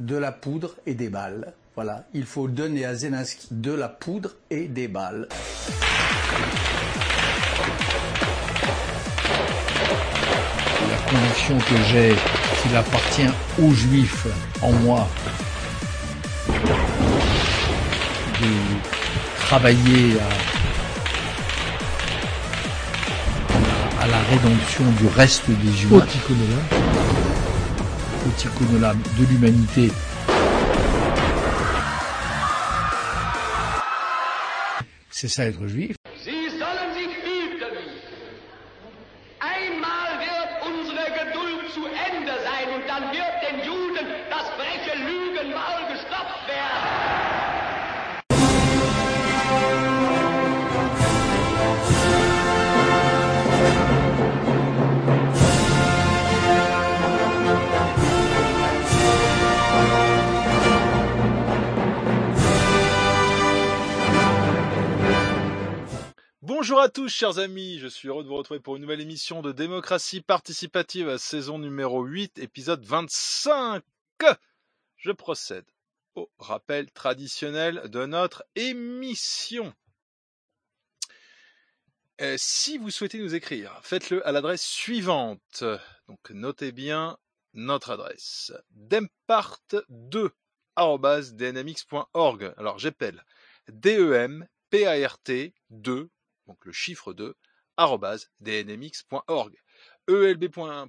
de la poudre et des balles. Voilà, il faut donner à Zelensky de la poudre et des balles. La conviction que j'ai qu'il appartient aux Juifs, en moi, de travailler à la rédemption du reste des humains, au tikkun de l'humanité. C'est ça être juif. Sie sollen sich hüten. Einmal wird unsere Geduld zu Ende sein und dann wird den Juden das freche Lügenmaul gestopft werden. Bonjour à tous chers amis, je suis heureux de vous retrouver pour une nouvelle émission de démocratie participative, saison numéro 8, épisode 25. Je procède au rappel traditionnel de notre émission. Si vous souhaitez nous écrire, faites-le à l'adresse suivante. Donc notez bien notre adresse. dempart2@dnmx.org. Alors j'appelle DEMPART2, donc le chiffre 2, @dnmx.org. ELB.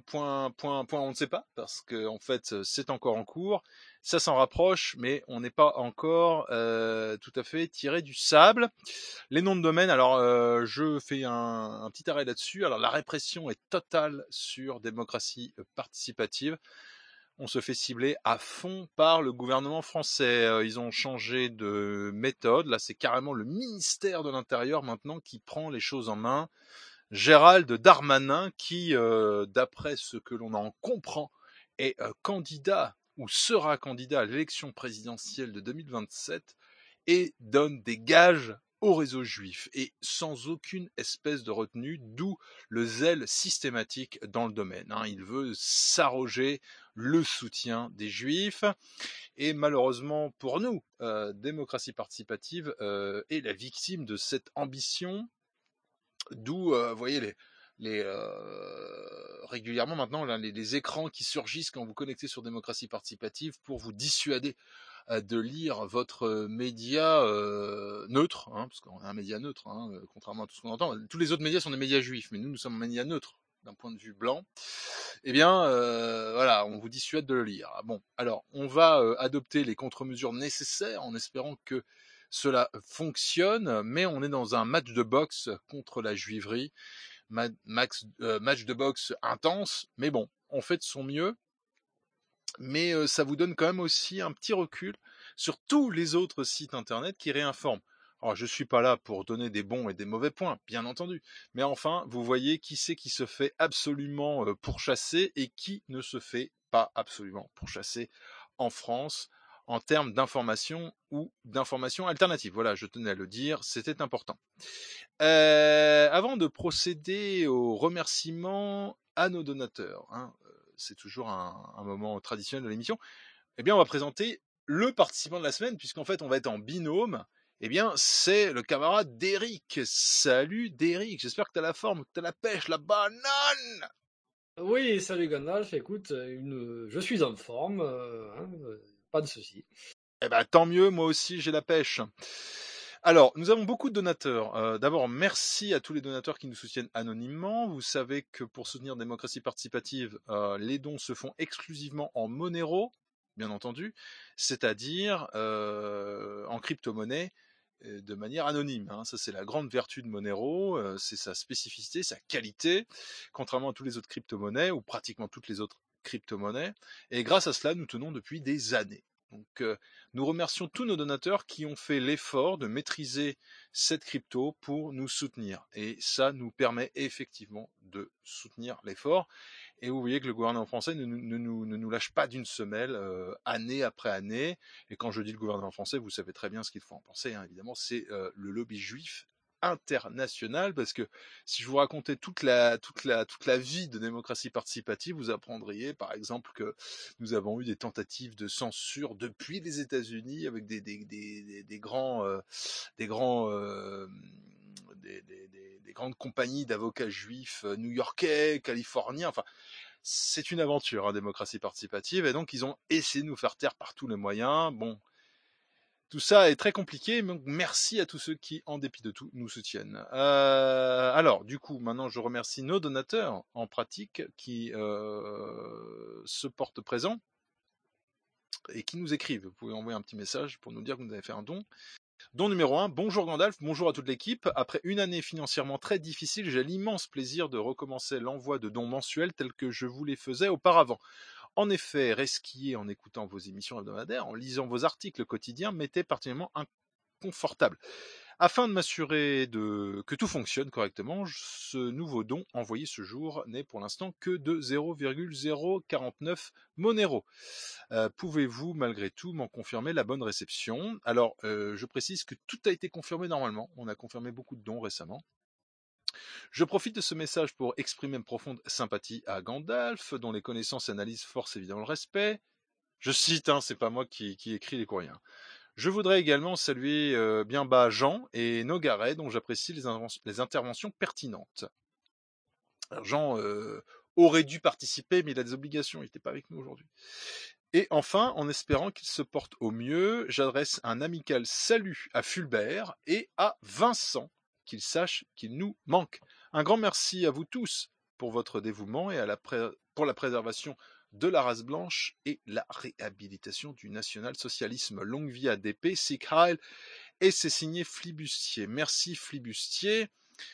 On ne sait pas, parce que en fait c'est encore en cours, ça s'en rapproche, mais on n'est pas encore tout à fait tiré du sable. Les noms de domaine, alors je fais un petit arrêt là-dessus. Alors la répression est totale sur démocratie participative. On se fait cibler à fond par le gouvernement français. Ils ont changé de méthode. Là, c'est carrément le ministère de l'Intérieur maintenant qui prend les choses en main. Gérald Darmanin, qui, d'après ce que l'on en comprend, est candidat ou sera candidat à l'élection présidentielle de 2027 et donne des gages au réseau juif et sans aucune espèce de retenue, d'où le zèle systématique dans le domaine. Il veut s'arroger le soutien des juifs et malheureusement pour nous, démocratie participative est la victime de cette ambition, d'où, vous voyez, régulièrement maintenant les écrans qui surgissent quand vous connectez sur démocratie participative pour vous dissuader de lire votre média neutre, parce qu'on est un média neutre, contrairement à tout ce qu'on entend. Tous les autres médias sont des médias juifs, mais nous sommes un média neutre d'un point de vue blanc. Eh bien, voilà, on vous dissuade de le lire. Bon, alors, on va adopter les contre-mesures nécessaires en espérant que cela fonctionne, mais on est dans un match de boxe contre la juiverie, match de boxe intense, mais bon, on fait de son mieux. Mais ça vous donne quand même aussi un petit recul sur tous les autres sites internet qui réinforment. Alors je suis pas là pour donner des bons et des mauvais points, bien entendu, mais enfin vous voyez qui c'est qui se fait absolument pourchasser et qui ne se fait pas absolument pourchasser en France en termes d'information ou d'information alternative. Voilà, je tenais à le dire, c'était important. Avant de procéder aux remerciements à nos donateurs, c'est toujours un moment traditionnel de l'émission, eh bien on va présenter le participant de la semaine, puisqu'en fait on va être en binôme. Eh bien c'est le camarade d'Eric. Salut d'Eric, j'espère que t'as la forme, que t'as la pêche, la banane. Oui, salut Gandalf, écoute, je suis en forme, pas de souci. Eh ben tant mieux, moi aussi j'ai la pêche. Alors, nous avons beaucoup de donateurs. D'abord, merci à tous les donateurs qui nous soutiennent anonymement. Vous savez que pour soutenir Démocratie Participative, les dons se font exclusivement en Monero, bien entendu, c'est-à-dire en crypto-monnaie, de manière anonyme. Ça, c'est la grande vertu de Monero, c'est sa spécificité, sa qualité, contrairement à tous les autres crypto-monnaies, ou pratiquement toutes les autres crypto-monnaies. Et grâce à cela, nous tenons depuis des années. Donc, nous remercions tous nos donateurs qui ont fait l'effort de maîtriser cette crypto pour nous soutenir. Et ça nous permet effectivement de soutenir l'effort. Et vous voyez que le gouvernement français ne nous lâche pas d'une semelle, année après année. Et quand je dis le gouvernement français, vous savez très bien ce qu'il faut en penser. Évidemment, c'est le lobby juif international, parce que si je vous racontais toute la vie de démocratie participative, vous apprendriez par exemple que nous avons eu des tentatives de censure depuis les États-Unis avec des grandes compagnies d'avocats juifs new-yorkais, californiens, enfin c'est une aventure, hein, démocratie participative, et donc ils ont essayé de nous faire taire par tous les moyens. Bon, tout ça est très compliqué, donc merci à tous ceux qui, en dépit de tout, nous soutiennent. Alors, du coup, maintenant, je remercie nos donateurs en pratique qui se portent présents et qui nous écrivent. Vous pouvez envoyer un petit message pour nous dire que vous avez fait un don. Don numéro 1, bonjour Gandalf, bonjour à toute l'équipe. Après une année financièrement très difficile, j'ai l'immense plaisir de recommencer l'envoi de dons mensuels tels que je vous les faisais auparavant. En effet, resquiller en écoutant vos émissions hebdomadaires, en lisant vos articles quotidiens, m'était particulièrement inconfortable. Afin de m'assurer que tout fonctionne correctement, ce nouveau don envoyé ce jour n'est pour l'instant que de 0,049 Monero. Pouvez-vous malgré tout m'en confirmer la bonne réception? Alors, je précise que tout a été confirmé normalement. On a confirmé beaucoup de dons récemment. Je profite de ce message pour exprimer une profonde sympathie à Gandalf, dont les connaissances et analyses forcent évidemment le respect. Je cite, hein, c'est pas moi qui écris les courriers. Je voudrais également saluer bien bas Jean et Nogaret, dont j'apprécie les interventions pertinentes. Alors Jean aurait dû participer, mais il a des obligations, il n'était pas avec nous aujourd'hui. Et enfin, en espérant qu'il se porte au mieux, j'adresse un amical salut à Fulbert et à Vincent, qu'ils sachent qu'il nous manque. Un grand merci à vous tous pour votre dévouement et pour la préservation de la race blanche et la réhabilitation du national-socialisme. Longue vie à DP, Sieg Heil, et c'est signé Flibustier. Merci Flibustier.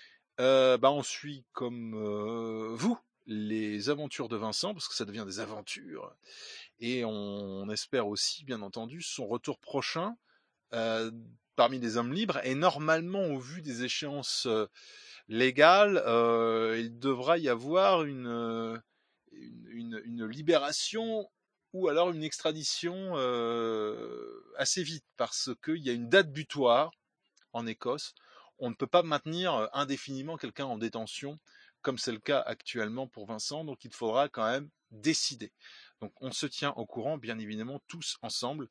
On suit comme vous les aventures de Vincent, parce que ça devient des aventures, et on espère aussi, bien entendu, son retour prochain parmi les hommes libres, et normalement, au vu des échéances légales, il devra y avoir une libération ou alors une extradition assez vite, parce qu'il y a une date butoir en Écosse. On ne peut pas maintenir indéfiniment quelqu'un en détention, comme c'est le cas actuellement pour Vincent, donc il faudra quand même décider. Donc on se tient au courant, bien évidemment, tous ensemble.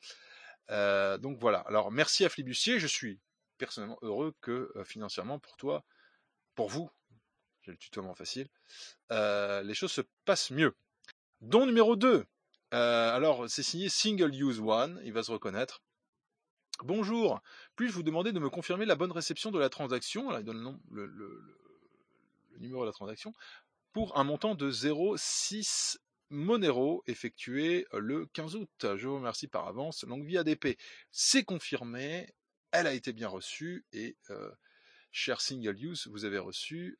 Donc voilà, alors merci à Flibustier, je suis personnellement heureux que financièrement pour toi, pour vous, j'ai le tutoiement facile, les choses se passent mieux. Don numéro 2, alors c'est signé Single Use One, il va se reconnaître. Bonjour, puis-je vous demander de me confirmer la bonne réception de la transaction, alors il donne le numéro de la transaction, pour un montant de 0,6 Monero effectué le 15 août. Je vous remercie par avance, longue vie ADP. C'est confirmé, elle a été bien reçue, et cher Single Use, vous avez reçu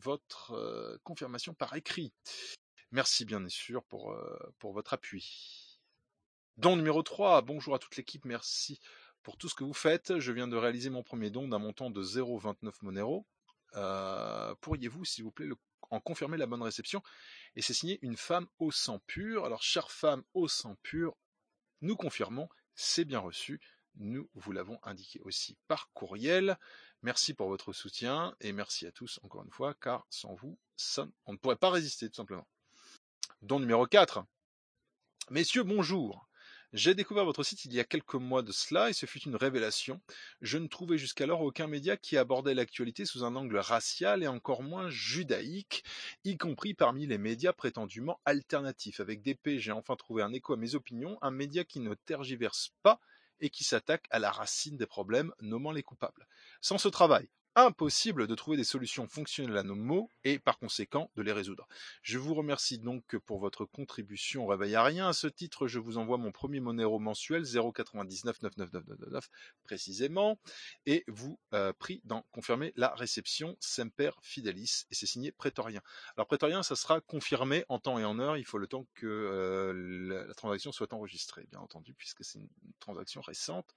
votre confirmation par écrit. Merci bien sûr pour votre appui. Don numéro 3, bonjour à toute l'équipe, merci pour tout ce que vous faites. Je viens de réaliser mon premier don d'un montant de 0,29 Monero. Pourriez-vous, s'il vous plaît, en confirmer la bonne réception? Et c'est signé une femme au sang pur. Alors, chère femme au sang pur, nous confirmons, c'est bien reçu. Nous vous l'avons indiqué aussi par courriel. Merci pour votre soutien et merci à tous encore une fois, car sans vous, on ne pourrait pas résister tout simplement. Don numéro 4. Messieurs, bonjour. J'ai découvert votre site il y a quelques mois de cela et ce fut une révélation. Je ne trouvais jusqu'alors aucun média qui abordait l'actualité sous un angle racial et encore moins judaïque, y compris parmi les médias prétendument alternatifs. Avec DP, j'ai enfin trouvé un écho à mes opinions, un média qui ne tergiverse pas et qui s'attaque à la racine des problèmes, nommant les coupables. Sans ce travail, impossible de trouver des solutions fonctionnelles à nos maux et par conséquent de les résoudre. Je vous remercie donc pour votre contribution au Réveil à rien. À ce titre, je vous envoie mon premier Monero mensuel 099 99999 précisément et vous prie d'en confirmer la réception Semper Fidelis et c'est signé Prétorien. Alors Prétorien, ça sera confirmé en temps et en heure. Il faut le temps que la transaction soit enregistrée, bien entendu, puisque c'est une transaction récente.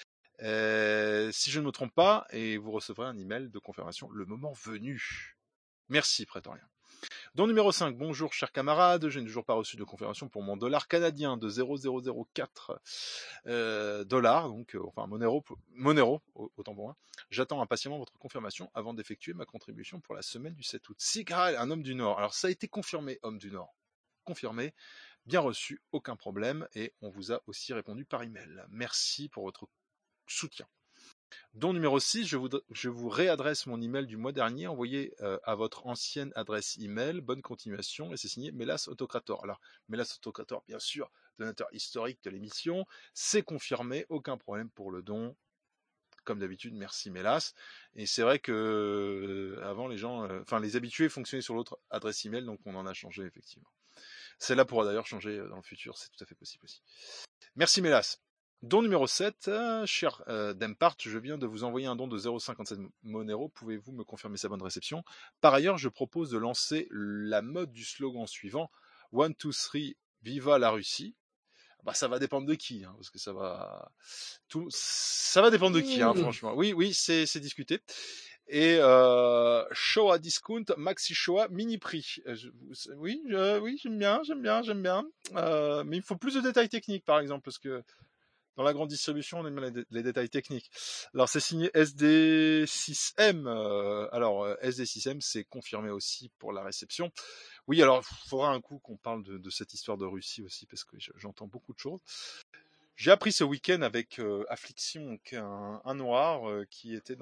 Si je ne me trompe pas, et vous recevrez un email de confirmation le moment venu. Merci, Prétorien. Don numéro 5, bonjour chers camarades, je n'ai toujours pas reçu de confirmation pour mon dollar canadien de 0,004 dollars, donc enfin Monero, autant pour moi. J'attends impatiemment votre confirmation avant d'effectuer ma contribution pour la semaine du 7 août. Sigral, un homme du Nord. Alors ça a été confirmé, homme du Nord. Confirmé, bien reçu, aucun problème, et on vous a aussi répondu par email. Merci pour votre soutien. Don numéro 6, je vous réadresse mon email du mois dernier envoyé à votre ancienne adresse email. Bonne continuation, et c'est signé Mélas Autocrator. Alors, Mélas Autocrator, bien sûr, donateur historique de l'émission, c'est confirmé, aucun problème pour le don. Comme d'habitude, merci Mélas. Et c'est vrai que avant les gens, les habitués fonctionnaient sur l'autre adresse email, donc on en a changé effectivement. Celle-là pourra d'ailleurs changer dans le futur, c'est tout à fait possible aussi. Merci Mélas. Don numéro 7, cher Dempart, je viens de vous envoyer un don de 0,57 Monero. Pouvez-vous me confirmer sa bonne réception? Par ailleurs, je propose de lancer la mode du slogan suivant, 1, 2, 3, viva la Russie. Bah, ça va dépendre de qui, parce que ça va dépendre de qui, franchement. Oui, c'est discuté. Et Showa Discount, Maxi Showa, mini prix. Oui, j'aime bien. Mais il faut plus de détails techniques, par exemple, parce que dans la grande distribution, on aime les détails techniques. Alors, c'est signé SD6M. SD6M, c'est confirmé aussi pour la réception. Oui, alors, il faudra un coup qu'on parle de cette histoire de Russie aussi, parce que j'entends beaucoup de choses. J'ai appris ce week-end avec affliction qu'un noir qui était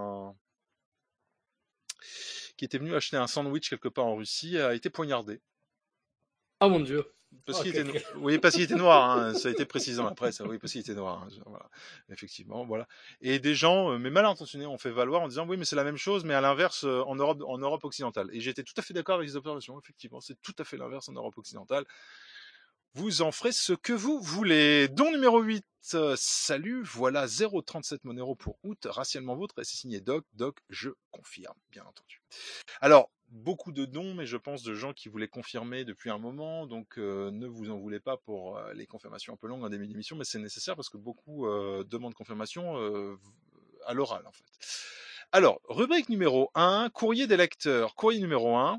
qui était venu acheter un sandwich quelque part en Russie a été poignardé. Ah mon Dieu. Parce qu'il était noir, ça a été précisé dans la presse, oui, parce qu'il était noir, voilà. Effectivement, voilà. Et des gens, mais mal intentionnés, ont fait valoir en disant oui, mais c'est la même chose, mais à l'inverse en Europe occidentale. Et j'étais tout à fait d'accord avec les observations, effectivement, c'est tout à fait l'inverse en Europe occidentale. Vous en ferez ce que vous voulez. Don numéro 8, salut, voilà 0,37 Monero pour août, racialement vôtre, et c'est signé Doc, je confirme, bien entendu. Alors, beaucoup de dons, mais je pense de gens qui voulaient confirmer depuis un moment, donc ne vous en voulez pas pour les confirmations un peu longues en début d'émission, mais c'est nécessaire parce que beaucoup demandent confirmation à l'oral en fait. Alors, rubrique numéro 1, courrier des lecteurs. Courrier numéro 1.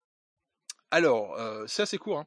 Alors, c'est assez court,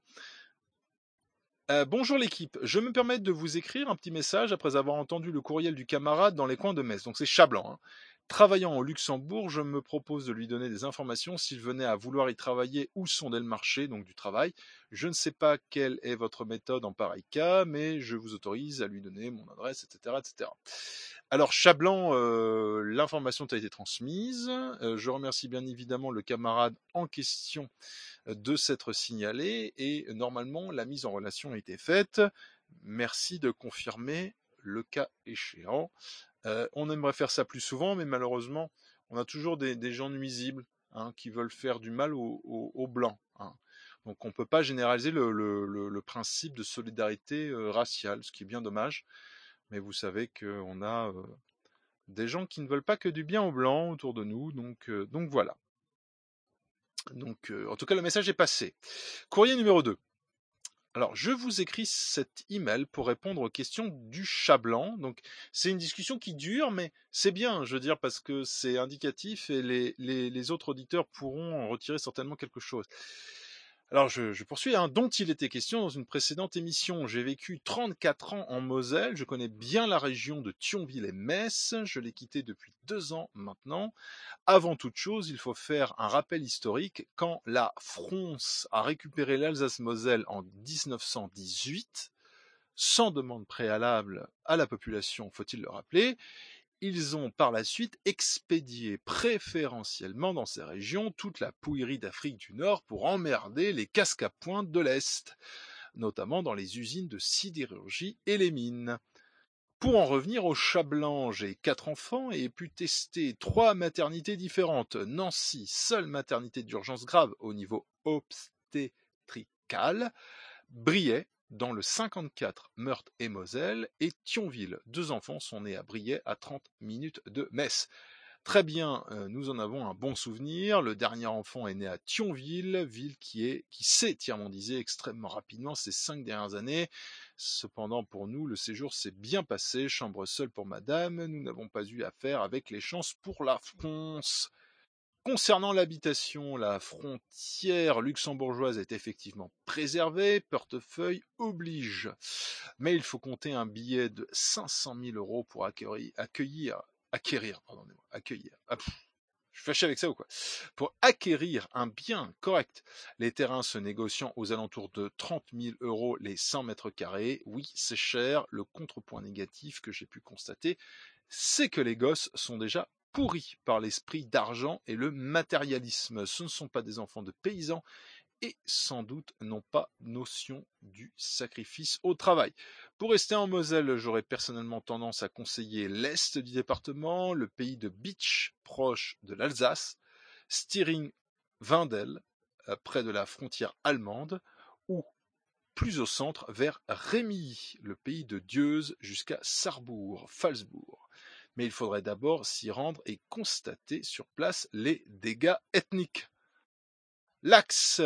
bonjour l'équipe, je me permets de vous écrire un petit message après avoir entendu le courriel du camarade dans les coins de Metz. Donc c'est Chablan. Travaillant au Luxembourg, je me propose de lui donner des informations s'il venait à vouloir y travailler ou sonder le marché, donc du travail. Je ne sais pas quelle est votre méthode en pareil cas, mais je vous autorise à lui donner mon adresse, etc. etc. Alors Chablan, l'information t'a été transmise. Je remercie bien évidemment le camarade en question de s'être signalé et normalement la mise en relation a été faite. Merci de confirmer le cas échéant. On aimerait faire ça plus souvent, mais malheureusement, on a toujours des gens nuisibles qui veulent faire du mal aux blancs. Donc on ne peut pas généraliser le principe de solidarité raciale, ce qui est bien dommage. Mais vous savez qu'on a des gens qui ne veulent pas que du bien aux blancs autour de nous, donc voilà. Donc, en tout cas, le message est passé. Courrier numéro 2. Alors, je vous écris cet email pour répondre aux questions du Chablan. Donc, c'est une discussion qui dure, mais c'est bien, je veux dire, parce que c'est indicatif et les autres auditeurs pourront en retirer certainement quelque chose. Alors, je poursuis, dont il était question dans une précédente émission. J'ai vécu 34 ans en Moselle, je connais bien la région de Thionville et Metz, je l'ai quittée depuis 2 ans maintenant. Avant toute chose, il faut faire un rappel historique. Quand la France a récupéré l'Alsace-Moselle en 1918, sans demande préalable à la population, faut-il le rappeler, ils ont par la suite expédié préférentiellement dans ces régions toute la pouillerie d'Afrique du Nord pour emmerder les casques à pointe de l'Est, notamment dans les usines de sidérurgie et les mines. Pour en revenir au Chablan, j'ai 4 enfants et ai pu tester 3 maternités différentes. Nancy, seule maternité d'urgence grave au niveau obstétrical. Briey, dans le 54, Meurthe et Moselle. Et Thionville, 2 enfants sont nés à Briey à 30 minutes de Metz. Très bien, nous en avons un bon souvenir. Le dernier enfant est né à Thionville, ville qui s'est tiers-mondisée extrêmement rapidement ces 5 dernières années. Cependant, pour nous, le séjour s'est bien passé. Chambre seule pour madame. Nous n'avons pas eu affaire avec les chances pour la France. Concernant l'habitation, la frontière luxembourgeoise est effectivement préservée, portefeuille oblige. Mais il faut compter un billet de 500 000 € pour accueillir. Je suis fâché avec ça ou quoi? Pour acquérir un bien correct, les terrains se négociant aux alentours de 30 000 € les 100 mètres carrés. Oui, c'est cher. Le contrepoint négatif que j'ai pu constater, c'est que les gosses sont déjà pourris par l'esprit d'argent et le matérialisme. Ce ne sont pas des enfants de paysans et sans doute n'ont pas notion du sacrifice au travail. Pour rester en Moselle, j'aurais personnellement tendance à conseiller l'est du département, le pays de Bitsch, proche de l'Alsace, Stiring-Windel, près de la frontière allemande, ou plus au centre, vers Rémy, le pays de Dieuze, jusqu'à Sarrebourg, Phalsbourg. Mais il faudrait d'abord s'y rendre et constater sur place les dégâts ethniques. L'axe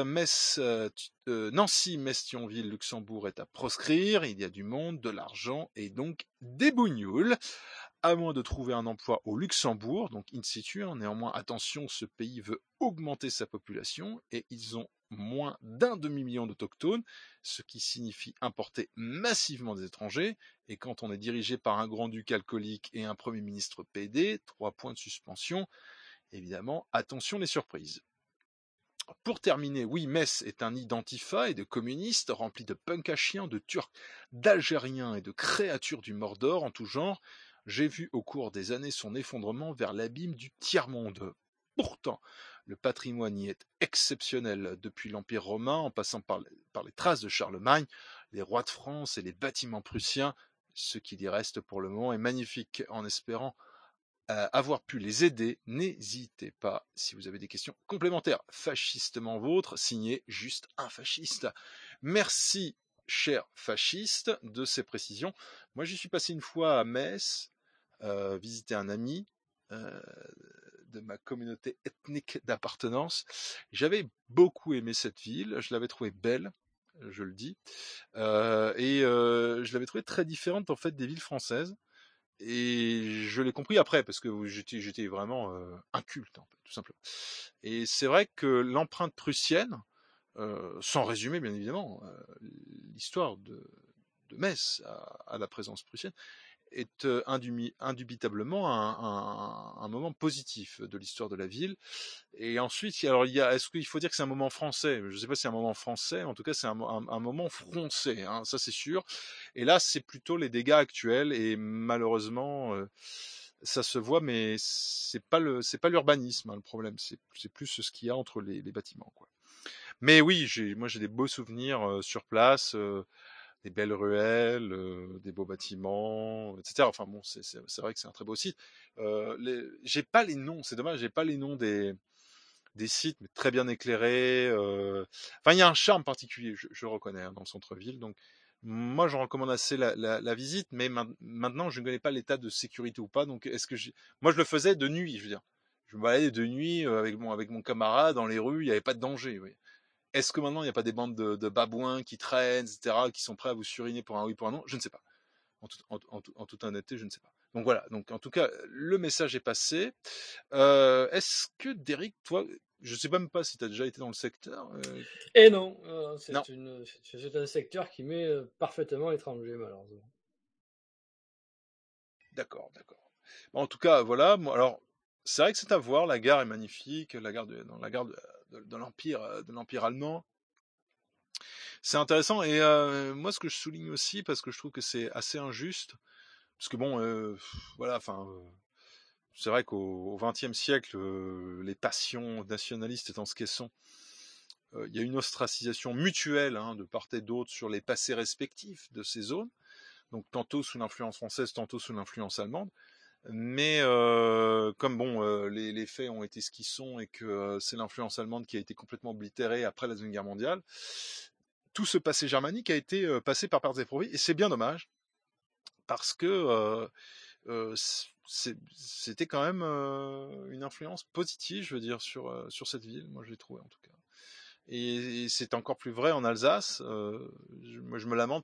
Nancy-Metz-Thionville, Luxembourg est à proscrire. Il y a du monde, de l'argent et donc des bougnoules. À moins de trouver un emploi au Luxembourg, donc in situ. Néanmoins, attention, ce pays veut augmenter sa population et ils ont moins d'1 demi-million d'autochtones, ce qui signifie importer massivement des étrangers. Et quand on est dirigé par un grand-duc alcoolique et un premier ministre PD, 3 points de suspension. Évidemment, attention les surprises. Pour terminer, oui, Metz est un nid d'antifa et de communistes rempli de punks à chiens, de Turcs, d'Algériens et de créatures du Mordor en tout genre. J'ai vu au cours des années son effondrement vers l'abîme du tiers-monde. Pourtant, le patrimoine y est exceptionnel, depuis l'Empire romain, en passant par les traces de Charlemagne, les rois de France et les bâtiments prussiens. Ce qu'il y reste pour le moment est magnifique, en espérant avoir pu les aider. N'hésitez pas si vous avez des questions complémentaires. Fascistement vôtre, signé juste un fasciste. Merci, cher fasciste, de ces précisions. Moi, j'y suis passé une fois à Metz, visiter un ami de ma communauté ethnique d'appartenance. J'avais beaucoup aimé cette ville, je l'avais trouvée belle, je le dis, et je l'avais trouvée très différente en fait des villes françaises. Et je l'ai compris après, parce que j'étais vraiment inculte, en fait, tout simplement. Et c'est vrai que l'empreinte prussienne, sans résumer bien évidemment l'histoire de Metz à la présence prussienne, est indubitablement un moment positif de l'histoire de la ville. Et ensuite, alors est-ce qu'il faut dire que c'est un moment français? Je ne sais pas si c'est un moment français, en tout cas c'est un moment français, hein, ça c'est sûr. Et là, c'est plutôt les dégâts actuels et malheureusement, ça se voit, mais c'est pas l'urbanisme, hein, le problème, c'est plus ce qu'il y a entre les bâtiments, quoi. Mais oui, moi j'ai des beaux souvenirs sur place. Des belles ruelles, des beaux bâtiments, etc. Enfin bon, c'est vrai que c'est un très beau site. J'ai pas les noms, c'est dommage, j'ai pas les noms des sites, mais très bien éclairés. Enfin, il y a un charme particulier, je reconnais, hein, dans le centre-ville. Donc, moi, je recommande assez la visite, mais maintenant, je ne connais pas l'état de sécurité ou pas. Donc, moi, je le faisais de nuit, je veux dire. Je me baladais de nuit avec mon camarade dans les rues, il n'y avait pas de danger. Oui. Est-ce que maintenant, il n'y a pas des bandes de babouins qui traînent, etc., qui sont prêts à vous suriner pour un oui, pour un non? Je ne sais pas. En toute honnêteté, je ne sais pas. Donc voilà. Donc en tout cas, le message est passé. Est-ce que, Derrick, toi, je ne sais même pas si tu as déjà été dans le secteur. Et non, c'est Non. un secteur qui m'est parfaitement étranger, malheureusement. D'accord. En tout cas, voilà. Moi, alors, c'est vrai que c'est à voir. La gare est magnifique. Dans la gare de l'Empire allemand. C'est intéressant. Et moi, ce que je souligne aussi, parce que je trouve que c'est assez injuste, parce que bon, voilà, enfin, c'est vrai qu'au XXe siècle, les passions nationalistes étant ce qu'elles sont, il y a une ostracisation mutuelle, hein, de part et d'autre sur les passés respectifs de ces zones, donc tantôt sous l'influence française, tantôt sous l'influence allemande. Mais comme bon, les faits ont été ce qu'ils sont et que c'est l'influence allemande qui a été complètement oblitérée après la Deuxième Guerre mondiale, tout ce passé germanique a été passé par pertes et profits, et c'est bien dommage, parce que c'était quand même une influence positive, je veux dire, sur cette ville, moi je l'ai trouvé en tout cas. Et c'est encore plus vrai en Alsace. Moi je me lamente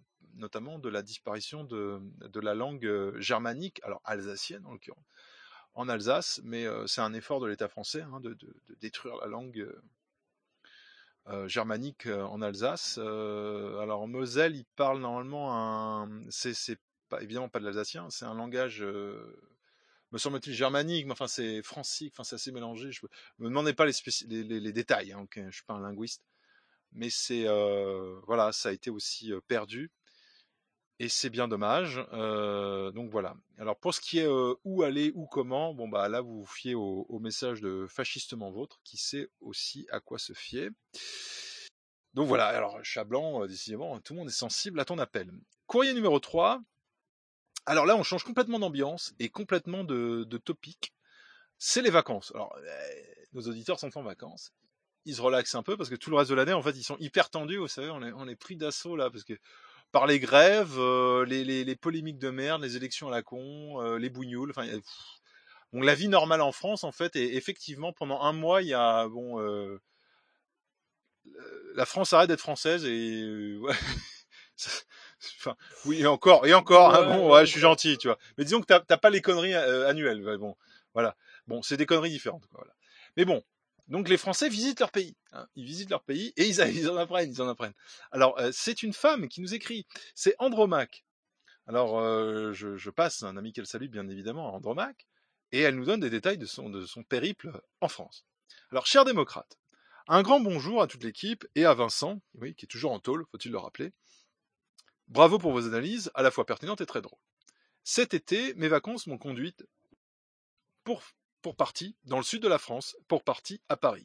notamment de la disparition de la langue germanique, alors alsacienne en l'occurrence, en Alsace, mais c'est un effort de l'État français de détruire la langue germanique en Alsace. Alors en Moselle, ils parlent normalement c'est pas, évidemment pas de l'alsacien, c'est un langage, me semble-t-il, germanique, mais enfin c'est francique, enfin c'est assez mélangé. Me demandez pas les détails, hein, okay, je suis pas un linguiste, mais c'est voilà, ça a été aussi perdu. Et c'est bien dommage. Donc voilà. Alors pour ce qui est où aller, où comment, bon bah là vous vous fiez au message de Fascistement Vôtre, qui sait aussi à quoi se fier. Donc voilà, alors Chablan, décidément, tout le monde est sensible à ton appel. Courrier numéro 3. Alors là, on change complètement d'ambiance et complètement de topic. C'est les vacances. Alors, nos auditeurs sont en vacances. Ils se relaxent un peu parce que tout le reste de l'année, en fait, ils sont hyper tendus. Vous savez, on est pris d'assaut là parce que par les grèves, les polémiques de merde, les élections à la con, les bougnoules. Enfin, bon, la vie normale en France, en fait, et effectivement, pendant un mois, il y a la France arrête d'être française et ouais. Enfin, oui, et encore, Ouais, hein, bon, ouais, je suis gentil, tu vois. Mais disons que t'as pas les conneries annuelles. Bon, voilà. Bon, c'est des conneries différentes, quoi, voilà. Mais bon, donc les Français visitent leur pays. Hein. Ils visitent leur pays et ils en apprennent. Alors, c'est une femme qui nous écrit. C'est Andromaque. Alors, je passe un ami qu'elle salue, bien évidemment, à Andromaque, et elle nous donne des détails de son périple en France. Alors, cher démocrate, un grand bonjour à toute l'équipe et à Vincent, oui, qui est toujours en tôle, faut-il le rappeler. Bravo pour vos analyses, à la fois pertinentes et très drôles. Cet été, mes vacances m'ont conduite pour partie dans le sud de la France, pour partie à Paris.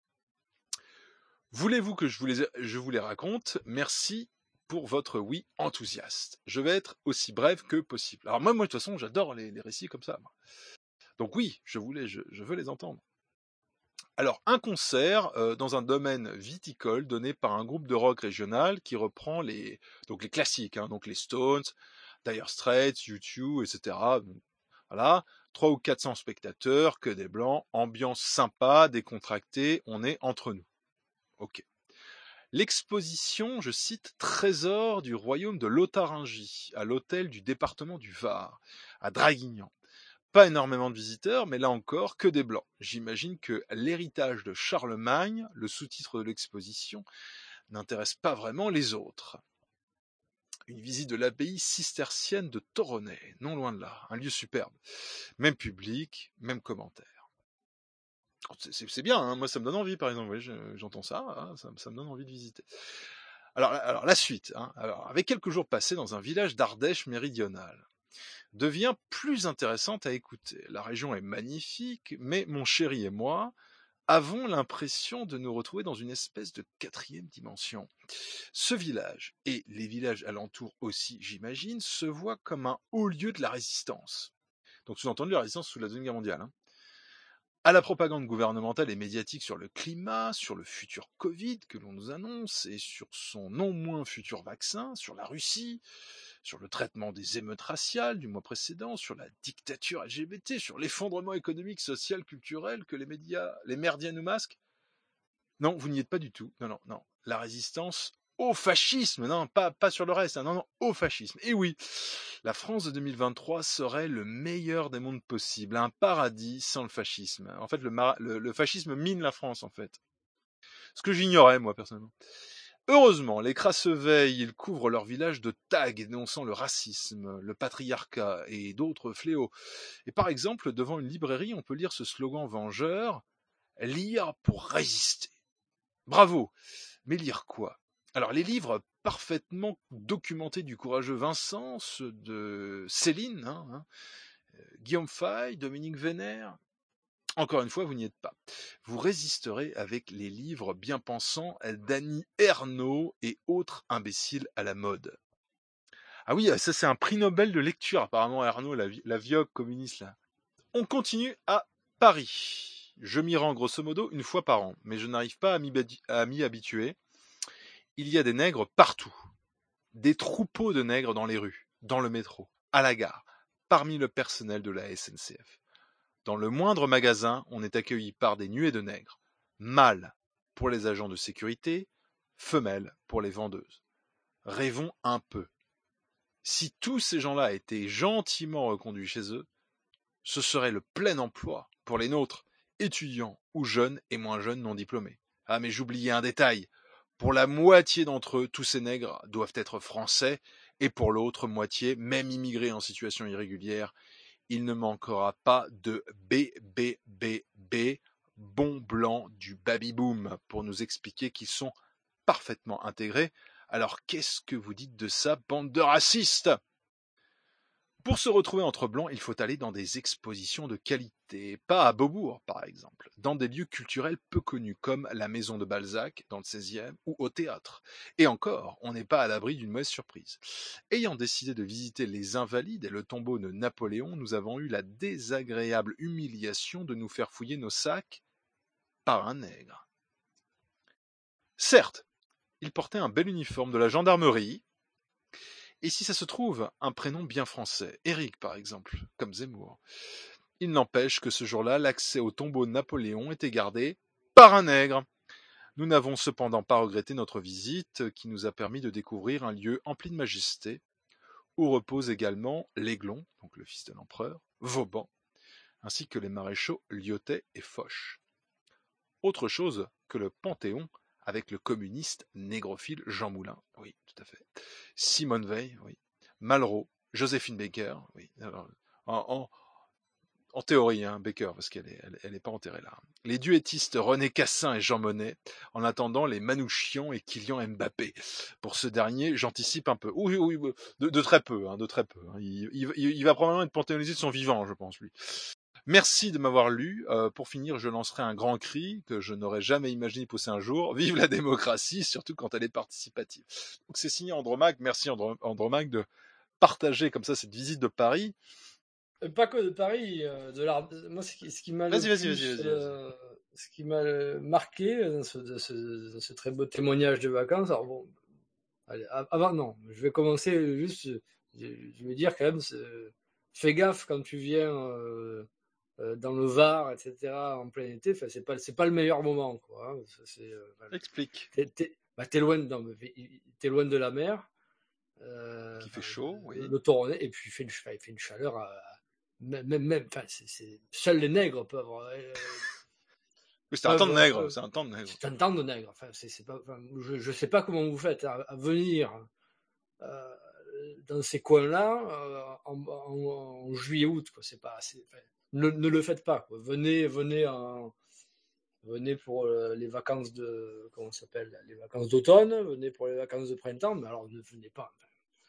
Voulez-vous que je vous les raconte? Merci pour votre oui enthousiaste. Je vais être aussi bref que possible. Alors moi de toute façon, j'adore les récits comme ça. Moi. Donc oui, je veux les entendre. Alors, un concert dans un domaine viticole donné par un groupe de rock régional qui reprend les classiques, hein, donc les Stones, Dire Straits, U2, etc. Donc, voilà, 300 ou 400 spectateurs, que des blancs, ambiance sympa, décontractée, on est entre nous. Ok. L'exposition, je cite, Trésor du royaume de Lotharingie, à l'hôtel du département du Var, à Draguignan. Pas énormément de visiteurs, mais là encore, que des blancs. J'imagine que l'héritage de Charlemagne, le sous-titre de l'exposition, n'intéresse pas vraiment les autres. Une visite de l'abbaye cistercienne de Toronnet, non loin de là, un lieu superbe. Même public, même commentaire. C'est bien, hein, moi ça me donne envie par exemple, oui, j'entends ça, hein, ça me donne envie de visiter. Alors la suite, hein, avec quelques jours passés dans un village d'Ardèche méridionale, devient plus intéressante à écouter. La région est magnifique, mais mon chéri et moi avons l'impression de nous retrouver dans une espèce de 4e dimension. Ce village, et les villages alentours aussi, j'imagine, se voient comme un haut lieu de la résistance. Donc sous-entendu la résistance sous la Deuxième Guerre mondiale. Hein. À la propagande gouvernementale et médiatique sur le climat, sur le futur Covid que l'on nous annonce, et sur son non moins futur vaccin, sur la Russie, sur le traitement des émeutes raciales du mois précédent, sur la dictature LGBT, sur l'effondrement économique, social, culturel que les merdiens nous masquent. Non, vous n'y êtes pas du tout. Non. La résistance au fascisme, non, pas sur le reste, hein, non, au fascisme. Et oui, la France de 2023 serait le meilleur des mondes possibles, un paradis sans le fascisme. En fait, le fascisme mine la France, en fait. Ce que j'ignorais, moi, personnellement. Heureusement, les crasseveilles, ils couvrent leur village de tags dénonçant le racisme, le patriarcat et d'autres fléaux. Et par exemple, devant une librairie, on peut lire ce slogan vengeur, « Lire pour résister ». Bravo. Mais lire quoi? Alors, les livres parfaitement documentés du courageux Vincent, ceux de Céline, Guillaume Fay, Dominique Vénère. Encore une fois, vous n'y êtes pas. Vous résisterez avec les livres bien pensants d'Annie Ernaux et autres imbéciles à la mode. Ah oui, ça c'est un prix Nobel de lecture, apparemment, Ernaux, la vieille communiste là. On continue à Paris. Je m'y rends grosso modo une fois par an, mais je n'arrive pas à m'y habituer. Il y a des nègres partout. Des troupeaux de nègres dans les rues, dans le métro, à la gare, parmi le personnel de la SNCF. Dans le moindre magasin, on est accueilli par des nuées de nègres. Mâles pour les agents de sécurité, femelles pour les vendeuses. Rêvons un peu. Si tous ces gens-là étaient gentiment reconduits chez eux, ce serait le plein emploi pour les nôtres, étudiants ou jeunes et moins jeunes non diplômés. Ah, mais j'oubliais un détail. Pour la moitié d'entre eux, tous ces nègres doivent être français, et pour l'autre moitié, même immigrés en situation irrégulière, il ne manquera pas de BBBB, bons blancs du baby-boom, pour nous expliquer qu'ils sont parfaitement intégrés. Alors qu'est-ce que vous dites de ça, bande de racistes ? Pour se retrouver entre blancs, il faut aller dans des expositions de qualité, pas à Beaubourg par exemple, dans des lieux culturels peu connus comme la Maison de Balzac dans le 16e ou au théâtre. Et encore, on n'est pas à l'abri d'une mauvaise surprise. Ayant décidé de visiter les Invalides et le tombeau de Napoléon, nous avons eu la désagréable humiliation de nous faire fouiller nos sacs par un nègre. Certes, il portait un bel uniforme de la gendarmerie, et si ça se trouve, un prénom bien français, Éric par exemple, comme Zemmour. Il n'empêche que ce jour-là, l'accès au tombeau de Napoléon était gardé par un nègre. Nous n'avons cependant pas regretté notre visite, qui nous a permis de découvrir un lieu empli de majesté, où repose également l'Aiglon, donc le fils de l'empereur, Vauban, ainsi que les maréchaux Lyautey et Foch. Autre chose que le Panthéon, avec le communiste négrophile Jean Moulin, oui, tout à fait, Simone Veil, oui, Malraux, Joséphine Baker, oui, alors, en théorie, hein, Baker, parce qu'elle est pas enterrée là. Les duettistes René Cassin et Jean Monnet, en attendant les Manouchian et Kylian Mbappé. Pour ce dernier, j'anticipe un peu. Oui, de très peu, hein, de très peu. Hein. Il va probablement être panthéonisé de son vivant, je pense, lui. Merci de m'avoir lu. Pour finir, je lancerai un grand cri que je n'aurais jamais imaginé pousser un jour. Vive la démocratie, surtout quand elle est participative. Donc c'est signé Andromaque. Merci Andromaque de partager comme ça cette visite de Paris. Pas que de Paris, de l'art. Moi, ce qui m'a le Vas-y. ce qui m'a marqué dans ce très beau témoignage de vacances. Alors bon, allez, avant non, je vais commencer juste. Je vais dire quand même, fais gaffe quand tu viens dans le Var, etc. en plein été. Enfin, c'est pas le meilleur moment, quoi. Hein. Explique. T'es loin, t'es loin de la mer. Qui fait chaud, oui. Le Toronnet, et puis il fait une chaleur. Même, enfin, seuls les nègres peuvent. C'est un temps de nègre. C'est un temps de nègre. C'est un temps de nègre. Enfin, c'est pas. Enfin, je sais pas comment vous faites à venir dans ces coins-là en juillet-août. Quoi. C'est pas. Ne le faites pas. Quoi. Venez pour les vacances de. Comment ça s'appelle ? Les vacances d'automne. Venez pour les vacances de printemps. Mais alors ne venez pas. Enfin,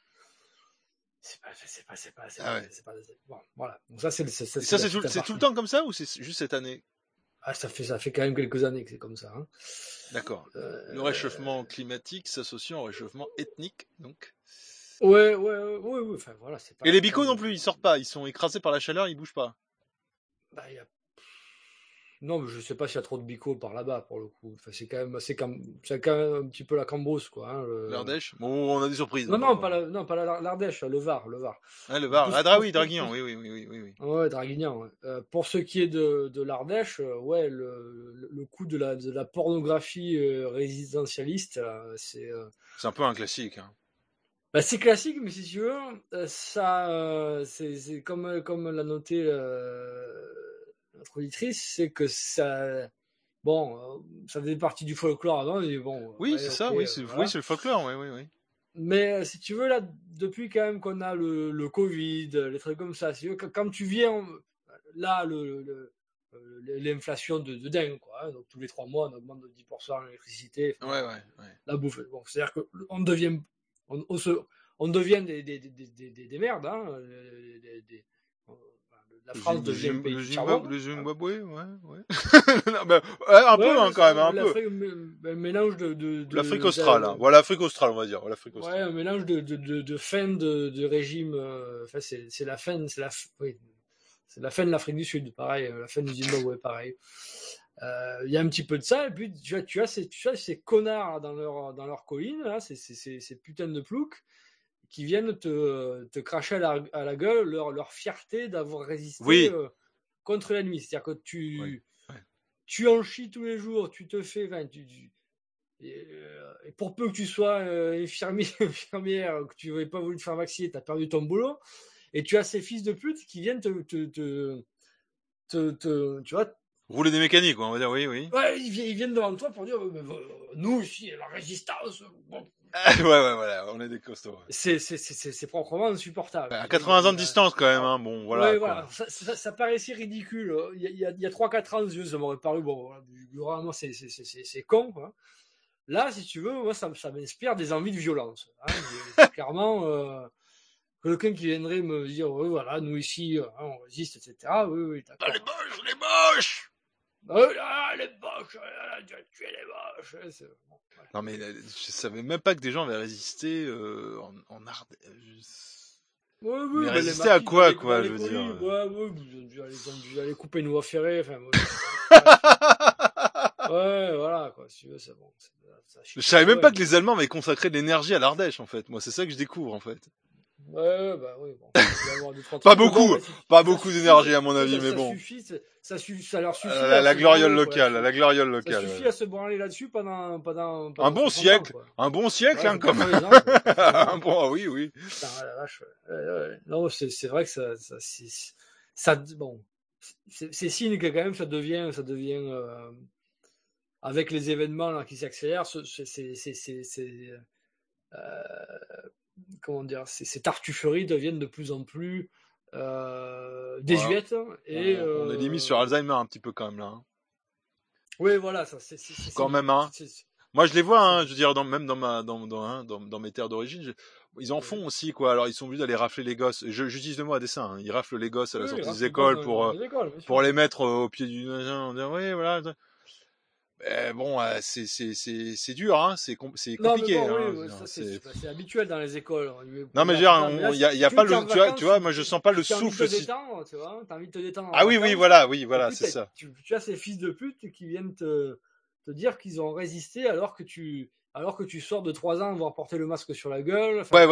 c'est pas. Bon, voilà. Donc ça, c'est tout le temps comme ça ou c'est juste cette année ? Ah, ça fait quand même quelques années que c'est comme ça. Hein. D'accord. Le réchauffement climatique s'associe au réchauffement ethnique, donc. Ouais. Enfin, voilà, c'est pas. Et les bicots non plus, ils sortent pas. Ils sont écrasés par la chaleur, ils bougent pas. Bah, non, mais je sais pas s'il y a trop de bicots par là-bas pour le coup. Enfin, c'est quand même un petit peu la cambrousse, quoi. Hein, l'Ardèche. Bon, on a des surprises. Non, pas l'Ardèche, le Var. Ah, le Var. Draguignan, oui. Ouais, Draguignan. Ouais. Pour ce qui est de l'Ardèche, ouais, le coup de la pornographie résidentialiste, c'est un peu un classique. Hein. Bah, c'est classique, mais si tu veux, ça, c'est comme l'a noté notre auditrice, c'est que ça, bon, ça faisait partie du folklore avant, et bon. Oui, ouais, c'est ça, oui, c'est le folklore, oui. Mais si tu veux, là, depuis quand même qu'on a le Covid, les trucs comme ça, si tu veux, quand tu viens, là, l'inflation de dingue, quoi. Hein, donc tous les 3 mois, on augmente de 10% l'électricité. Ouais. La bouffe. Bon, c'est-à-dire qu'on devient, on devient des merdes, hein. La France devient un pays de charbon. Le Zimbabwe, ouais. Non, mais, un peu, hein, quand même, un peu. Un mélange de l'Afrique australe, hein. Voilà, l'Afrique australe, on va dire. L'Afrique australe. Ouais, un mélange de fin de régime. Enfin, c'est la fin, c'est la fin de l'Afrique du Sud, pareil. La fin du Zimbabwe, pareil. Il y a un petit peu de ça, et puis tu as ces connards dans leur colline, là, ces putains de ploucs, qui viennent te cracher à la gueule leur fierté d'avoir résisté contre l'ennemi. C'est-à-dire que tu en chies tous les jours, tu te fais... et pour peu que tu sois infirmière, que tu n'aies pas voulu te faire vacciner, tu as perdu ton boulot, et tu as ces fils de pute qui viennent tu vois, Rouler des mécaniques, quoi, on va dire, oui. ouais, ils viennent devant toi pour dire, nous ici, la résistance, bon. Ouais, voilà, on est des costauds. Ouais. C'est proprement insupportable. À 80 ans de distance, quand même, hein, bon, voilà. Ouais, quoi. voilà. Ça paraissait ridicule. Il y a 3-4 ans, ça m'aurait paru, bon, vraiment, c'est con, quoi. Là, si tu veux, moi, ça m'inspire des envies de violence. Hein. Clairement, quelqu'un qui viendrait me dire, voilà, nous ici, on résiste, etc. Oui, d'accord. Les moches Les boches, tu as tué les boches. Bon, voilà. Non, mais je savais même pas que des gens avaient résisté en Ardèche. Oui, mais bah, résister à quoi, je veux dire. Ils ont dû aller couper une voie ferrée. Enfin, ouais, voilà, quoi. Si tu veux, c'est bon. Je savais même pas que les Allemands avaient consacré de l'énergie à l'Ardèche, en fait. Moi, c'est ça que je découvre, en fait. Ouais, bah oui, bon. Pas beaucoup d'énergie, à mon avis, mais bon. Ça leur suffit. La gloriole locale, Ça suffit à se branler là-dessus pendant un bon siècle. Un bon siècle, hein, comme. Bon, oui. Putain, la vache, ouais. Non, c'est vrai que ça bon. C'est signe que quand même ça devient avec les événements là qui s'accélèrent, comment dire, ces tartufferies deviennent de plus en plus désuètes. Voilà. Et on est limite sur Alzheimer un petit peu quand même là. Hein. Oui, voilà, ça c'est quand même. Hein. Moi, je les vois, hein, je veux dire, même dans mes terres d'origine, ils en font aussi, quoi. Alors, ils sont obligés d'aller rafler les gosses. J'utilise le mot à dessein. Hein. Ils raflent les gosses à la sortie des écoles pour les mettre au pied du on dit oui, voilà. Bon, c'est dur, hein. C'est compliqué. C'est habituel dans les écoles. Non, mais il y a pas le, tu vois, moi je sens pas le souffle. Tu vois, t'as envie de te détendre. Ah oui, voilà, c'est ça. Tu as ces fils de pute qui viennent te dire qu'ils ont résisté alors que tu sors de 3 ans voir porter le masque sur la gueule. Ouais.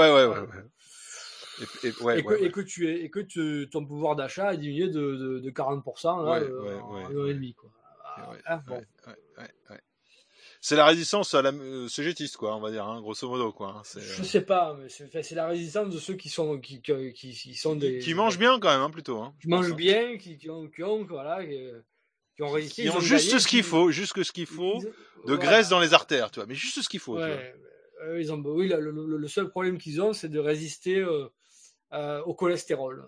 Et que ton pouvoir d'achat a diminué de 40% en un an et demi, quoi. Ouais. C'est la résistance à la cégétiste, quoi, on va dire, hein, grosso modo, quoi. Hein, je sais pas, mais c'est la résistance de ceux qui sont des qui mangent bien quand même, hein, plutôt. Hein, qui mangent bien, qui ont résisté. Ils ont juste ce qu'il faut, de graisse dans les artères, tu vois, mais juste ce qu'il faut. Ouais, tu vois. Oui, le seul problème qu'ils ont, c'est de résister au cholestérol.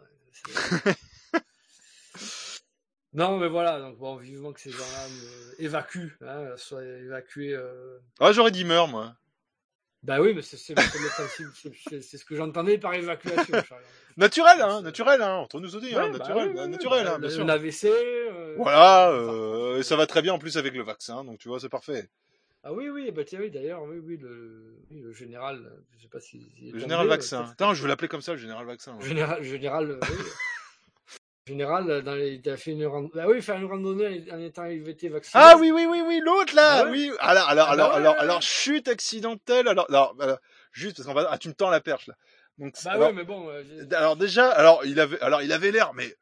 Non, mais voilà, donc bon, vivement que ces gens-là évacuent, hein, soient évacués. Ah, j'aurais dit meurt, moi. Bah oui, mais c'est le principe, c'est ce que j'entendais par évacuation. Naturel, hein, entre nous aussi, hein, naturel, hein, bien sûr. Un AVC. Voilà, et ça va très bien en plus avec le vaccin, donc tu vois, c'est parfait. Ah oui, bah tiens, oui, d'ailleurs, oui, le général, je sais pas si. Le général vaccin. Attends, je veux l'appeler comme ça, le général vaccin. Ouais. Général. Oui. Général, il a fait une randonnée. Faire une randonnée en étant été vacciné. Ah oui, l'autre là, oui. Alors, chute accidentelle. Alors, juste parce qu'on va. Ah, tu me tends la perche là. Donc, ouais, mais bon. Alors déjà, il avait l'air, mais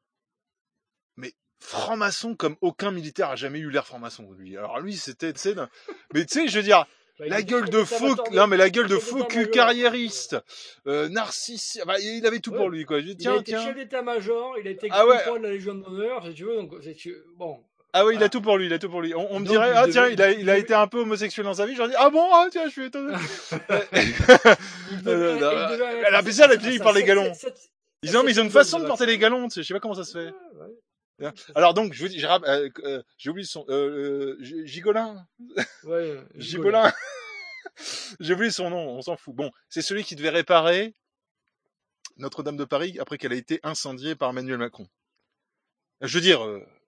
franc-maçon comme aucun militaire a jamais eu l'air franc-maçon lui. Alors lui, c'était, mais tu sais, je veux dire. La gueule de faux, la gueule de faux cul carriériste, narcissique, il avait tout pour lui, quoi. Il a été chef d'état-major, il a été de la Légion d'honneur, si tu veux, donc, bon. Ah oui, il a tout pour lui, On me dirait, tiens, il a été un peu homosexuel dans sa vie, j'en dis, ah bon, tiens, je suis étonné. La bizarre, il parle les galons. Mais ils ont une façon de porter les galons, je sais pas comment ça se fait. Alors donc, je vous dis, j'ai oublié son, Gigolin. Ouais, Gigolin. J'ai oublié son nom, on s'en fout. Bon, c'est celui qui devait réparer Notre-Dame de Paris après qu'elle a été incendiée par Emmanuel Macron. Je veux dire,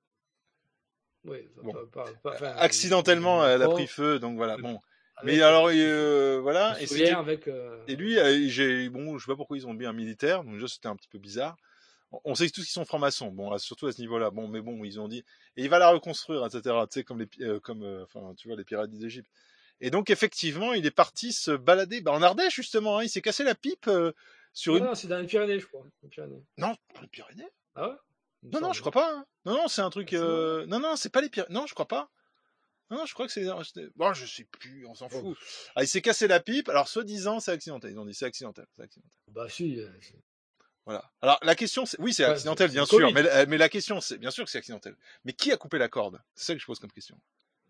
accidentellement, elle a pris feu, donc voilà. Bon, mais alors, voilà. Et lui, je sais pas pourquoi ils ont mis un militaire, donc déjà c'était un petit peu bizarre. On sait tous qu'ils sont francs-maçons, bon, surtout à ce niveau-là. Bon, mais bon, ils ont dit, et il va la reconstruire, etc. Tu sais, tu vois, les pyramides d'Égypte. Et donc, effectivement, il est parti se balader, en Ardèche, justement, hein, il s'est cassé la pipe, sur une. Non, c'est dans les Pyrénées, je crois. Non, pas les Pyrénées. Ah ouais? Non, je crois pas, hein. Non, c'est un truc, non, c'est pas les Pyrénées. Non, je crois pas. Non, je crois que c'est, bon, je sais plus, on s'en fout. Ah, il s'est cassé la pipe, alors, soi-disant, c'est accidentel. Ils ont dit, c'est accidentel. Bah, si. Voilà. Alors la question, c'est oui, c'est Enfin, accidentel, c'est bien le sûr, Covid. mais la question, c'est bien sûr que c'est accidentel. Mais qui a coupé la corde? C'est ça que je pose comme question.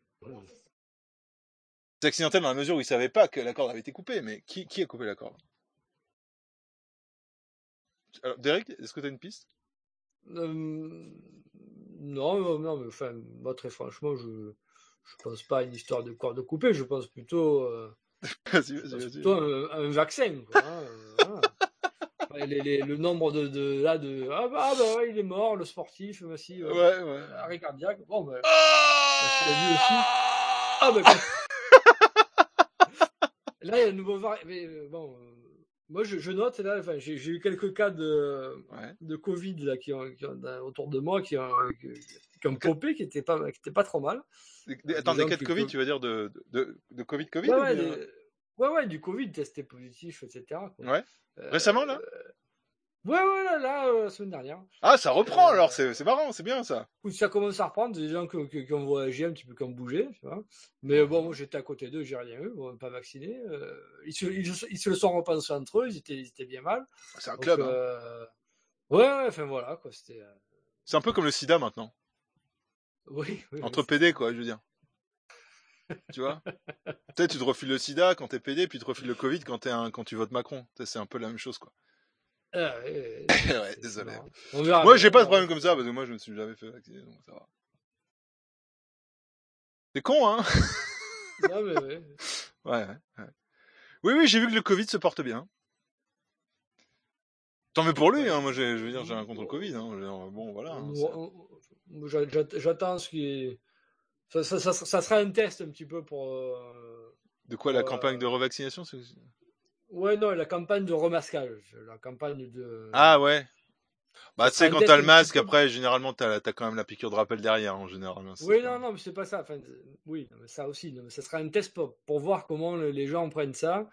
C'est accidentel dans la mesure où il savait pas que la corde avait été coupée, mais qui a coupé la corde? Alors, Derek, est-ce que tu as une piste? Non, mais enfin, moi, très franchement, je pense pas à une histoire de corde coupée, je pense plutôt, Vas-y. à un vaccin, quoi, hein, voilà. Enfin, le nombre bah ouais, il est mort, le sportif, si, Ouais. arrêt cardiaque, bon, bah, tu l'as vu aussi. Ah Ah, bah, là, il y a un nouveau variant, mais bon, moi, je note, là, enfin, j'ai eu quelques cas de Covid, là, autour de moi, qui ont popé, qui étaient pas trop mal. Attends, des gens cas de Covid, tu veux dire de Covid ou Ouais, bien... ouais, du Covid, testé positif, etc., quoi. Ouais. Récemment, là? Ouais, là, la semaine dernière. Ah, ça reprend, alors, c'est marrant, c'est bien, ça. Ça commence à reprendre, des gens qui ont voyagé un petit peu, qui ont bougé, tu vois. Mais bon, moi, j'étais à côté d'eux, j'ai rien eu, bon, pas vacciné. Ils se le sont repensés entre eux, ils étaient bien mal. C'est un Donc, club, hein. ouais, enfin voilà, quoi, c'était... C'est un peu comme le sida, maintenant. Oui, Entre PD, quoi, je veux dire. Tu vois? Peut-être tu te refiles le sida quand t'es PD, puis tu te refiles le Covid quand tu votes Macron. C'est un peu la même chose, quoi. Ouais, Ouais, désolé. On verra Moi, bien, j'ai pas de on verra problème comme ça, parce que moi, je me suis jamais fait vacciner, donc ça va. C'est con, hein? bien. Non, mais ouais. Ouais. Oui, j'ai vu que le Covid se porte bien. Tant mieux pour lui, hein. Moi, je veux dire, j'ai rien contre le Covid, hein. Je veux dire, bon, voilà. Hein, J'attends ce qui est... Ça sera un test un petit peu pour... de quoi, la campagne de revaccination? Ouais, non, la campagne de remasquage. La campagne de... Ah, ouais. Bah, Ça tu sera sais, un quand test t'as le un petit masque, peu... après, généralement, t'as quand même la piqûre de rappel derrière, en général. Hein, Oui, pas... non, mais c'est pas ça. Enfin, oui, mais ça aussi. Non, mais ça sera un test pour voir comment les gens prennent ça.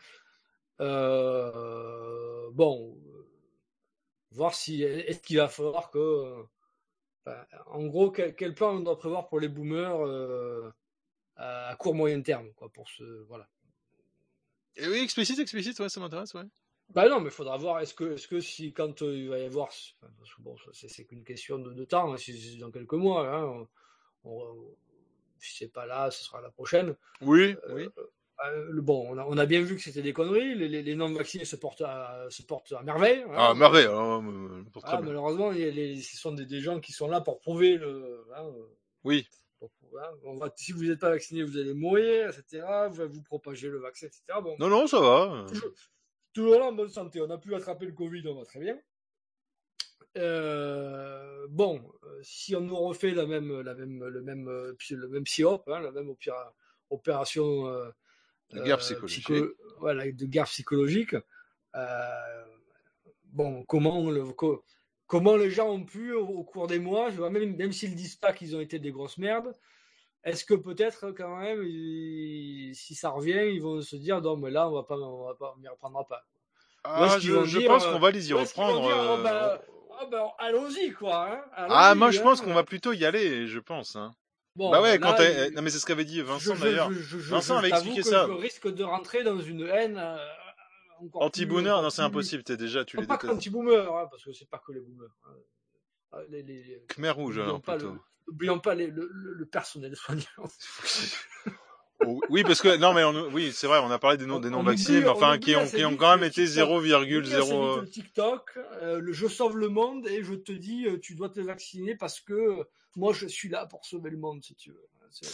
Bon, voir si est-ce qu'il va falloir que... en gros, quel plan on doit prévoir pour les boomers à court moyen terme, quoi, pour voilà. Et oui, explicite, ouais, ça m'intéresse, ouais. Bah non, mais il faudra voir, est-ce que si quand il va y avoir, parce que bon, c'est qu'une question de temps, hein, si c'est dans quelques mois, hein, si c'est pas là, ce sera la prochaine. Oui. Bon, on a bien vu que c'était des conneries, les non-vaccinés se portent à merveille. Hein, Ah, merveille, pour très bien. Malheureusement, ce sont des gens qui sont là pour prouver Oui. Si vous n'êtes pas vacciné, vous allez mourir, etc. Vous propagez le vaccin, etc. Bon, Non, ça va. toujours là en bonne santé. On a pu attraper le Covid, on va très bien. Bon, si on nous refait le même PSYOP, hein, la même opération de guerre psychologique. Voilà, de guerre psychologique, bon, comment les gens ont pu, au cours des mois, même s'ils ne disent pas qu'ils ont été des grosses merdes, est-ce que peut-être quand même, si ça revient, ils vont se dire non, mais là, on m'y reprendra pas. Ah, je pense qu'on va les y reprendre. Allons-y, quoi. Hein, allons-y, moi, je pense qu'on va plutôt y aller, je pense. Hein. Bon, bah ouais, là, non, mais c'est ce qu'avait dit Vincent d'ailleurs. Vincent avait expliqué que ça. Je risque de rentrer dans une haine anti-boomer, non, c'est impossible. Tu les détestes. Pas anti-boomer, hein, parce que c'est pas que les boomers. Hein. Khmer rouge, alors plutôt. N'oublions pas le personnel soignant. Oui, parce que non, mais oui, c'est vrai, on a parlé des non-vaccinés, mais enfin qui ont quand même été 0,0. Le TikTok, je sauve le monde et je te dis, tu dois te vacciner parce que moi je suis là pour sauver le monde, si tu veux.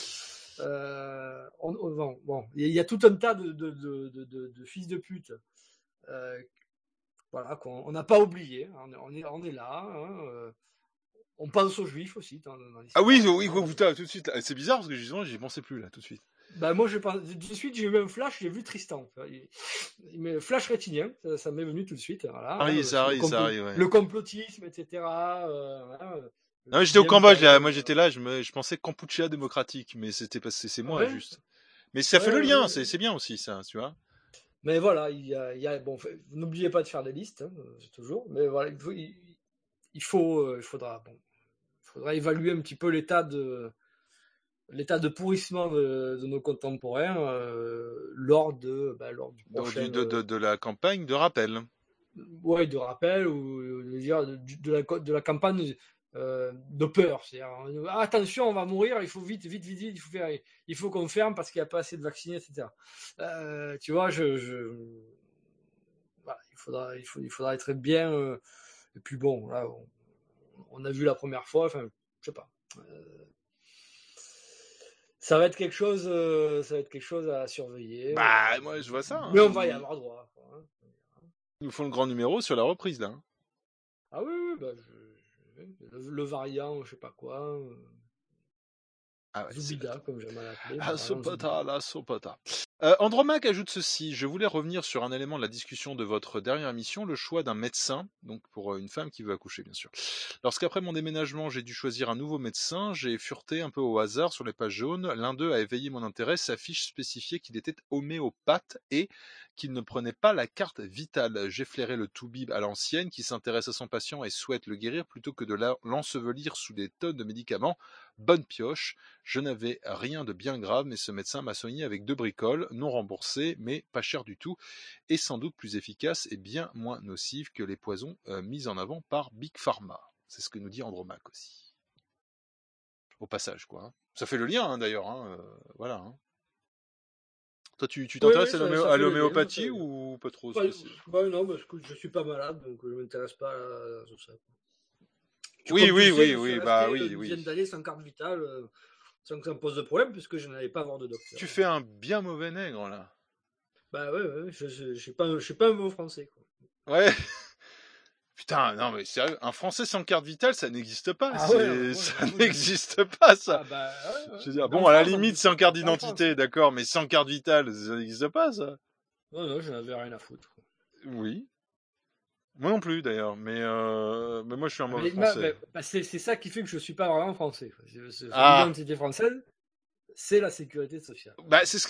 Bon, il y a tout un tas de fils de pute. Voilà, qu'on n'a pas oublié. On est là. Hein, on pense aux juifs aussi. Dans oui, putain, tout de suite. C'est bizarre parce que justement, j'y pensais plus là, tout de suite. Bah moi, tout de suite, j'ai eu un flash, j'ai vu Tristan. Flash rétinien, ça m'est venu tout de suite. Voilà, ça arrive, ouais. Le complotisme, etc. Non, j'étais au Cambodge, là. Moi, j'étais là, je pensais Kampuchea démocratique, mais c'est moi, juste. Mais ça fait le lien, c'est bien aussi, ça, tu vois. Mais voilà, bon, n'oubliez pas de faire des listes, hein, toujours. Mais voilà, il faudra évaluer un petit peu l'état de pourrissement de nos contemporains lors du prochain... de la campagne de rappel. ouais, de rappel ou de la campagne de peur. C'est-à-dire, attention, on va mourir, il faut vite, il faut qu'on ferme parce qu'il n'y a pas assez de vaccinés, etc. Tu vois, voilà, il faudra être bien. Et puis bon, là, on a vu la première fois, enfin, je sais pas. Ça va être quelque chose à surveiller. Bah, moi, je vois ça. Mais on va y avoir droit. Quoi. Ils nous font le grand numéro sur la reprise, là. Ah oui, bah, le variant, je sais pas quoi. Ah ouais, Zubida, comme j'aime l'appeler. la sopata. Andromaque ajoute ceci. Je voulais revenir sur un élément de la discussion de votre dernière émission, le choix d'un médecin, donc pour une femme qui veut accoucher, bien sûr. Lorsqu'après mon déménagement, j'ai dû choisir un nouveau médecin, j'ai fureté un peu au hasard sur les pages jaunes. L'un d'eux a éveillé mon intérêt. Sa fiche spécifiait qu'il était homéopathe et qu'il ne prenait pas la carte vitale. J'ai flairé le toubib à l'ancienne qui s'intéresse à son patient et souhaite le guérir plutôt que de l'ensevelir sous des tonnes de médicaments. Bonne pioche. Je n'avais rien de bien grave, mais ce médecin m'a soigné avec 2 bricoles, non remboursées, mais pas chères du tout, et sans doute plus efficaces et bien moins nocives que les poisons mis en avant par Big Pharma. C'est ce que nous dit Andromaque aussi. Au passage, quoi. Hein. Ça fait le lien, hein, d'ailleurs. Hein, voilà. Hein. Toi, tu t'intéresses à l'homéopathie ou pas trop non, parce que je suis pas malade, donc je ne m'intéresse pas à tout ça. Oui, Dizaine d'années sans carte vitale, sans que ça me pose de problème, puisque je n'allais pas avoir de docteur. Tu fais un bien mauvais nègre, là. Bah ouais, je suis pas un mot français, quoi. Ouais. Putain, non mais sérieux, un Français sans carte vitale, ça n'existe pas. Ça n'existe pas, ça. Ah bah, ouais. Je veux dire, bon, à la limite, sans carte d'identité, d'accord, mais sans carte vitale, ça n'existe pas, ça. Non, je n'avais rien à foutre. Oui. Moi non plus, d'ailleurs, mais moi, je suis un mauvais Français. C'est ça qui fait que je suis pas vraiment français. L'identité française, c'est la sécurité sociale. Bah, c'est ce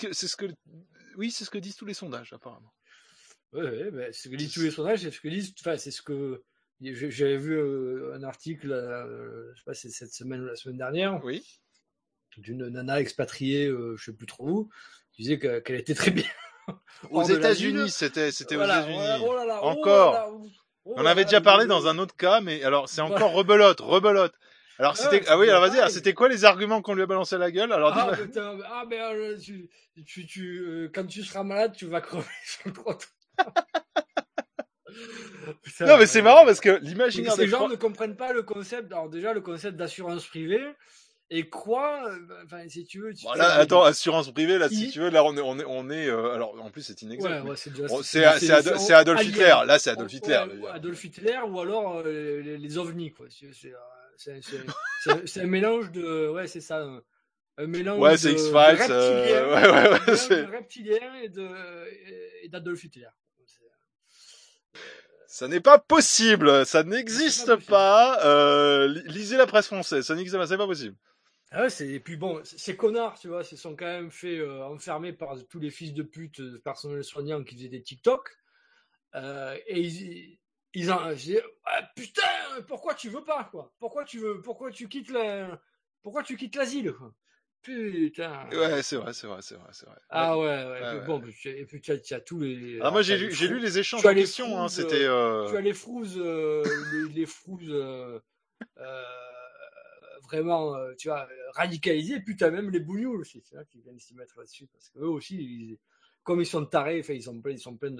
que disent tous les sondages, apparemment. Ouais, c'est ce que disent tous les sondages, c'est ce que disent, enfin, c'est ce que j'avais vu un article, je sais pas, c'est cette semaine ou la semaine dernière, oui, d'une nana expatriée, je sais plus trop où, qui disait qu'elle était très bien. Aux États-Unis, c'était aux États-Unis. Encore. On avait déjà parlé dans un autre cas, mais alors c'est encore rebelote. Alors c'était alors vas-y, c'était quoi les arguments qu'on lui a balancé à la gueule? Alors quand tu seras malade, tu vas crever sur le trottoir. Non mais c'est marrant parce que l'imaginaire des gens ne comprennent pas le concept. Alors déjà le concept d'assurance privée et croient, enfin si tu veux. Voilà, attends, assurance privée là, si tu veux, là on est alors en plus c'est inexact. Ouais, c'est Adolf Hitler. Là c'est Adolf Hitler. Adolf Hitler ou alors les ovnis quoi. C'est un mélange de c'est ça. Un mélange c'est X-Files, de reptilien et d'Adolf Hitler. Ça n'est pas possible, ça n'existe pas. Lisez la presse française, ça n'existe pas, c'est pas possible. Ah ouais, et puis bon, ces connards, tu vois, se sont quand même fait enfermer par tous les fils de pute personnels soignants qui faisaient des TikTok. Et ils en disaient, putain, pourquoi tu veux pas quoi? Pourquoi tu quittes l'asile quoi? Putain. Ouais, c'est vrai. Ah ouais. Bon, et puis tu as tous les. Ah moi j'ai lu les échanges en question, hein, c'était. Tu as les frouzes, les frouzes vraiment, tu vois, radicalisés. Et puis tu as même les bougnoules aussi, tu vois, qui viennent s'y mettre là-dessus parce qu'eux aussi, comme ils sont tarés, ils sont pleins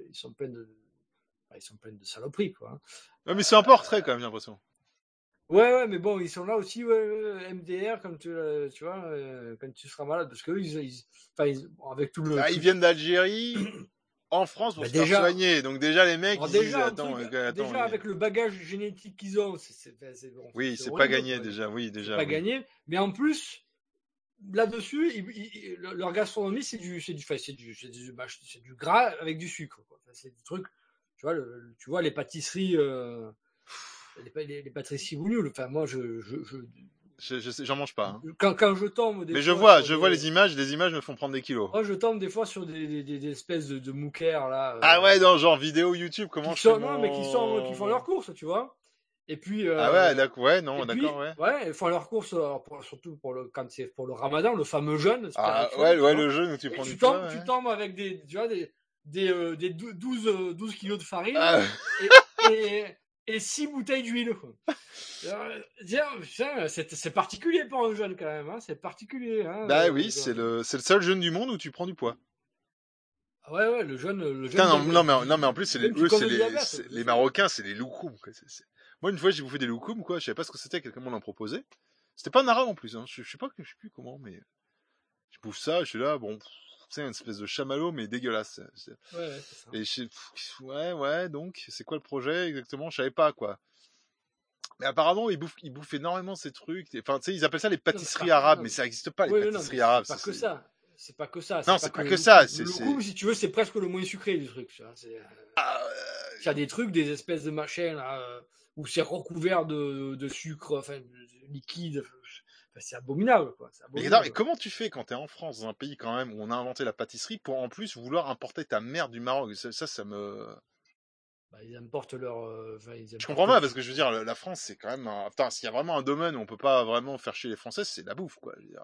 de saloperies quoi. Hein. Ouais, mais c'est un portrait quand même, j'ai l'impression. Ouais, mais bon, ils sont là aussi, MDR, comme tu vois, quand tu seras malade, parce que avec tout le. Ils viennent d'Algérie, en France pour se faire soigner, donc déjà les mecs, ils disent, attends, avec le bagage génétique qu'ils ont, c'est bon. Oui, c'est pas gagné déjà, déjà. Pas gagné, mais en plus, là-dessus, leur gastronomie, c'est du gras avec du sucre, quoi. C'est du truc, tu vois, les pâtisseries. Les pâtisseries bougnoules, enfin moi j'en mange pas. Hein. Quand je tombe mais je vois les images me font prendre des kilos. Moi je tombe des fois sur des espèces de moukers là. Ah ouais, dans genre vidéo YouTube, comment qui font leurs courses, tu vois. Et puis ah ouais, d'accord, ouais, non, d'accord, ouais. Ouais, ils font leurs courses surtout quand c'est pour le Ramadan, le fameux jeûne. Ah ouais, le jeûne où tu prends du poids. Tu tombes avec des des 12 kilos de farine Ah, et 6 bouteilles d'huile, quoi. Putain, c'est particulier pour un jeune, quand même, hein. C'est particulier, hein. bah oui, c'est le seul jeune du monde où tu prends du poids. Ouais, le jeune. Putain, non, mais en plus, c'est jeune qui eux, cause c'est le diabète. les Marocains, c'est les loukoums, quoi. Moi, une fois, j'ai bouffé des loukoums, quoi. Je savais pas ce que c'était, quelqu'un m'en a proposé. C'était pas un arabe, en plus, hein. Je sais plus comment, mais je bouffe ça, je suis là, bon, c'est une espèce de chamallow, mais dégueulasse. Ouais, c'est ça. Et ouais, donc, c'est quoi le projet, exactement? Je savais pas, quoi. Mais apparemment, ils bouffent énormément ces trucs. Enfin, tu sais, ils appellent ça les pâtisseries arabes, mais ça n'existe pas, les Oui, pâtisseries mais arabes. c'est pas que ça. C'est pas que ça. Non, c'est pas que ça. Le loukoum, si tu veux, c'est presque le moins sucré du truc. Tu vois. Il y a des trucs, des espèces de machins là, où c'est recouvert de sucre, enfin, de liquide. Enfin, c'est abominable, quoi. Mais attends, et comment tu fais quand t'es en France, dans un pays quand même où on a inventé la pâtisserie, pour en plus vouloir importer ta merde du Maroc? Ça me... Bah, ils importent leur. Je comprends pas, parce que je veux dire, la France, c'est quand même Putain, s'il y a vraiment un domaine où on peut pas vraiment faire chier les Français, c'est la bouffe, quoi. Je veux dire.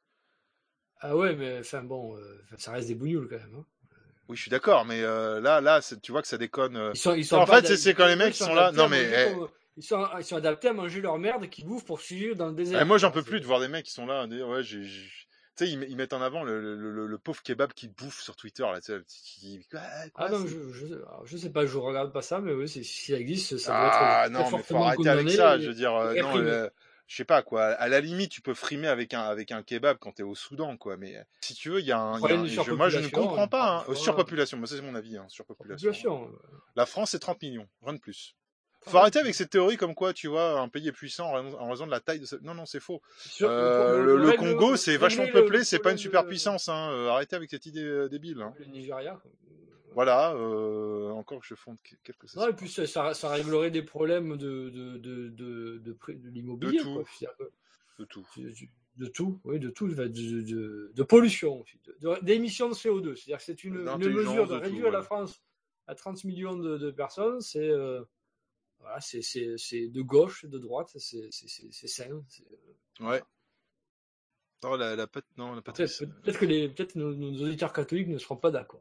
Ah ouais, mais enfin bon, ça reste des bougnoules quand même. Hein. Oui, je suis d'accord, mais là, tu vois que ça déconne. Ils sont en fait, c'est quand les mecs qui sont là. Non, mais. Ils sont adaptés à manger leur merde qu'ils bouffent pour survivre dans le désert. Moi, j'en peux plus de voir des mecs qui sont là à dire, ouais, tu sais, ils mettent en avant le pauvre kebab qu'ils bouffent sur Twitter, là, tu sais. Ah non, je sais pas, je regarde pas ça, mais oui, si ça existe, ça doit être. Ah non, mais faut arrêter avec ça, je veux dire, non, je sais pas, quoi. À la limite, tu peux frimer avec un kebab quand t'es au Soudan, quoi, mais si tu veux, moi, je ne comprends pas, hein. Surpopulation, moi, c'est mon avis, hein, surpopulation. La France, c'est 30 millions, rien de plus. Faut arrêter avec cette théorie comme quoi, tu vois, un pays est puissant en raison de la taille de sa... Non, c'est faux. Le Congo, c'est vachement peuplé, c'est pas une superpuissance, hein. Arrêtez avec cette idée débile. Hein. Le Nigeria. Voilà, encore que je fonde quelques... Non, et puis ça réglerait des problèmes de l'immobilier. De tout. De tout, oui, de tout, de pollution, d'émissions de CO2. C'est-à-dire que c'est une mesure de réduire la France à 30 millions de personnes, c'est... Voilà, c'est de gauche, de droite, c'est sain. Ouais. Non, la peut-être que nos auditeurs catholiques ne seront pas d'accord.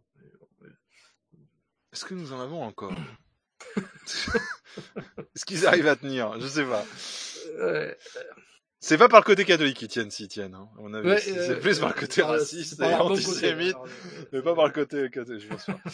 Est-ce que nous en avons encore? Est-ce qu'ils arrivent à tenir? Je sais pas. C'est pas par le côté catholique qu'ils tiennent, s'ils tiennent. Hein. C'est plus par le côté raciste et antisémite, mais pas par le côté catholique, je pense pas.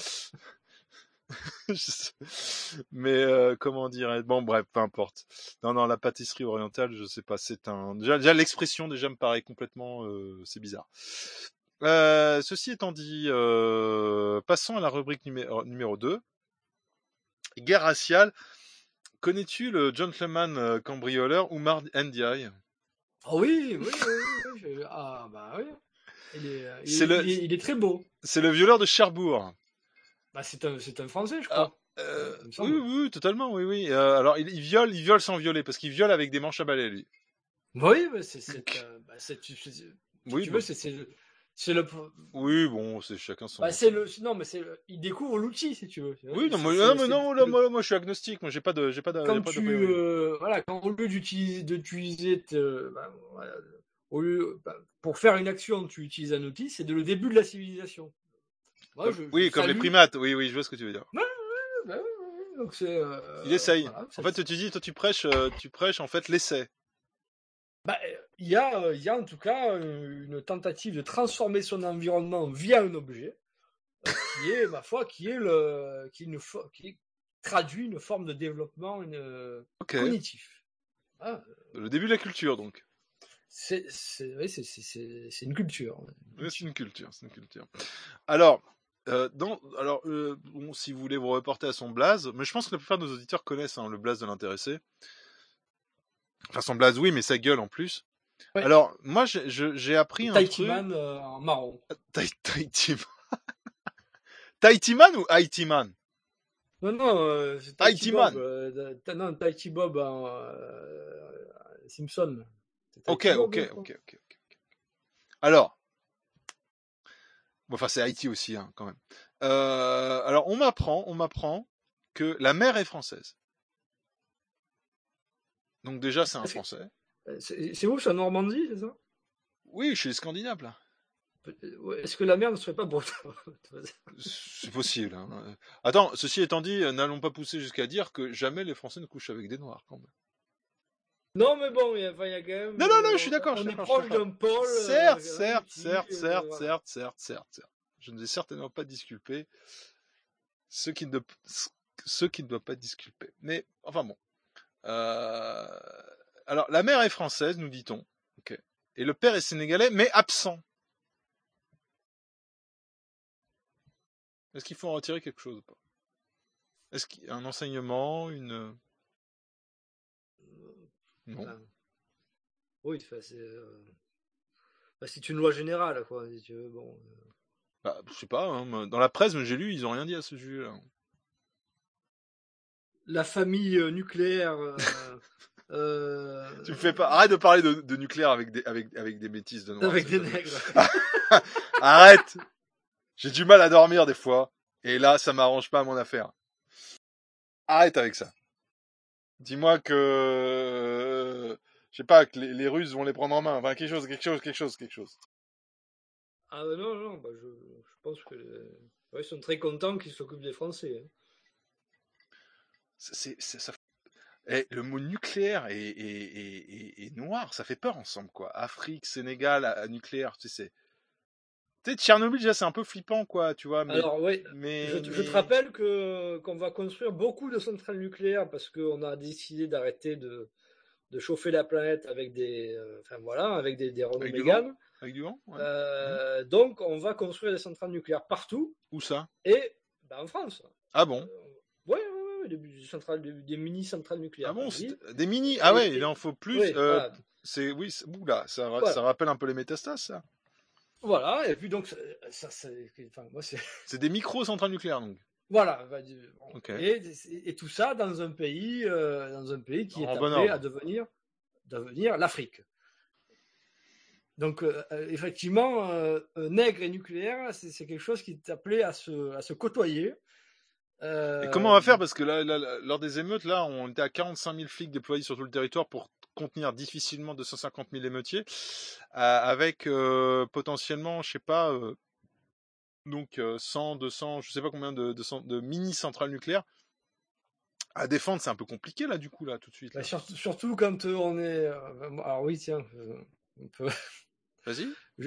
Mais comment dire, bon bref, peu importe. Non, la pâtisserie orientale, je sais pas, c'est déjà l'expression déjà me paraît complètement c'est bizarre. Ceci étant dit, passons à la rubrique numéro 2. Guerre raciale. Connais-tu le gentleman cambrioleur Oumar Ndiaye? Oh oui. Ah bah oui. Il est très beau. C'est le violeur de Cherbourg. Bah, c'est un Français, je crois. Oui, totalement, oui. Alors, il viole sans violer, parce qu'il viole avec des manches à balai, lui. Oui, mais c'est le. Oui, bon, c'est chacun son. Il découvre l'outil, si tu veux. Oui, moi, je suis agnostique, moi, j'ai pas de. Quand au lieu d'utiliser, pour faire une action, tu utilises un outil, c'est le début de la civilisation. Moi, comme les primates, oui, je vois ce que tu veux dire. Donc c'est, il essaye. Voilà, en fait, tu dis, toi, tu prêches en fait l'essai. Il y a en tout cas une tentative de transformer son environnement via un objet qui est, ma foi, qui traduit une forme de développement cognitif. Le début de la culture, donc. C'est une culture. Oui, c'est une culture. Alors, bon, si vous voulez vous reporter à son blaze, mais je pense que la plupart de nos auditeurs connaissent le blaze de l'intéressé. Enfin, son blaze, oui, mais sa gueule en plus. Ouais. Alors, moi, j'ai appris un truc... Tahitiman en marron. Tahitiman. Tahitiman ou Haïtiman? Non, c'est Tahiti Bob. Non, Tahiti Bob Simpson. Ok. Alors, enfin, c'est Haïti aussi, hein, quand même. Alors, on m'apprend que la mère est française. Donc déjà, c'est un Français. C'est où, c'est en Normandie, c'est ça? Oui, chez les Scandinaves, là. Est-ce que la mer ne serait pas bretonne? C'est possible. Hein. Attends, ceci étant dit, n'allons pas pousser jusqu'à dire que jamais les Français ne couchent avec des Noirs, quand même. Non, mais bon, il y a quand même. Non, je suis d'accord. On est proche d'un pôle. Certes. Voilà. Je ne vais certainement pas disculper ceux qui ne doivent pas disculper. Mais, enfin bon. Alors, la mère est française, nous dit-on. Okay. Et le père est sénégalais, mais absent. Est-ce qu'il faut en retirer quelque chose ou pas? Est-ce qu'il y a un enseignement, une... Non. Enfin, oui, c'est une loi générale, quoi, si tu veux. Bon. Bah, je sais pas, hein, dans la presse, j'ai lu, ils ont rien dit à ce sujet-là. La famille nucléaire. Tu me fais pas. Arrête de parler de nucléaire avec des métis de noirs. Avec des nègres. Arrête. J'ai du mal à dormir des fois. Et là, ça m'arrange pas mon affaire. Arrête avec ça. Dis-moi que... je sais pas, que les Russes vont les prendre en main. Enfin, quelque chose. Ah non, bah, je pense que ils sont très contents qu'ils s'occupent des Français. Hein. Ça... Et le mot nucléaire et noir, ça fait peur ensemble, quoi. Afrique, Sénégal, nucléaire, tu sais, Tchernobyl, déjà, c'est un peu flippant, quoi, tu vois. Alors, oui, je te rappelle qu'on va construire beaucoup de centrales nucléaires parce qu'on a décidé d'arrêter de chauffer la planète avec des Renault Mégane. Avec du vent, ouais. Donc, on va construire des centrales nucléaires partout. Où ça? Et en France. Ah bon? Oui, des mini-centrales nucléaires. Ah bon, des mini? Ah ouais, il en faut plus. Oui, voilà. Ça rappelle un peu les métastases, ça. Voilà, et puis donc, c'est des micro-centrales nucléaires, donc. Voilà. Okay. Et tout ça dans un pays qui est appelé à devenir l'Afrique. Donc, effectivement, nègre et nucléaire, c'est quelque chose qui est appelé à se côtoyer. Et comment on va faire? Parce que là, lors des émeutes, là, on était à 45 000 flics déployés sur tout le territoire pour contenir difficilement 250 000 émeutiers, avec potentiellement, je sais pas, donc 100, 200, je sais pas combien de mini-centrales nucléaires. À défendre, c'est un peu compliqué, là, du coup, là, tout de suite. Là. Surtout quand on est... alors oui, tiens, on peut... Vas-y.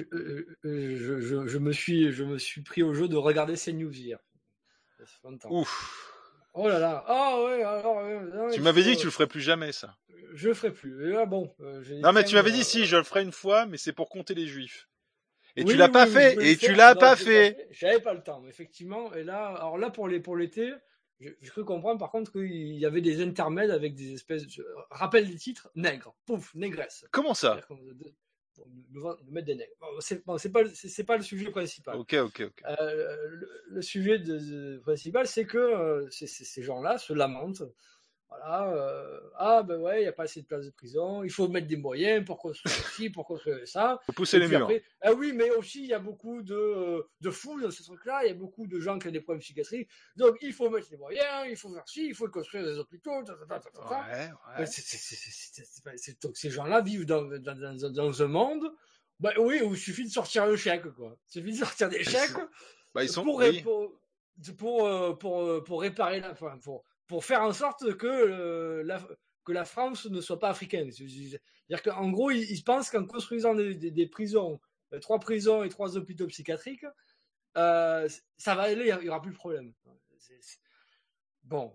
Je me suis pris au jeu de regarder CNews hier. Ça fait longtemps. Ouf. Oh là là. Ah ouais, alors... tu m'avais dit que tu le ferais plus jamais, ça. Je le ferai plus. Et là, bon... non, mais tu m'avais dit, si, je le ferai une fois, mais c'est pour compter les juifs. Et oui, tu l'as pas fait. Et tu l'as pas fait. J'avais pas le temps, effectivement. Et là, alors là, pour l'été, j'ai cru comprendre, par contre, qu'il y avait des intermèdes avec des espèces de... Rappel des titres, nègre. Pouf, négresse. Comment ça? De mettre des nègres. C'est pas le sujet principal. Ok. Le sujet principal, c'est que ces gens-là se lamentent. Voilà, ben ouais, il n'y a pas assez de places de prison, il faut mettre des moyens pour construire ci, pour construire ça. Il faut pousser les murs. Après, oui, mais aussi, il y a beaucoup de fous dans ce truc-là, il y a beaucoup de gens qui ont des problèmes psychiatriques, donc il faut mettre les moyens, il faut faire ci, il faut construire des hôpitaux, Ouais. Donc ces gens-là vivent dans un monde, bah oui, où il suffit de sortir un chèque, quoi. Il suffit de sortir des chèques pour réparer la fin, pour faire en sorte que la France ne soit pas africaine. C'est-à-dire qu'en gros, ils pensent qu'en construisant des prisons, 3 prisons et 3 hôpitaux psychiatriques, ça va aller, il n'y aura plus de problème. Bon.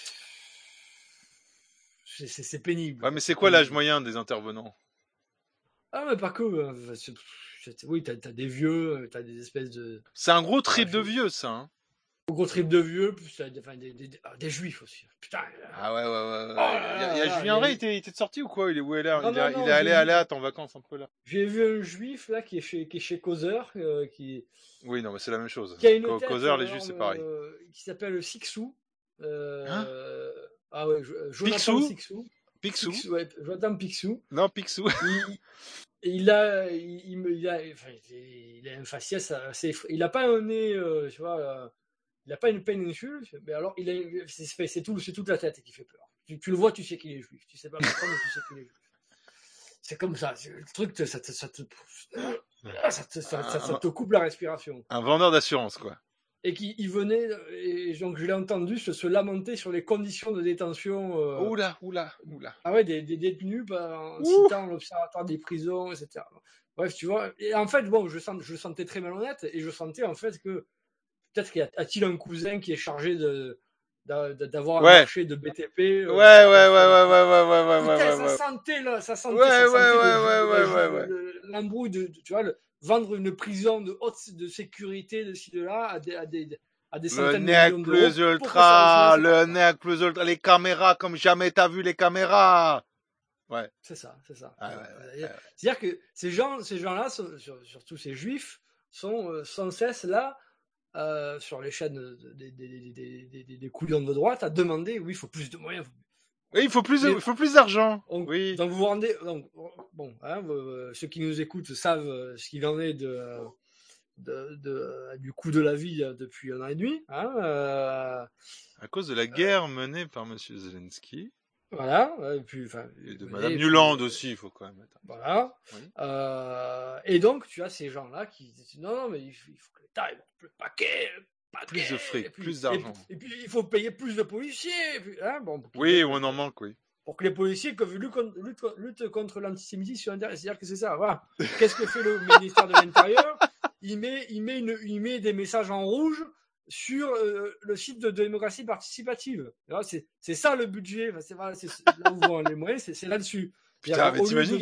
C'est pénible. Ouais, mais c'est quoi l'âge moyen des intervenants? Ah, mais pas que. Oui, t'as des vieux, t'as des espèces de... C'est un gros trip de vieux, ça, hein. Gros trip de vieux, plus des juifs aussi. Putain. Ah ouais. Il y a Julien Rey, il était sorti ou quoi? Il est allé à Léat en vacances un peu là. J'ai vu un juif là qui est chez Causeur, qui... Oui, non, mais c'est la même chose. Qui a une tête, Causeur, les juifs, c'est pareil. Qui s'appelle Sixou. Ah ouais, Jonathan Sixou. Picsou. Ouais, Jonathan Picsou. Non, Picsou. Il a un faciès assez... Il n'a pas un nez, tu vois... Il n'a pas une péninsule, mais alors c'est toute la tête qui fait peur. Tu le vois, tu sais qu'il est juif. Tu sais pas pourquoi, mais tu sais qu'il est juif. C'est comme ça. Le truc, ça te... ça te coupe la respiration. Un vendeur d'assurance, quoi. Et il venait, et donc je l'ai entendu se lamenter sur les conditions de détention. Oula. Ah ouais, des détenus en citant l'observatoire des prisons, etc. Bref, tu vois. Et en fait, bon, je le sentais très malhonnête, et je sentais en fait que peut-être qu'il y a-t-il un cousin qui est chargé d'avoir un marché de BTP. Ouais. Ça sentait Ouais. l'embrouille tu vois, vendre une prison de haute de sécurité de ci de là à des centaines de millions d'euros. Le nec plus ultra, les caméras comme jamais t'as vu les caméras. Ouais. C'est ça. Ouais. C'est-à-dire que ces gens-là, surtout ces juifs, sont sans cesse là, sur les chaînes des couillons de droite, à demander, oui, il faut plus de moyens. Oui, il faut plus d'argent. Oui. Donc vous vous rendez, bon, ceux qui nous écoutent savent ce qu'il en est du coût de la vie depuis 1 an et demi. À cause de la guerre menée par Monsieur Zelensky. Voilà. Et de Madame Nuland aussi, il faut quand même mettre. Voilà. Oui. Et donc, tu as ces gens-là qui disent non, mais il faut que l'État ait plus de paquet. Plus de fric, plus d'argent. Et puis, il faut payer plus de policiers. Oui, on en manque, oui. Pour que les policiers luttent contre l'antisémitisme sur Internet. C'est-à-dire que c'est ça, voilà. Qu'est-ce que fait le ministère de l'Intérieur ? Il met des messages en rouge sur le site de démocratie participative. C'est ça le budget. C'est là où vont les moyens, c'est là-dessus. Putain, mais t'imagines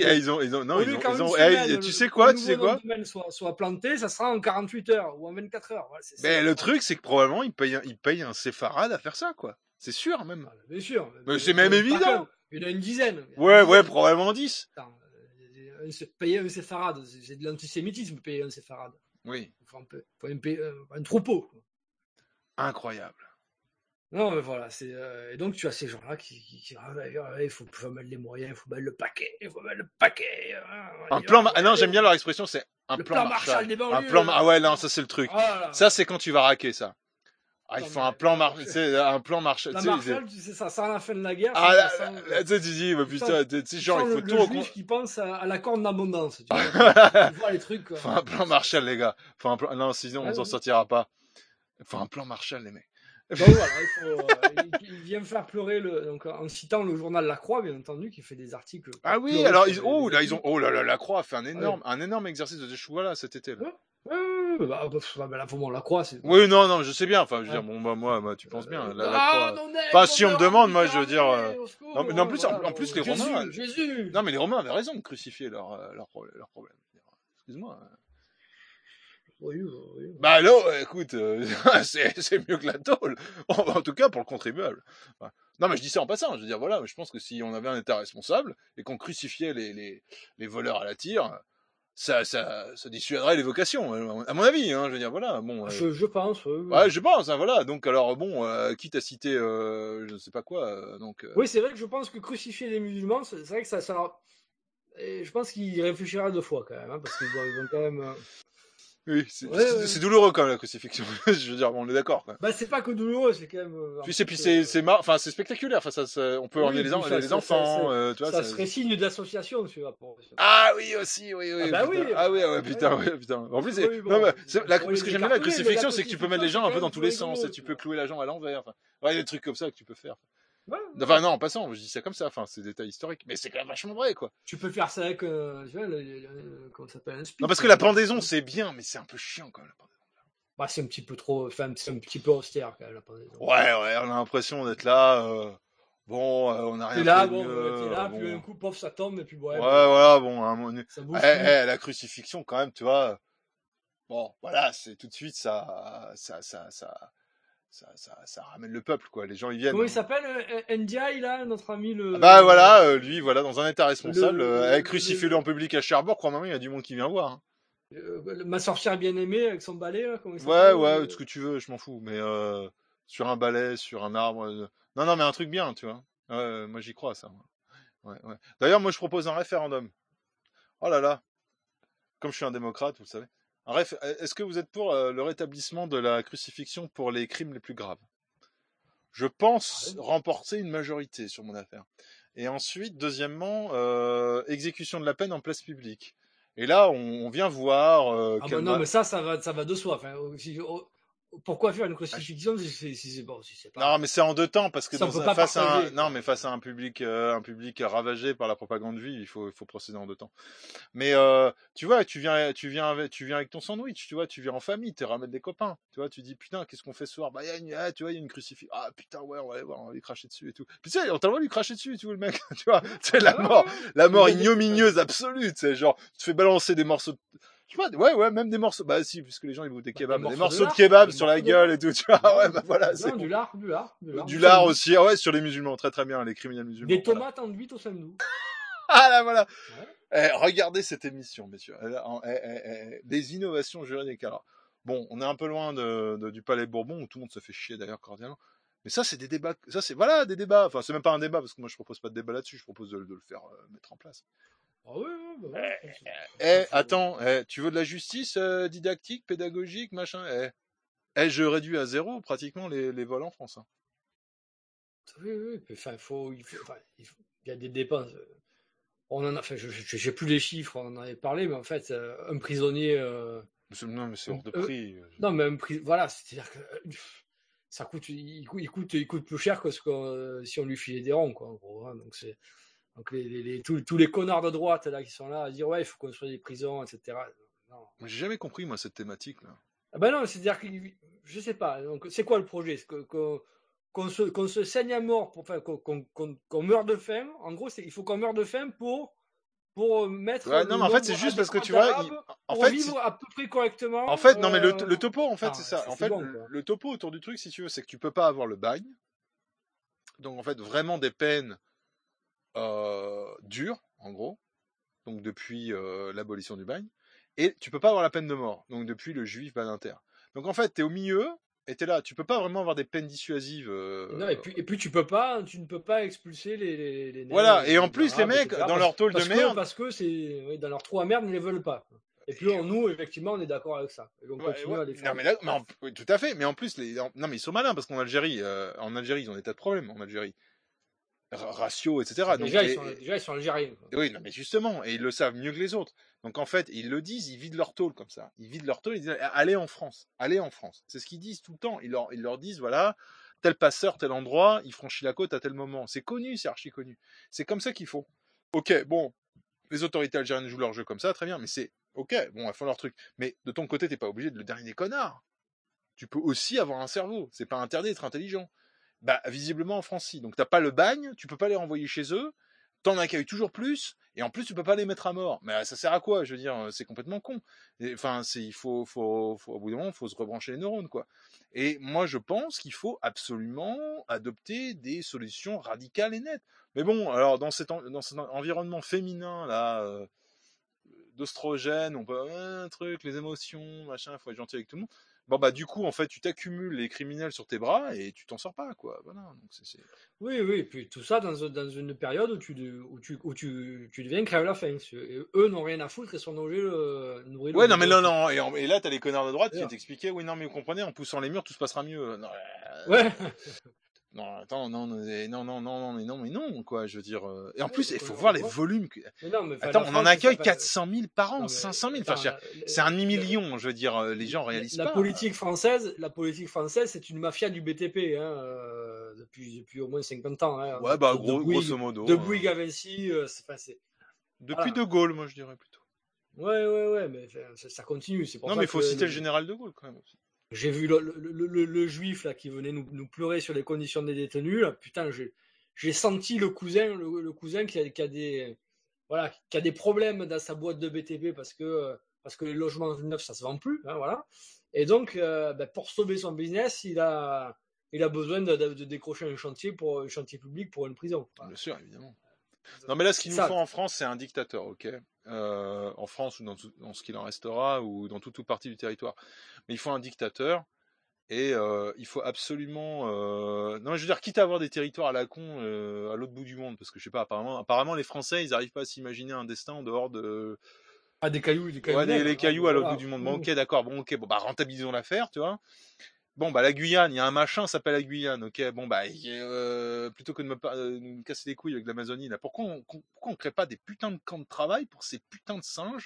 tu sais quoi soit planté, ça sera en 48 heures ou en 24 heures. Mais le truc, c'est que probablement ils payent un séfarade à faire ça, quoi. C'est sûr, même. Bien sûr. Mais c'est même évident. Il y en a une dizaine. Ouais, probablement 10. Payer un séfarade, c'est de l'antisémitisme, payer un séfarade. Oui. Il faut un troupeau. Incroyable. Non, mais voilà, et donc tu as ces gens-là qui il faut mettre les moyens, il faut mettre le paquet, Non, j'aime bien leur expression, c'est un plan Marshall des banlieues. Ah ouais, non, ça c'est le truc. Voilà. Ça c'est quand tu vas raquer ça. Il faut un plan Marshall, La Marshall, tu sais, ça sent la fin de la guerre. Tu sais, tu dis, putain, tu sais, genre, il faut tout. Le juif qui pense à la corne d'abondance. Tu vois les trucs, quoi. Faut un plan Marshall, les gars. Non, sinon on s'en sortira pas. Faut un plan Marshall, les mecs. Donc voilà, il vient me faire pleurer donc en citant le journal La Croix, bien entendu, qui fait des articles. Ah oui, alors La Croix a fait un énorme exercice de teshuva là cet été. Là. La Croix, c'est. Oui, non, je sais bien. Enfin, je veux dire, bon, moi, tu penses bien. La Croix. Enfin, si on me demande, moi, je veux dire. Non, mais en plus, les Romains. Jésus. Non, mais les Romains avaient raison de crucifier leur problème. Excuse-moi. Oui. Bah là, écoute, c'est mieux que la tôle. En tout cas, pour le contribuable. Non, mais je dis ça en passant. Je veux dire, voilà, je pense que si on avait un État responsable et qu'on crucifiait les voleurs à la tire, ça dissuaderait les vocations, à mon avis. Hein, je veux dire, voilà. Bon. Je pense. Ouais, je pense. Hein, voilà. Donc, alors, bon, quitte à citer, je ne sais pas quoi. Donc. Oui, c'est vrai que je pense que crucifier les musulmans, c'est vrai que ça. Et je pense qu'il réfléchira 2 fois quand même, parce qu'ils vont quand même. Oui, c'est douloureux quand même la crucifixion. Je veux dire, on est d'accord. Quoi. Bah c'est pas que douloureux, c'est quand même. Puis c'est spectaculaire. Enfin, on peut emmener les enfants. Tu vois, ça serait signe d'association, tu vois. Ah oui aussi, oui. Ah bah oui. Putain. En plus, ce que j'aime bien la crucifixion, c'est que tu peux mettre les gens un peu dans tous les sens. Et tu peux clouer la jambe à l'envers. Enfin, il y a des trucs comme ça que tu peux faire. Enfin non, en passant, je dis ça comme ça. Enfin, c'est des détails historiques, mais c'est quand même vachement vrai, quoi. Tu peux faire ça avec, tu vois, comment ça s'appelle, un speed. Non, parce que la pendaison, c'est bien, mais c'est un peu chiant quand même la pendaison. Bah, c'est un petit peu trop, c'est un petit peu austère quand même la pendaison. Ouais, on a l'impression d'être là. On a rien. T'es là, puis un coup, pof, ça tombe et puis ouais. Voilà, bon, à un moment. Ça bouge. La crucifixion, quand même, tu vois. Bon, voilà, c'est tout de suite ça ramène le peuple, quoi. Les gens, ils viennent. Comment il s'appelle, Ndiaye, là, notre ami le. Bah voilà, lui, voilà, dans un état responsable, crucifié en public à Cherbourg, crois-moi, il y a du monde qui vient voir. Hein. Ma sorcière bien aimée avec son balai, là, comment il s'appelle. Ouais, ce que tu veux, je m'en fous, mais sur un balai, sur un arbre. Non, mais un truc bien, tu vois. Moi, j'y crois, ça. Ouais. D'ailleurs, moi, je propose un référendum. Oh là là. Comme je suis un démocrate, vous le savez. Est-ce que vous êtes pour le rétablissement de la crucifixion pour les crimes les plus graves ? Je pense remporter une majorité sur mon affaire. Et ensuite, deuxièmement, exécution de la peine en place publique. Et là, on vient voir Ah bah non, mais ça va de soi. Enfin, pourquoi faire une crucifixion si c'est bon, si c'est pas. Non, mais c'est en deux temps parce que Ça, on peut pas partager, quoi. face à un public ravagé par la propagande juive, il faut procéder en deux temps. Mais tu vois, tu viens avec ton sandwich, tu vois, tu viens en famille, tu ramènes des copains, tu vois, tu dis putain, qu'est-ce qu'on fait ce soir? Bah tu vois, il y a une crucifixion. Ah putain, ouais, on va aller voir, on va lui cracher dessus et tout. Puis tu sais, on t'a le droit de lui cracher dessus, tu vois le mec, tu vois, c'est la mort ignominieuse absolue, tu sais, genre tu te fais balancer des morceaux je sais pas, ouais, même des morceaux. Bah si, puisque les gens ils bouffent des kebabs, des morceaux de kebab sur la gueule et tout, tu vois. Ouais, bah voilà, c'est du lard. Du lard aussi, ouais, sur les musulmans, très bien, les criminels musulmans. Des tomates enduites au samedou. Ah là, voilà. Ouais. Regardez cette émission, messieurs. Des innovations juridiques. Alors, bon, on est un peu loin du Palais Bourbon où tout le monde se fait chier d'ailleurs cordialement. Mais ça, c'est des débats. Ça, c'est voilà des débats. Enfin, c'est même pas un débat parce que moi, je propose pas de débat là-dessus. Je propose de le faire mettre en place. Ah ouais. Attends, tu veux de la justice didactique, pédagogique, machin je réduis à zéro pratiquement les vols en France. Hein. Oui. Enfin, il y a des dépenses. On en a, enfin, j'ai plus les chiffres, on en avait parlé, mais en fait, un prisonnier. Non, mais c'est hors de prix. Non, mais voilà, c'est-à-dire que ça coûte, il coûte plus cher que ce que si on lui filait des ronds, quoi, en gros. Hein, donc tous les connards de droite là qui sont là à dire ouais, il faut construire des prisons, etc. Non. J'ai jamais compris moi cette thématique là. Ah ben non, c'est-à-dire que je sais pas. Donc c'est quoi le projet? Qu'on se saigne à mort pour, enfin, qu'on meure de faim. En gros, il faut qu'on meure de faim pour mettre. Ouais, non, mais en fait, c'est juste parce que tu vois, en fait, vivre à peu près correctement. En fait, non, mais le topo, en fait, c'est ça. En fait, bon, le topo autour du truc, si tu veux, c'est que tu peux pas avoir le bagne. Donc, en fait, vraiment des peines dures, en gros. Donc, depuis l'abolition du bagne. Et tu peux pas avoir la peine de mort. Donc, depuis le juif Badinter. Donc, en fait, t'es au milieu. Et t'es là, tu peux pas vraiment avoir des peines dissuasives. Non, et puis tu ne peux pas expulser les voilà, et en plus les mecs dans leur tôle de merde, parce que c'est dans leur trou à merde, ils ne les veulent pas. Et puis nous, effectivement, on est d'accord avec ça. Et on continue à les faire. Non mais là, oui, tout à fait. Mais en plus non mais ils sont malins parce qu'en Algérie, ils ont des tas de problèmes en Algérie. Ratio, etc. Déjà, ils sont algériens. Quoi. Oui, non, mais justement, et ils le savent mieux que les autres. Donc en fait, ils le disent, ils vident leur tôle comme ça. Ils vident leur tôle, ils disent allez en France. C'est ce qu'ils disent tout le temps. Ils leur disent voilà, tel passeur, tel endroit, il franchit la côte à tel moment. C'est connu, c'est archi connu. C'est comme ça qu'il faut. Ok, bon, les autorités algériennes jouent leur jeu comme ça, très bien, mais c'est ok, bon, elles font leur truc. Mais de ton côté, t'es pas obligé de le dernier des connards. Tu peux aussi avoir un cerveau. C'est pas interdit d'être intelligent. Bah, visiblement en France, si. Donc t'as pas le bagne, tu peux pas les renvoyer chez eux, t'en accueilles toujours plus, et en plus tu peux pas les mettre à mort. Mais ça sert à quoi? Je veux dire, c'est complètement con. Enfin, il faut, au bout d'un moment, faut se rebrancher les neurones, quoi. Et moi, je pense qu'il faut absolument adopter des solutions radicales et nettes. Mais bon, alors dans cet environnement féminin là, d'ostrogène, on peut un truc, les émotions, machin, faut être gentil avec tout le monde. Bon bah du coup en fait tu t'accumules les criminels sur tes bras et tu t'en sors pas quoi. Voilà. Donc c'est... Oui, et puis tout ça dans une période où tu deviens crève la faim. Eux n'ont rien à foutre et sont nourris le. Ouais non mais non et là t'as les connards de droite qui viennent t'expliquer oui non mais vous comprenez en poussant les murs tout se passera mieux. Non, ouais. Non, attends, non, mais non, quoi, je veux dire. Et en plus, il faut voir les volumes. Attends, on en accueille 400 000 par an, 500 000. Enfin, c'est un demi-million, je veux dire, les gens réalisent pas. La politique française, c'est une mafia du BTP, hein, depuis au moins 50 ans. Hein, ouais, bah, grosso modo. De Bouygues à Vinci, depuis De Gaulle, moi, je dirais plutôt. Ouais, mais ça continue. C'est pour non, ça mais il faut citer le général De Gaulle, quand même, aussi. J'ai vu le juif là qui venait nous pleurer sur les conditions des détenus. Là, putain, j'ai senti le cousin qui a des problèmes dans sa boîte de BTP parce que les logements neufs ça se vend plus, hein, voilà. Et donc pour sauver son business, il a besoin de décrocher un chantier public pour une prison. Voilà. Bien sûr, évidemment. Non mais là, ce qu'il nous faut en France, c'est un dictateur, ok. En France ou dans ce qu'il en restera ou dans toute partie du territoire. Mais il faut un dictateur et il faut absolument. Non, je veux dire, quitte à avoir des territoires à la con à l'autre bout du monde, parce que je sais pas. Apparemment, les Français, ils n'arrivent pas à s'imaginer un destin en dehors de. Ah, des cailloux. Ouais, les cailloux à l'autre bout du monde. Bon, ok, d'accord. Bon, bah rentabilisons l'affaire, tu vois. Bon, bah, la Guyane, il y a un machin, ça s'appelle la Guyane, ok. Bon, bah, plutôt que de me casser les couilles avec l'Amazonie, là, pourquoi on crée pas des putains de camps de travail pour ces putains de singes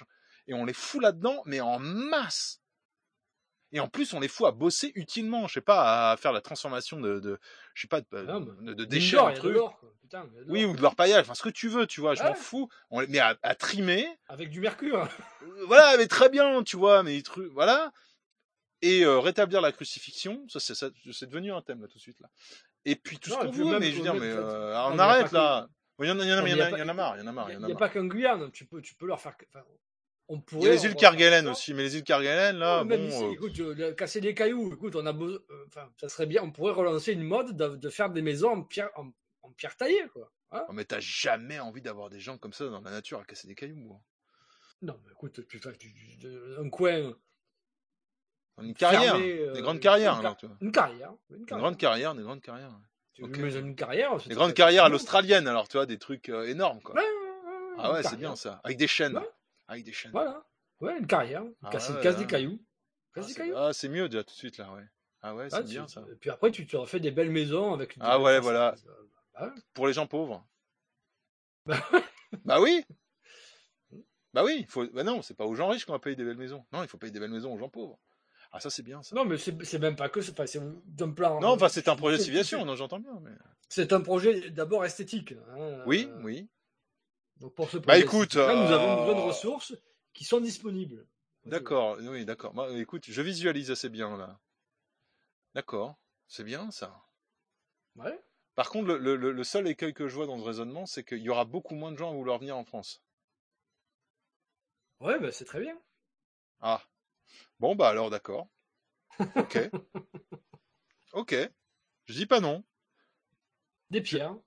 et on les fout là-dedans, mais en masse. Et en plus, on les fout à bosser utilement, je sais pas, à faire la transformation de déchets en il y a de trucs. l'or, quoi. Putain, il y a de Oui, l'or. ou de l'orpaillage, enfin ce que tu veux, tu vois, je Ouais. m'en fous. Mais à trimer, Avec du mercure. voilà, mais très bien, tu vois, mais voilà. Et rétablir la crucifixion, ça c'est devenu un thème là tout de suite là. Et puis tout ce Non, et qu'on puis veut, même, mais je veux dire, même, mais non, on mais y a arrête pas là. Il y en Non, mais a y a pas- marre, il y en a marre, il y en a Il marre. n'y a pas qu'en Guyane. Tu peux leur faire. Enfin, on Il y a pourrait. les îles refaire Kerguelen ça. aussi, mais les îles Kerguelen là, Non, même bon. ici, écoute, casser des cailloux. Écoute, on a besoin. Enfin, ça serait bien. On pourrait relancer une mode de faire des maisons en pierre taillée, quoi. Hein. Oh, mais t'as jamais envie d'avoir des gens comme ça dans la nature à casser des cailloux. Hein. Non, mais écoute, tu fais un coin. Une carrière, fermé, des grandes carrières, alors, tu vois. Une carrière. Des grandes carrières, des grandes carrières. Tu Ok. mets une carrière. Des grandes carrières à l'australienne, alors, tu vois, des trucs énormes, quoi. Ouais, Ah ouais, c'est bien ça. Avec des chaînes. Ouais. Avec des chaînes. Voilà. Ouais, une carrière. Ah Casse ouais, des ouais. cailloux. Casse des cailloux. Ah, c'est mieux déjà tout de suite là, ouais. Ah ouais, c'est bien ça. Et puis après, tu te refais des belles maisons avec. Ah ouais, voilà. Ouais. Pour les gens pauvres. Bah Bah oui. Bah oui, il faut. Bah non, c'est pas aux gens riches qu'on va payer des belles maisons. Non, il faut payer des belles maisons aux gens pauvres. Ah ça c'est bien ça. Non, mais c'est même pas que ça. Enfin, c'est d'un plan. Non, enfin c'est un projet de civilisation, non, j'entends bien. Mais... C'est un projet d'abord esthétique. Hein, oui, oui. Donc pour ce Bah projet écoute, nous avons besoin de ressources qui sont disponibles. D'accord, oui, d'accord. Bah, écoute, je visualise assez bien là. D'accord, c'est bien ça. Ouais. Par contre, le seul écueil que je vois dans ce raisonnement, c'est qu'il y aura beaucoup moins de gens à vouloir venir en France. Ouais, bah, c'est très bien. Ah. Bon, bah alors, d'accord. Ok. Ok. Je dis pas non. Des pierres.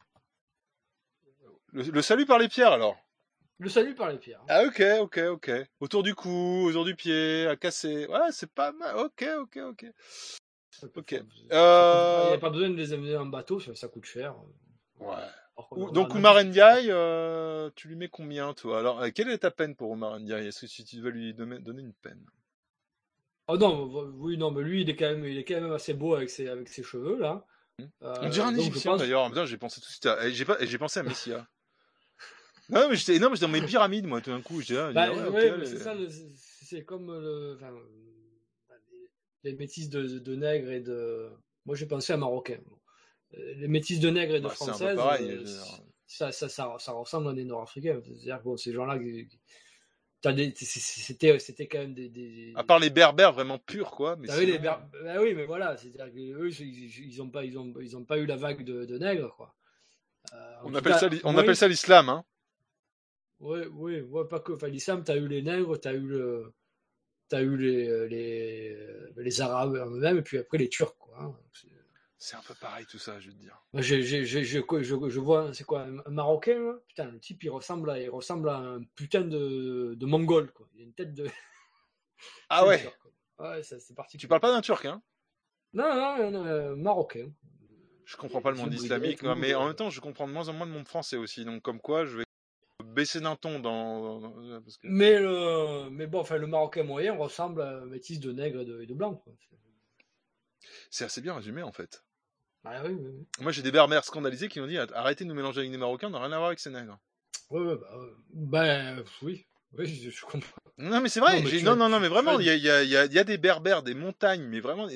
Le salut par les pierres, alors. Le salut par les pierres. Ah, ok. Autour du cou, autour du pied, à casser. Ouais, c'est pas mal. Ok. Ok. Il n'y a pas besoin de les amener en bateau, ça coûte cher. Ouais. Donc Oumar Ndiaye, tu lui mets combien, toi? Alors, quelle est ta peine pour Oumar Ndiaye? Est-ce que si tu devais lui donner une peine? Oh non, oui, non, mais lui, il est quand même assez beau avec ses cheveux là. On dirait un Égyptien d'ailleurs. Putain, j'ai pensé tout de suite j'ai pensé à Messia. non, mais j'étais dans mes pyramides, moi, tout d'un coup. C'est ça, c'est comme les métis de nègres et de. Moi, j'ai pensé à Marocains. Les métis de nègres et de Françaises. C'est un peu pareil. Ça ressemble à des Nord-Africains. C'est-à-dire que ces gens-là, c'était quand même des. À part les berbères vraiment purs, quoi. Mais oui, mais voilà, c'est-à-dire qu'eux, ils ont pas eu la vague de nègres, quoi. On appelle ça l'islam, hein. Ouais, pas que. Enfin, l'islam, t'as eu les nègres, t'as eu les Arabes eux-mêmes, et puis après les Turcs, quoi. Hein. C'est un peu pareil tout ça, je veux te dire. Je vois, c'est quoi, un Marocain, là. Putain, le type, il ressemble à un putain de Mongol, quoi. Il a une tête de. Ah ouais. Turc, ouais, c'est particulier. Tu parles pas d'un Turc, hein? Non, Marocain. Je comprends pas le monde islamique, mais en même temps, je comprends de moins en moins le monde français aussi. Donc, comme quoi, je vais baisser d'un ton parce que... Mais bon, enfin, le Marocain moyen ressemble à un métis de nègre et de blanc, quoi. C'est assez bien résumé, en fait. Ah oui. Moi, j'ai des berbères scandalisés qui m'ont dit arrêtez de nous mélanger avec des Marocains, on n'a rien à voir avec ces nègres. Oui, je comprends. Non, mais c'est vrai. Non, mais vraiment, il y a des berbères, des montagnes, mais vraiment.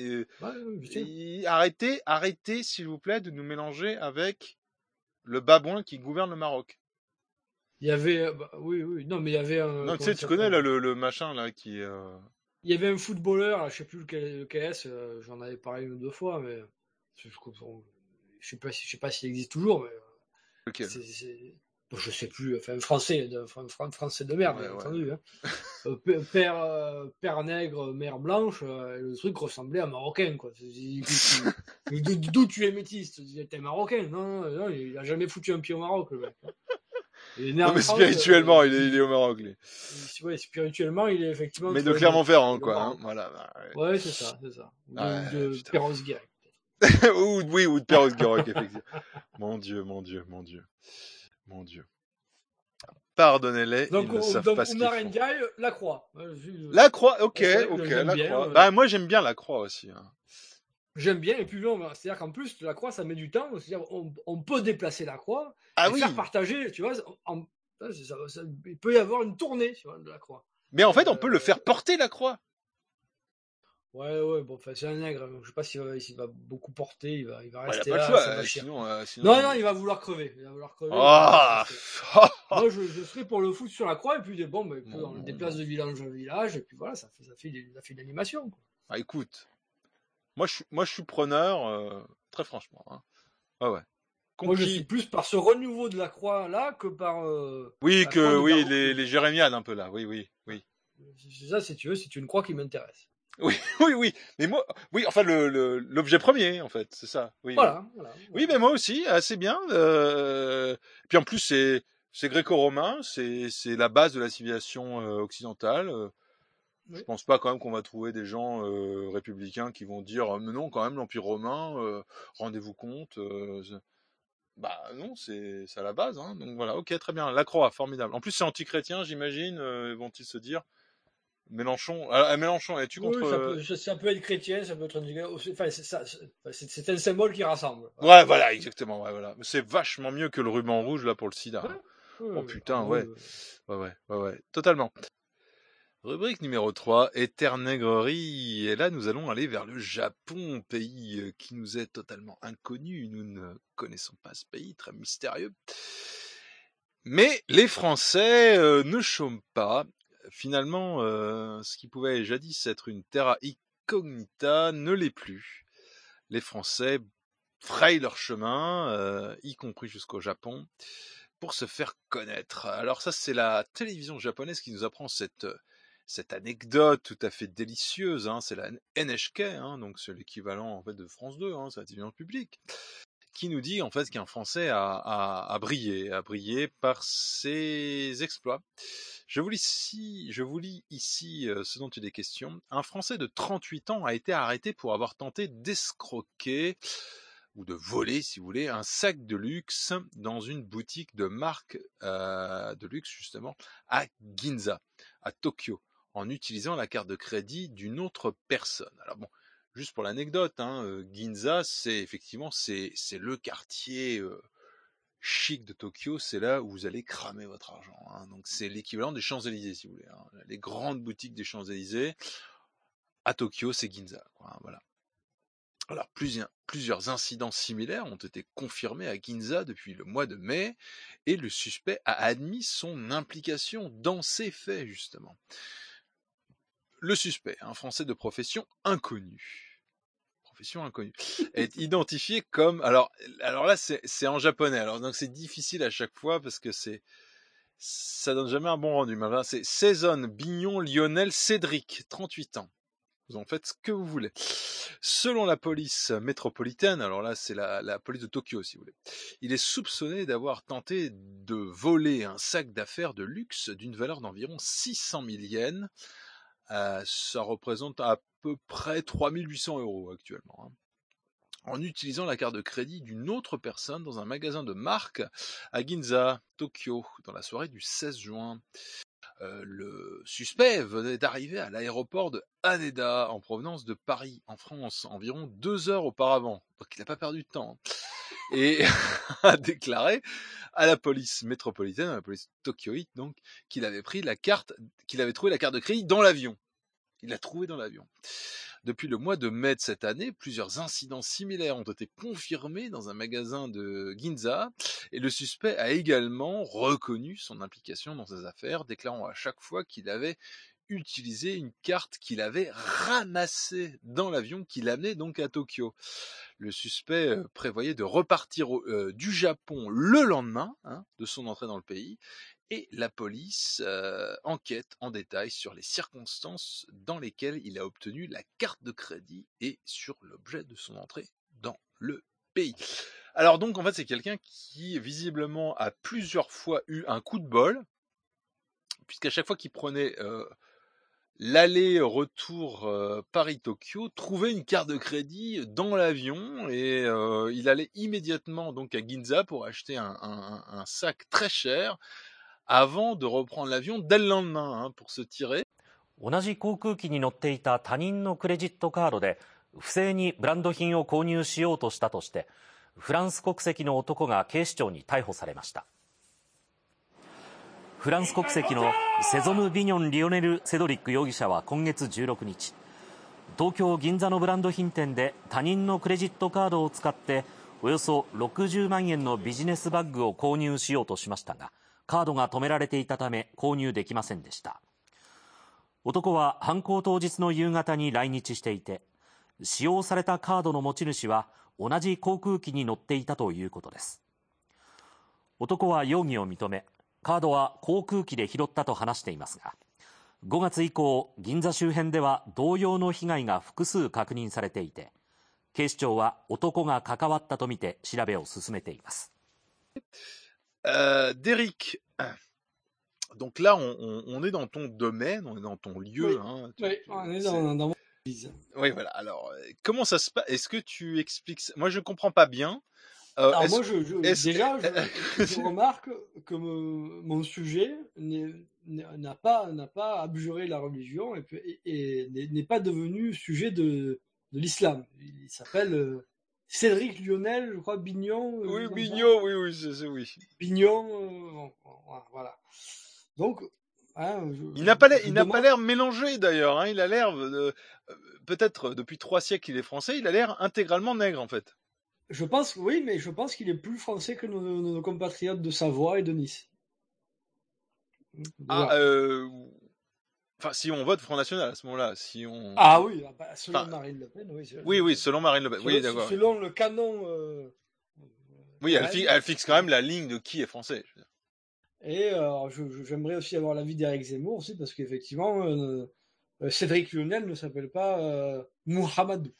Arrêtez, s'il vous plaît, de nous mélanger avec le babouin qui gouverne le Maroc. Il y avait, non, mais il y avait un. Non, tu sais, tu connais là, le machin là qui. Il y avait un footballeur, là, je sais plus lequel est, j'en avais parlé une ou deux fois, mais je sais pas s'il existe toujours, mais. Okay. Je sais plus, enfin, français de merde, bien entendu. Hein. Père nègre, mère blanche, le truc ressemblait à marocain, quoi. D'où tu es métis? T'es marocain? Non, il a jamais foutu un pied au Maroc, le mec. Non, mais spirituellement, il est au Maroc, lui. Ouais, spirituellement, il est effectivement. Mais de Clermont-Ferrand, quoi. Hein, voilà. Ouais, c'est ça. Ou de Perros-Guirec. ou de Perros-Guirec, effectivement. Mon Dieu. Pardonnez-les, ils ne savent pas ce qu'ils font. Oumar Ndiaye, la croix. La croix, ok, la croix. Bah, moi, j'aime bien la croix aussi. Hein. J'aime bien, et puis c'est-à-dire qu'en plus, la croix, ça met du temps. C'est-à-dire on peut déplacer la croix et faire partager, tu vois. Il peut y avoir une tournée, tu vois, de la croix. Mais en fait, on peut le faire porter la croix. Ouais, bon, enfin, c'est un nègre, donc je sais pas s'il va beaucoup porter, il va Bah, rester il a pas là, le choix, ça va chier. sinon... Non, il va vouloir crever. Il va vouloir crever. Ah. Moi, je serais pour le foutre sur la croix, et puis bon, ben, on le déplace de village en village, et puis voilà, ça fait une animation, quoi. Ah, écoute, moi je suis preneur, très franchement. Hein. Ouais. Moi, je suis plus par ce renouveau de la croix là que par. Oui, la croix de Berlin. les jérémiades un peu là. Oui. C'est ça, si tu veux, c'est une croix qui m'intéresse. Oui. Mais moi, oui, enfin l'objet premier, en fait, c'est ça. Voilà. Oui, mais moi aussi, assez bien. Puis en plus, c'est gréco-romain, c'est la base de la civilisation occidentale. Oui. Je pense pas quand même qu'on va trouver des gens républicains qui vont dire mais non, quand même l'Empire romain, rendez-vous compte. Bah non, c'est à la base. Hein. Donc voilà, ok, très bien. La croix, formidable. En plus, c'est anti-chrétien, j'imagine, vont-ils se dire. Mélenchon, es-tu contre... ça peut être chrétien, ça peut être... Enfin, c'est un symbole qui rassemble. Ouais, voilà, exactement. Ouais, voilà. C'est vachement mieux que le ruban rouge là pour le sida. Hein. Oh putain, ouais. Ouais, totalement. Rubrique numéro 3, éternégrerie. Et là, nous allons aller vers le Japon, pays qui nous est totalement inconnu. Nous ne connaissons pas ce pays, très mystérieux. Mais les Français ne chôment pas. Finalement, ce qui pouvait jadis être une terra incognita ne l'est plus. Les Français frayent leur chemin, y compris jusqu'au Japon, pour se faire connaître. Alors ça, c'est la télévision japonaise qui nous apprend cette anecdote tout à fait délicieuse. Hein. C'est la NHK, hein, donc c'est l'équivalent en fait de France 2, hein, c'est la télévision publique, qui nous dit en fait qu'un Français a brillé par ses exploits. Je vous lis ici ce dont il est question. Un Français de 38 ans a été arrêté pour avoir tenté d'escroquer ou de voler, si vous voulez, un sac de luxe dans une boutique de marque de luxe, justement, à Ginza, à Tokyo, en utilisant la carte de crédit d'une autre personne. Alors bon, juste pour l'anecdote, hein, Ginza, c'est le quartier chic de Tokyo, c'est là où vous allez cramer votre argent. Hein. Donc c'est l'équivalent des Champs-Élysées, si vous voulez. Hein. Les grandes boutiques des Champs-Élysées, à Tokyo, c'est Ginza. Quoi, hein, voilà. Alors plusieurs incidents similaires ont été confirmés à Ginza depuis le mois de mai, et le suspect a admis son implication dans ces faits, justement. Le suspect, un Français de profession inconnue, est identifié comme... Alors là, c'est en japonais, alors donc c'est difficile à chaque fois parce que ça donne jamais un bon rendu. Mais là, c'est Saison Bignon Lionel Cédric, 38 ans. Vous en faites ce que vous voulez. Selon la police métropolitaine, alors là c'est la police de Tokyo si vous voulez, il est soupçonné d'avoir tenté de voler un sac d'affaires de luxe d'une valeur d'environ 600 000 yens. Ça représente à peu près 3800 € actuellement. Hein. En utilisant la carte de crédit d'une autre personne dans un magasin de marque à Ginza, Tokyo, dans la soirée du 16 juin. Le suspect venait d'arriver à l'aéroport de Haneda en provenance de Paris, en France, environ 2 heures auparavant. Donc il n'a pas perdu de temps. Hein. Et a déclaré à la police métropolitaine, à la police tokyoïte, donc, qu'il avait trouvé la carte de crédit dans l'avion. Il l'a trouvée dans l'avion. Depuis le mois de mai de cette année, plusieurs incidents similaires ont été confirmés dans un magasin de Ginza, et le suspect a également reconnu son implication dans ces affaires, déclarant à chaque fois qu'il avait utilisé une carte qu'il avait ramassée dans l'avion qui l'amenait donc à Tokyo. Le suspect prévoyait de repartir du Japon le lendemain de son entrée dans le pays, et la police enquête en détail sur les circonstances dans lesquelles il a obtenu la carte de crédit et sur l'objet de son entrée dans le pays. Alors donc en fait c'est quelqu'un qui visiblement a plusieurs fois eu un coup de bol, puisqu'à chaque fois qu'il prenait l'aller-retour Paris-Tokyo, trouvait une carte de crédit dans l'avion, et il allait immédiatement donc à Ginza pour acheter un sac très cher avant de reprendre l'avion dès le lendemain pour se tirer. 同じ航空機に乗っていた他人のクレジットカードで不正にブランド品を購入しようとしたとしてフランス国籍の男が警視庁に逮捕されました。 フランス国籍のセゾヌ・ビニョン・リオネル・セドリック容疑者は今月16日、東京銀座のブランド品店で他人のクレジットカードを使っておよそ60万円のビジネスバッグを購入しようとしましたが、カードが止められていたため購入できませんでした。男は犯行当日の夕方に来日していて、使用されたカードの持ち主は同じ航空機に乗っていたということです。男は容疑を認め、カードは航空機で拾ったと話していますが、5月以降、銀座周辺では同様の被害が複数確認されていて、警視庁は男が関わったとみて調べを進めています。 Derrick, donc là, on est dans ton domaine, on est dans ton lieu. Oui, hein, oui, on est dans mon église. Oui, voilà. Alors, comment ça se passe? Est-ce que tu expliques ça? Moi, je comprends pas bien. Alors moi, je remarque que mon sujet n'a pas abjuré la religion et n'est pas devenu sujet de l'islam. Il s'appelle Cédric Lionel, je crois, Bignon. Oui, Bignon, oui. Bignon, voilà. Donc, il n'a pas l'air mélangé d'ailleurs. Hein. Il a l'air, peut-être depuis 3 siècles, il est français. Il a l'air intégralement nègre en fait. Je pense, oui, mais je pense qu'il est plus français que nos compatriotes de Savoie et de Nice. Enfin, si on vote Front National à ce moment-là, si on... Ah oui, selon Marine Le Pen, oui. Oui, selon Marine Le Pen, oui, d'accord. Selon le canon... oui, elle fixe quand même la ligne de qui est français. Je veux dire. Et j'aimerais aussi avoir l'avis d'Éric Zemmour aussi, parce qu'effectivement, Cédric Lionel ne s'appelle pas Mohamedou.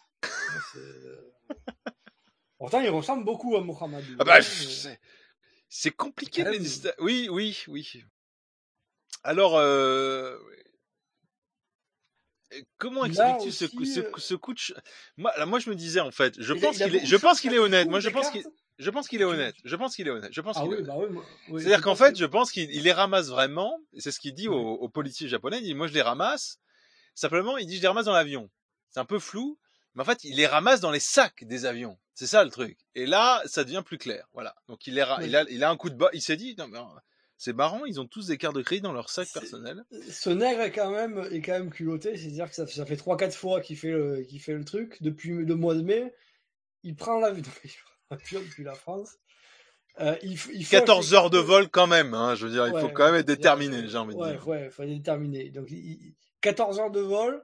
Pourtant, il ressemble beaucoup à Mohamedou. Ah bah, c'est compliqué. Oui. Alors, comment expliques-tu ce coup de... Moi, je me disais, en fait, je pense qu'il est honnête. Moi, je pense qu'il est honnête. C'est-à-dire qu'en fait, je pense qu'il les ramasse vraiment. C'est ce qu'il dit aux policiers japonais. Il dit, moi, je les ramasse. Simplement, il dit, je les ramasse dans l'avion. C'est un peu flou. Mais en fait, il les ramasse dans les sacs des avions. C'est ça le truc. Et là, ça devient plus clair. Voilà. Donc, il a un coup de bas. Il s'est dit, non, mais c'est marrant, ils ont tous des cartes de crédit dans leur sac personnel. Ce nègre est quand même culotté. C'est-à-dire que ça fait 3-4 fois qu'il fait le truc. Depuis le mois de mai, il prend l'avion depuis la France. Il 14 heures de vol quand même. Hein, je veux dire, il faut quand même être déterminé, j'ai envie de dire. Ouais, il faut être déterminé. Donc, 14 heures de vol.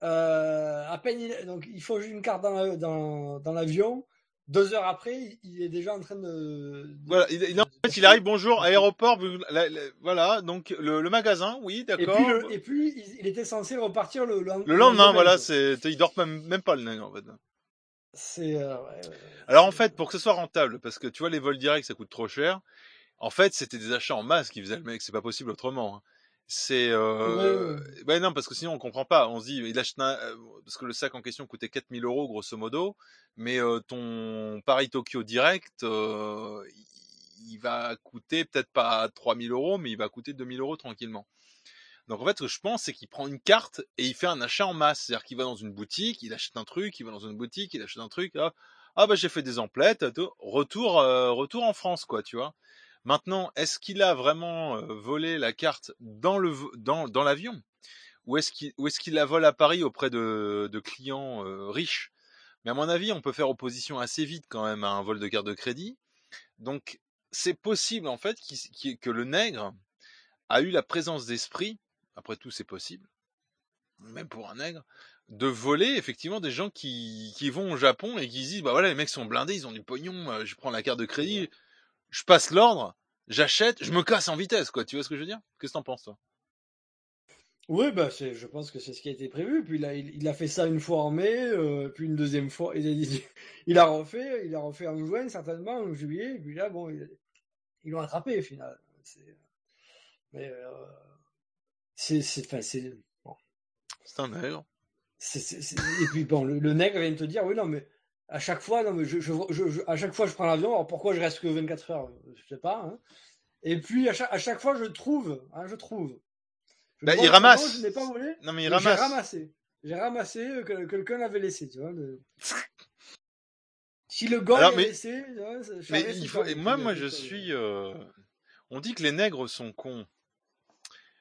À peine donc il faut une carte dans l'avion. 2 heures après, il est déjà en train de voilà, il arrive, bonjour, aéroport, voilà, donc le magasin, oui, d'accord. Et puis il était censé repartir le lendemain, voilà, il dort même pas le nègre, en fait. C'est alors en fait, pour que ce soit rentable, parce que tu vois, les vols directs, ça coûte trop cher. En fait, c'était des achats en masse qui faisaient le mec, c'est pas possible autrement. Hein. C'est ouais, non, parce que sinon on comprend pas. On se dit il achète parce que le sac en question coûtait 4 000 € grosso modo, mais ton Paris-Tokyo direct il va coûter peut-être pas 3 000 €, mais il va coûter 2 000 € tranquillement. Donc en fait, ce que je pense, c'est qu'il prend une carte et il fait un achat en masse. C'est-à-dire qu'il va dans une boutique, il achète un truc, il va dans une boutique, il achète un truc. Ah bah j'ai fait des emplettes, retour en France, quoi, tu vois. Maintenant, est-ce qu'il a vraiment volé la carte dans l'avion, ou est-ce qu'il la vole à Paris auprès de clients riches? Mais à mon avis, on peut faire opposition assez vite quand même à un vol de carte de crédit. Donc c'est possible en fait que le nègre a eu la présence d'esprit, après tout c'est possible, même pour un nègre, de voler effectivement des gens qui vont au Japon et qui se disent bah voilà, les mecs sont blindés, ils ont du pognon, je prends la carte de crédit, je passe l'ordre, j'achète, je me casse en vitesse, quoi. Tu vois ce que je veux dire? Qu'est-ce que t'en penses, toi? Oui, bah je pense que c'est ce qui a été prévu. Puis là, il a fait ça une fois en mai, puis une deuxième fois. Il a refait en juin certainement, en juillet. Et puis là, bon, ils l'ont attrapé au final. Mais bon. C'est un nègre. Et puis bon, le nègre vient de te dire, oui, non, mais à chaque fois, non, mais à chaque fois, je prends l'avion. Alors pourquoi je reste que 24 heures? Je sais pas. Hein. Et puis à chaque fois, je trouve. Bah, il ramasse. Non, je n'ai pas volé. Non, mais il ramasse. J'ai ramassé que quelqu'un l'avait laissé, tu vois. Si le gars l'avait laissé, mais il faut. Et moi, je suis. On dit que les nègres sont cons.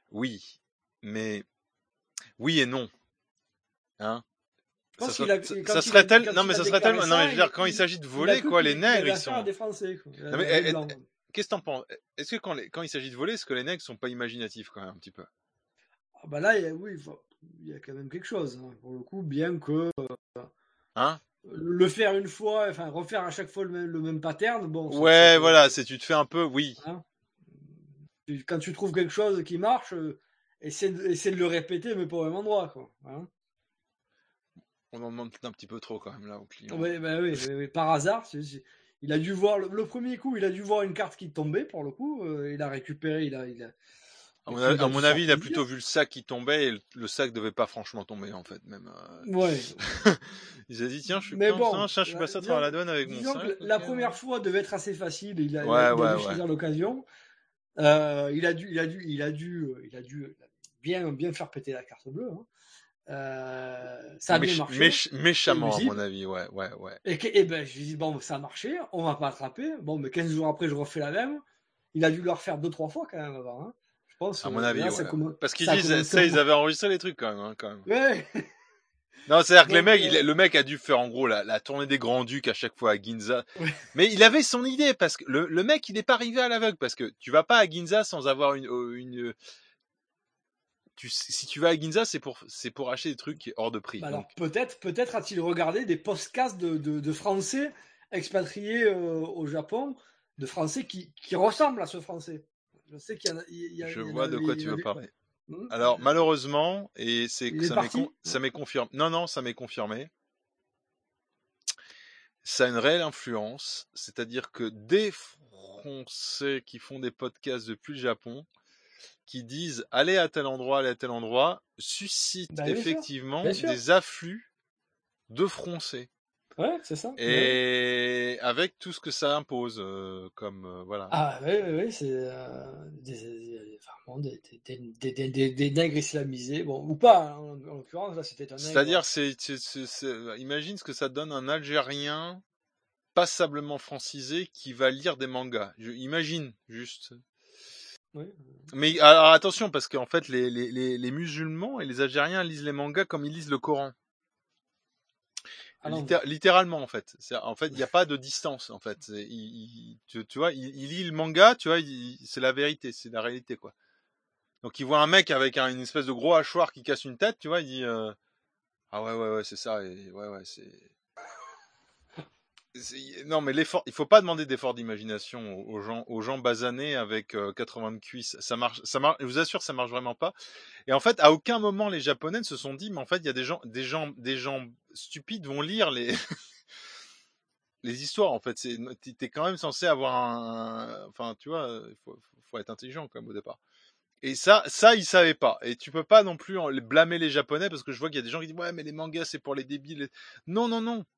Oui, mais oui et non, hein. Je pense Ça qu'il a, serait, quand ça il a, serait tel, quand non il mais a ça serait déclaré tellement, non mais je ça, veux dire, quand il s'agit de il a voler, cru quoi, les qu'il nègres, avait ils affaire à sont. des Français, quoi, Non mais, des Blancs. qu'est-ce que t'en penses? Est-ce que quand il s'agit de voler, est-ce que les nègres sont pas imaginatifs quand même un petit peu? Ah bah là, oui, il y a quand même quelque chose, hein, pour le coup, bien que Hein? le faire une fois, enfin refaire à chaque fois le même pattern, bon, Ouais, voilà, c'est tu te fais un peu, oui. hein. Quand tu trouves quelque chose qui marche, essaie de le répéter, mais pas au même endroit, quoi. Hein. On en demande un petit peu trop quand même là au client. Ouais, bah oui, par hasard, il a dû voir le premier coup, il a dû voir une carte qui tombait pour le coup, il a récupéré, À et mon, puis il a à dû mon se faire avis, il a plaisir. plutôt vu le sac qui tombait et le sac devait pas franchement tomber en fait même. Ouais. Il s'est dit tiens, je suis Mais pas, bon, je suis passé à travers la douane avec mon disons sac. que la Ok, première ouais. fois devait être assez facile, il a Ouais. dû saisir l'occasion. Il a dû bien faire péter la carte bleue. Hein. Ça a bien marché. Méchamment à Elusive. mon avis, ouais. Et ben, je lui dis, bon, ça a marché, on va pas attraper. Bon, mais 15 jours après, je refais la même. Il a dû le refaire 2-3 fois quand même avant. Hein. Je pense. À mon avis, là, ouais. Parce qu'ils ça a disent, commencé ça, ils avaient enregistré les trucs quand même. Ouais. Non, c'est-à-dire que les Donc, mecs, le mec a dû faire en gros la tournée des Grands Ducs à chaque fois à Ginza. ouais. Mais il avait son idée parce que le mec, il n'est pas arrivé à l'aveugle parce que tu vas pas à Ginza sans avoir si tu vas à Ginza, c'est pour acheter des trucs hors de prix. Bah Donc, alors peut-être a-t-il regardé des podcasts de Français expatriés au Japon, de Français qui ressemblent à ce Français. Je sais qu'il y en a. je Il y en vois de quoi avait, il y tu en veux avait. parler. Hmm. Alors, malheureusement, et Il est parti. ça m'est confirmé. Non, ça m'est confirmé. Ça a une réelle influence. C'est-à-dire que des Français qui font des podcasts depuis le Japon, qui disent allez à tel endroit, suscitent Bah, effectivement bien sûr. des afflux de Français. Ouais, c'est ça. Et avec tout ce que ça impose, comme voilà. Ah oui, c'est vraiment des nègres islamisés, bon ou pas. Hein, en l'occurrence là, c'était un nègre. C'est-à-dire, imagine ce que ça donne un Algérien passablement francisé qui va lire des mangas. Imagine juste. Oui. Mais alors attention parce qu'en fait les musulmans et les Algériens lisent les mangas comme ils lisent le Coran. Littéralement en fait. En fait, il n'y a pas de distance en fait. Tu vois, il lit le manga, tu vois, c'est la vérité, c'est la réalité quoi. Donc il voit un mec avec une espèce de gros hachoir qui casse une tête, tu vois, il dit ah ouais c'est ça et ouais non mais l'effort, il faut pas demander d'effort d'imagination aux gens basanés avec 80 de cuisses. Ça marche, je vous assure, ça marche vraiment pas. Et en fait, à aucun moment les Japonais ne se sont dit, mais en fait, il y a des gens stupides vont lire les les histoires. En fait, t'es quand même censé avoir enfin, tu vois, faut être intelligent quand même au départ. Et ça, ils savaient pas. Et tu peux pas non plus blâmer les Japonais parce que je vois qu'il y a des gens qui disent ouais, mais les mangas c'est pour les débiles. Non.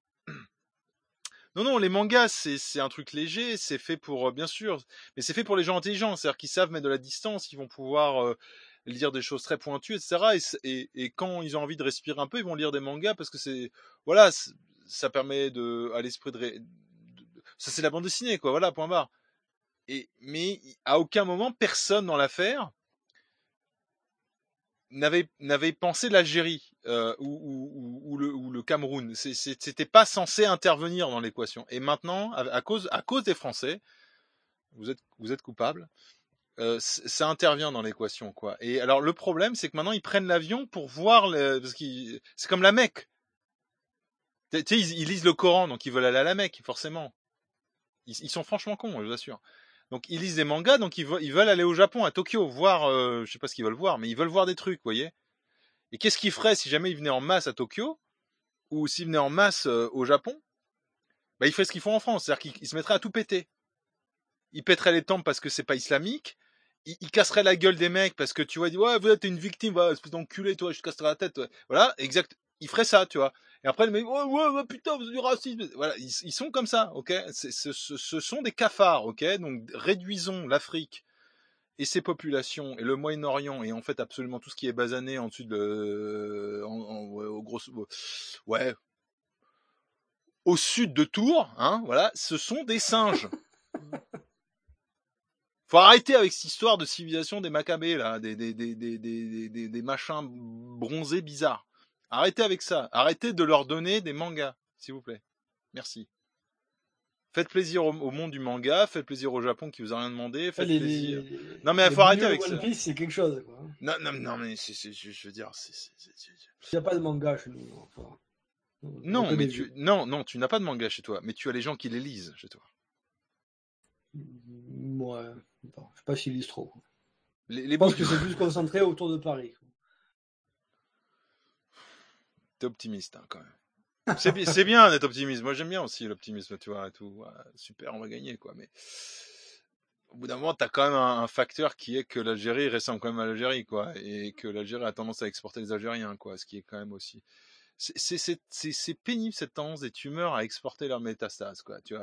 Non, les mangas, c'est un truc léger, c'est fait pour, bien sûr, mais c'est fait pour les gens intelligents, c'est-à-dire qu'ils savent mettre de la distance, ils vont pouvoir lire des choses très pointues, etc. Et quand ils ont envie de respirer un peu, ils vont lire des mangas parce que voilà, ça permet à l'esprit ça c'est la bande dessinée, quoi, voilà, point barre. Mais à aucun moment, personne dans l'affaire n'avait pensé l'Algérie ou le Cameroun. C'était pas censé intervenir dans l'équation. Et maintenant, à cause des Français, vous êtes coupables. Ça intervient dans l'équation, quoi. Et alors le problème, c'est que maintenant ils prennent l'avion pour voir parce que c'est comme la Mecque. Tu sais, ils lisent le Coran, donc ils veulent aller à la Mecque, forcément. Ils sont franchement cons, je vous assure. Donc ils lisent des mangas, donc ils veulent aller au Japon, à Tokyo, voir, je sais pas ce qu'ils veulent voir, mais ils veulent voir des trucs, vous voyez. Et qu'est-ce qu'ils feraient si jamais ils venaient en masse à Tokyo ou s'ils venaient en masse au Japon? Bah, ils feraient ce qu'ils font en France, c'est-à-dire qu'ils se mettraient à tout péter. Ils pèteraient les temples parce que c'est pas islamique. Ils casseraient la gueule des mecs parce que tu vois, ils disent ouais, vous êtes une victime, voilà, espèce d'enculé, toi, je te casserai la tête. Ouais. Voilà, exact. Ils feraient ça, tu vois. Et après, le mec, ouais, putain, vous êtes du racisme. Voilà, ils sont comme ça, ok. Ce sont des cafards, ok. Donc réduisons l'Afrique et ses populations et le Moyen-Orient et en fait absolument tout ce qui est basané en dessus au sud de Tours, hein, voilà, ce sont des singes. Faut arrêter avec cette histoire de civilisation des Maccabées, là, des machins bronzés bizarres. Arrêtez avec ça. Arrêtez de leur donner des mangas, s'il vous plaît. Merci. Faites plaisir au monde du manga, faites plaisir au Japon qui vous a rien demandé, faites plaisir. Non mais il faut arrêter avec ça. One Piece, c'est quelque chose, quoi. Non mais je veux dire, Il n'y a pas de manga chez nous. Enfin, non, mais tu n'as pas de manga chez toi, mais tu as les gens qui les lisent chez toi. Ouais, je sais pas s'ils lisent trop. Je pense que c'est plus concentré autour de Paris. T'es optimiste, hein, quand même. C'est bien d'être optimiste. Moi, j'aime bien aussi l'optimisme, tu vois, et tout. Ouais, super, on va gagner, quoi. Mais au bout d'un moment, t'as quand même un facteur qui est que l'Algérie ressemble quand même à l'Algérie, quoi, et que l'Algérie a tendance à exporter les Algériens, quoi, ce qui est quand même aussi. C'est pénible cette tendance des tumeurs à exporter leurs métastases, quoi. Tu vois,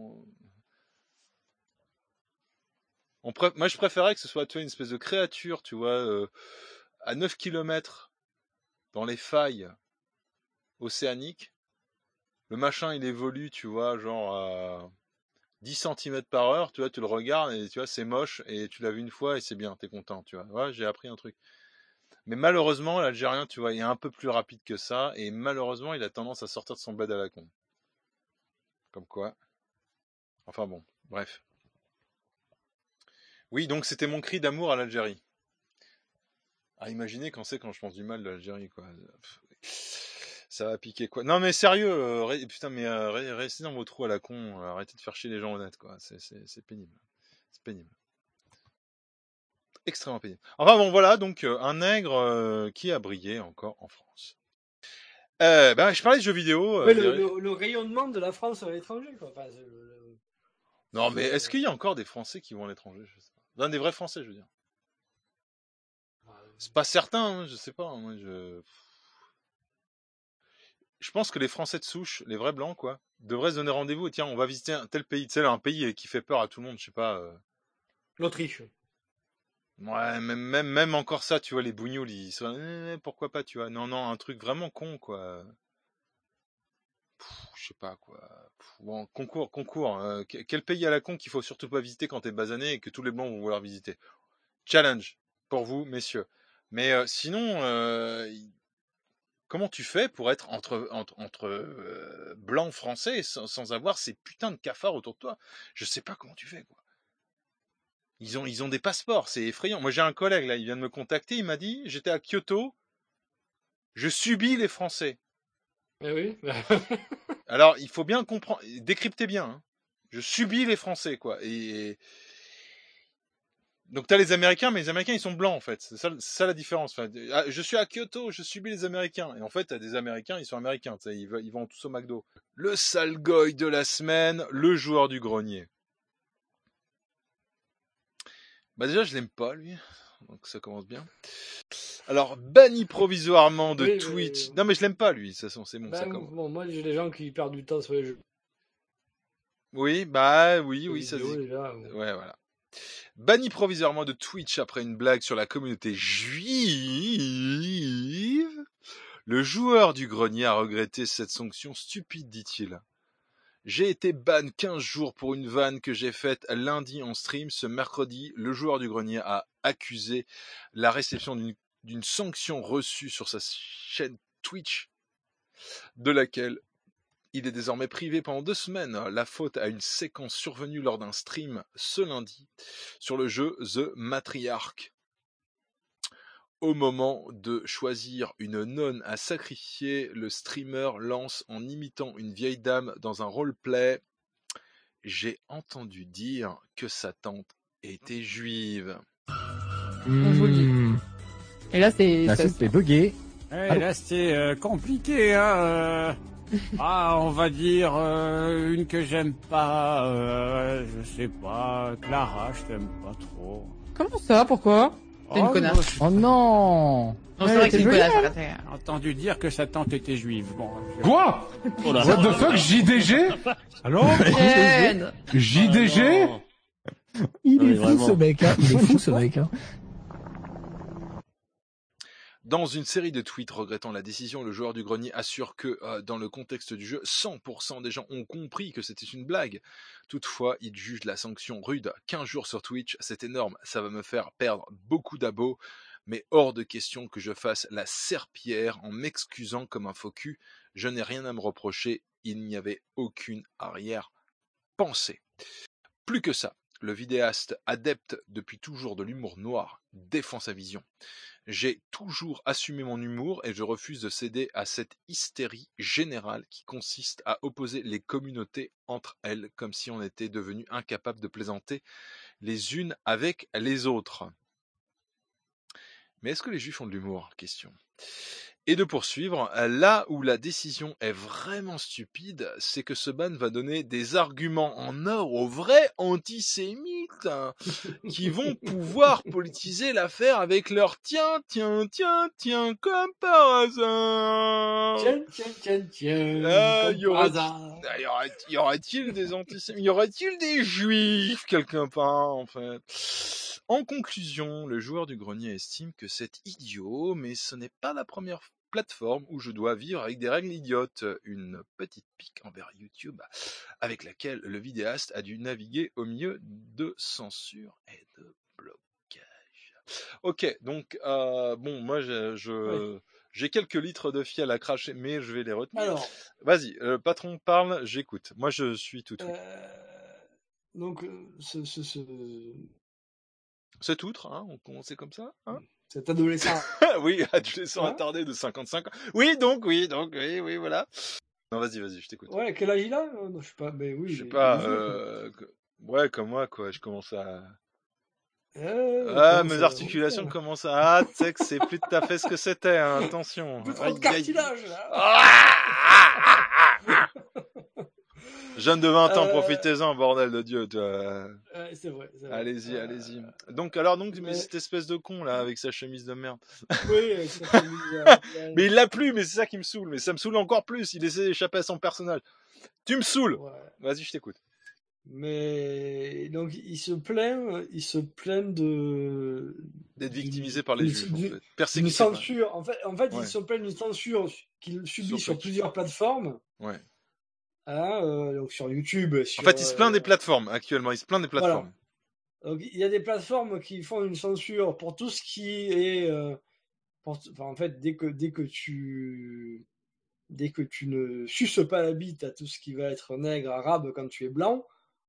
moi, je préférais que ce soit, tu vois, une espèce de créature, tu vois, à 9 km dans les failles océaniques. Le machin, il évolue, tu vois, genre à 10 cm par heure, tu vois, tu le regardes et tu vois, c'est moche et tu l'as vu une fois et c'est bien, t'es content, tu vois. Ouais, j'ai appris un truc. Mais malheureusement, l'Algérien, tu vois, il est un peu plus rapide que ça et malheureusement, il a tendance à sortir de son bled à la con. Comme quoi. Enfin bon, bref. Oui, donc c'était mon cri d'amour à l'Algérie. À imaginer quand je pense du mal de l'Algérie, quoi. Ça va piquer, quoi. Non, mais sérieux, restez dans vos trous à la con, arrêtez de faire chier les gens honnêtes, quoi. C'est pénible. C'est pénible. Extrêmement pénible. Enfin bon, voilà, donc un nègre qui a brillé encore en France. Je parlais de jeux vidéo. Le rayonnement de la France à l'étranger, quoi. Enfin, non, mais est-ce qu'il y a encore des Français qui vont à l'étranger? Je sais pas. Non, des vrais Français, je veux dire. C'est pas certain, hein, je sais pas. Hein, moi, je pense que les Français de souche, les vrais blancs, quoi, devraient se donner rendez-vous. Et tiens, on va visiter un tel pays, tu sais, un pays qui fait peur à tout le monde, je sais pas. L'Autriche. Ouais, même encore ça, tu vois, les bougnoules, ils sont, pourquoi pas, tu vois. Non, un truc vraiment con, quoi. Je sais pas, quoi. Bon, concours. Quel pays à la con qu'il faut surtout pas visiter quand t'es basané et que tous les blancs vont vouloir visiter? Challenge pour vous, messieurs. Mais sinon, comment tu fais pour être entre blancs français sans avoir ces putains de cafards autour de toi? Je sais pas comment tu fais, quoi. Ils ont des passeports, c'est effrayant. Moi, j'ai un collègue, là, il vient de me contacter, il m'a dit, j'étais à Kyoto, je subis les Français. Eh oui. Alors, il faut bien comprendre, décryptez bien, hein. Je subis les Français, quoi. Et donc, t'as les Américains, mais les Américains, ils sont blancs, en fait. C'est ça la différence. Enfin, je suis à Kyoto, je subis les Américains. Et en fait, t'as des Américains, ils sont américains, tu sais, ils vont tous au McDo. Le sale goy de la semaine, le joueur du grenier. Bah déjà, je l'aime pas, lui. Donc ça commence bien. Alors, banni provisoirement de Twitch. Non, mais je l'aime pas, lui. De toute façon, c'est bon, ça commence. Bon, moi, j'ai des gens qui perdent du temps sur les jeux. Oui, oui, ça se dit. Déjà, ouais, voilà. Banni provisoirement de Twitch après une blague sur la communauté juive. Le joueur du grenier a regretté cette sanction stupide, dit-il. J'ai été ban 15 jours pour une vanne que j'ai faite lundi en stream. Ce mercredi, le joueur du grenier a accusé la réception d'une sanction reçue sur sa chaîne Twitch, de laquelle il est désormais privé pendant 2 semaines. La faute à une séquence survenue lors d'un stream ce lundi sur le jeu The Matriarch. Au moment de choisir une nonne à sacrifier, le streamer lance en imitant une vieille dame dans un roleplay. J'ai entendu dire que sa tante était juive. Je vous le dis. Et là, c'est bugué. Là, c'est compliqué, hein. On va dire une que j'aime pas. Je sais pas. Clara, je t'aime pas trop. Comment ça? Pourquoi? T'es une connasse. Oh non! Non, c'est vrai que c'est une connasse. J'ai entendu dire que sa tante était juive. Bon. Quoi? What the fuck, JDG? Allô? JDG? Il est fou, ce mec, hein. Il est fou, ce mec, hein. Dans une série de tweets regrettant la décision, le joueur du grenier assure que, dans le contexte du jeu, 100% des gens ont compris que c'était une blague. Toutefois, il juge la sanction rude. 15 jours sur Twitch, c'est énorme, ça va me faire perdre beaucoup d'abos, mais hors de question que je fasse la serpillière en m'excusant comme un faux cul. Je n'ai rien à me reprocher, il n'y avait aucune arrière-pensée. Plus que ça, le vidéaste, adepte depuis toujours de l'humour noir, défend sa vision. J'ai toujours assumé mon humour et je refuse de céder à cette hystérie générale qui consiste à opposer les communautés entre elles comme si on était devenus incapables de plaisanter les unes avec les autres. Mais est-ce que les juifs ont de l'humour ? Question. Et de poursuivre, là où la décision est vraiment stupide, c'est que ce ban va donner des arguments en or aux vrais antisémites qui vont pouvoir politiser l'affaire avec leur tiens, comme par hasard. Tiens, comme par hasard. Y aurait-il des antisémites ? Y aurait-il des juifs quelque part, en fait ? En conclusion, le joueur du grenier estime que c'est idiot, mais ce n'est pas la première plateforme où je dois vivre avec des règles idiotes. Une petite pique envers YouTube, avec laquelle le vidéaste a dû naviguer au milieu de censure et de blocage. Ok, donc, moi, j'ai quelques litres de fiel à cracher, mais je vais les retenir. Alors, vas-y, le patron parle, j'écoute. Moi, je suis tout. Donc, cet outre, hein, on commençait comme ça, hein. Cet adolescent. Oui, adolescent attardé de 55 ans. Oui, voilà. Non, vas-y, je t'écoute. Ouais, quel âge il a ? Non, je sais pas, mais oui. Je sais pas, ouais, comme moi, quoi, je commence à... mes articulations commencent à... Ah, tu sais que c'est plus tout à fait ce que c'était, hein, attention. Plus trop de cartilage, là. Jeune de 20 ans, profitez-en, bordel de Dieu, toi. C'est vrai. Allez-y. Donc, mais cette espèce de con, là, avec sa chemise de merde. Oui, avec sa chemise mais il l'a plus, mais c'est ça qui me saoule. Mais ça me saoule encore plus, il essaie d'échapper à son personnage. Tu me saoules. Ouais. Vas-y, je t'écoute. Mais, donc, il se plaint d'être victimisé par les juifs, en fait. Persécuté. Une censure. En fait, ouais. Il se plaint d'une censure qu'il subit sur plusieurs plateformes. Ouais. Donc sur YouTube. En fait, il se plaint des plateformes actuellement. Il se plaint des plateformes. Voilà. Donc il y a des plateformes qui font une censure pour tout ce qui est. En fait, dès que tu ne suces pas la bite à tout ce qui va être nègre, arabe quand tu es blanc,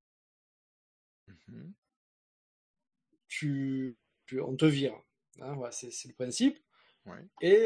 on te vire. Hein, voilà, c'est le principe. Ouais. Et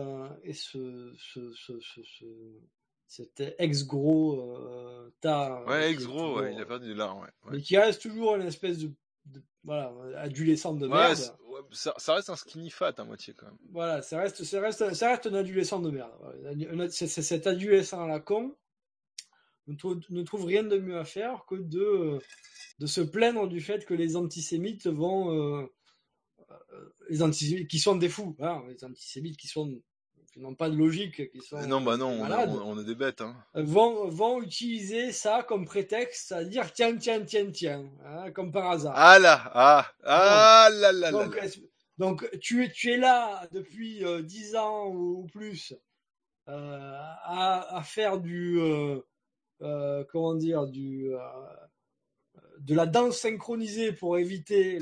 cet ex-gros tas. Ouais, ex-gros, ouais, il a perdu de là, ouais. Mais qui reste toujours une espèce de adolescent de merde. Ça reste un skinny fat à moitié quand même. Voilà, ça reste un adolescent de merde. Cet adolescent à la con ne trouve rien de mieux à faire que de se plaindre du fait que les antisémites vont... les antisémites qui sont des fous, hein, les antisémites qui n'ont pas de logique, qui sont malades, on est des bêtes, hein. Vont utiliser ça comme prétexte à dire tiens, hein, comme par hasard. Donc tu es là depuis 10 ans ou plus à faire de la danse synchronisée pour éviter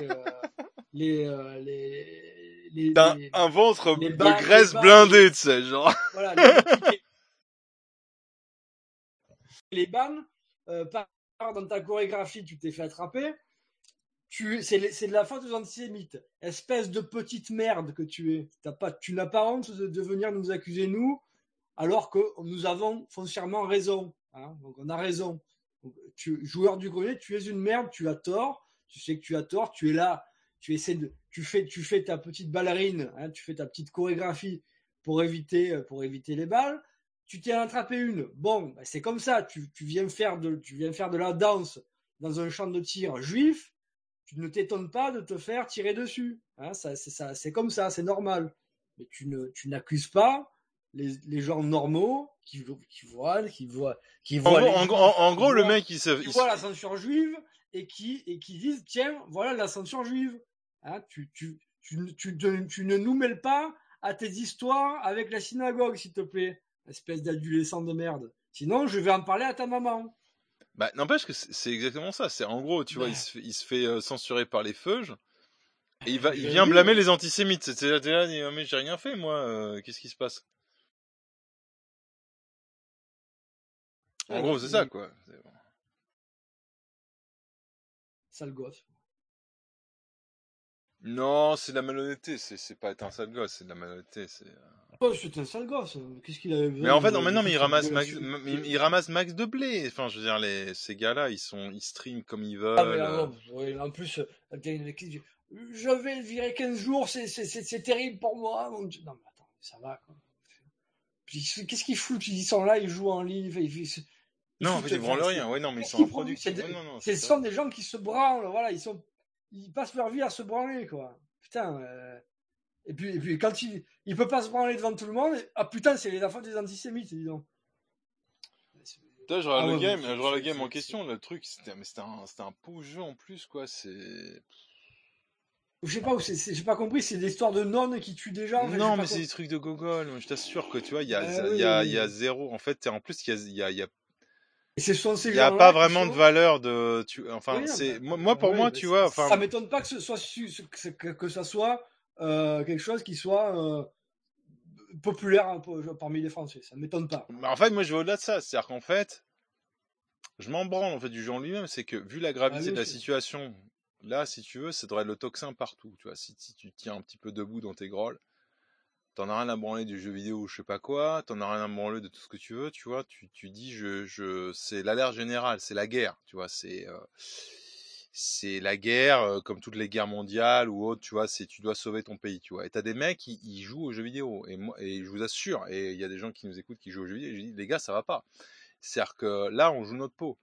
un ventre de graisse blindée, tu sais, genre. Voilà, les bans, dans ta chorégraphie, tu t'es fait attraper. C'est de la faute des antisémites. Espèce de petite merde que tu es. Tu n'as pas honte de venir nous accuser, nous, alors que nous avons foncièrement raison. Hein, donc on a raison. Donc, joueur du grenier, tu es une merde, tu as tort. Tu sais que tu as tort, tu es là. Tu fais ta petite ballerine, hein, tu fais ta petite chorégraphie pour éviter les balles. Tu t'es attrapé une. Bon, bah c'est comme ça. Tu viens faire de la danse dans un champ de tir juif. Tu ne t'étonnes pas de te faire tirer dessus. Hein, c'est comme ça, c'est normal. Mais tu n'accuses pas les gens normaux qui voient en gros, le mec qui voit la censure juive et qui disent tiens, voilà la censure juive. Hein, tu ne nous mêles pas à tes histoires avec la synagogue, s'il te plaît. Espèce d'adolescent de merde. Sinon, je vais en parler à ta maman. Bah, n'empêche que c'est exactement ça. C'est en gros, tu vois, il se fait censurer par les feuges. Et il vient blâmer les antisémites. C'est-à-dire, il dit, mais j'ai rien fait, moi. Qu'est-ce qui se passe? En gros, c'est ça, quoi. Sale gosse. Non, c'est de la malhonnêteté. C'est pas être un sale gosse, c'est de la malhonnêteté. Oh, c'est un sale gosse. Qu'est-ce qu'il avait besoin? Mais en fait, non, mais il ramasse max de blé. Enfin, je veux dire, ces gars-là, ils streament comme ils veulent. Ah, mais en plus, je vais le virer 15 jours, c'est terrible pour moi. Non, mais attends, ça va, quoi. Qu'est-ce qu'ils foutent? Ils sont là, ils jouent en ligne. Non, en fait, ils branlent rien. Ouais, non, mais ils sont improductifs. Ce sont des gens qui se branlent, voilà, ils passent leur vie à se branler, quoi. Putain. Et puis quand il peut pas se branler devant tout le monde, ah putain, c'est la faute des antisémites, dis donc. Toi, je regarde le game en question, le truc, c'était un beau jeu en plus, quoi, c'est... Je sais pas où j'ai pas compris, c'est des histoires de nonnes qui tuent des gens. Non, mais c'est des trucs de gogol, je t'assure que, tu vois, il y a zéro, en fait, en plus, il y a pas vraiment de valeur de, enfin, c'est, moi, pour moi, tu vois, enfin... Ça m'étonne pas que ce soit, que ça soit, quelque chose qui soit, populaire parmi les Français, ça m'étonne pas. En fait, moi, je vais au-delà de ça, c'est-à-dire qu'en fait, je m'en branle, en fait, du jeu en lui-même, c'est que, vu la gravité de la situation, là, si tu veux, ça devrait être le tocsin partout, tu vois, si tu tiens un petit peu debout dans tes grolles, t'en as rien à branler du jeu vidéo ou je sais pas quoi, t'en as rien à branler de tout ce que tu veux, tu vois, tu dis, c'est l'alerte générale, c'est la guerre, tu vois, c'est la guerre, comme toutes les guerres mondiales ou autres, tu vois, tu dois sauver ton pays, tu vois. Et t'as des mecs, ils jouent aux jeux vidéo. Et je vous assure, et il y a des gens qui nous écoutent qui jouent aux jeux vidéo, et je dis, les gars, ça va pas. C'est-à-dire que là, on joue notre peau.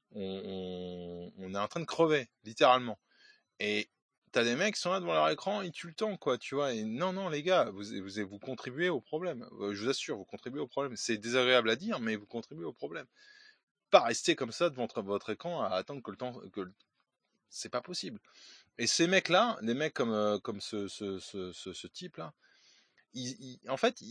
On est en train de crever, littéralement. Et t'as des mecs qui sont là devant leur écran, ils tuent le temps, quoi, tu vois. Et non, les gars, vous contribuez au problème. Je vous assure, vous contribuez au problème. C'est désagréable à dire, mais vous contribuez au problème. Pas rester comme ça devant votre écran à attendre que le temps... C'est pas possible. Et ces mecs-là, des mecs comme ce type-là, en fait,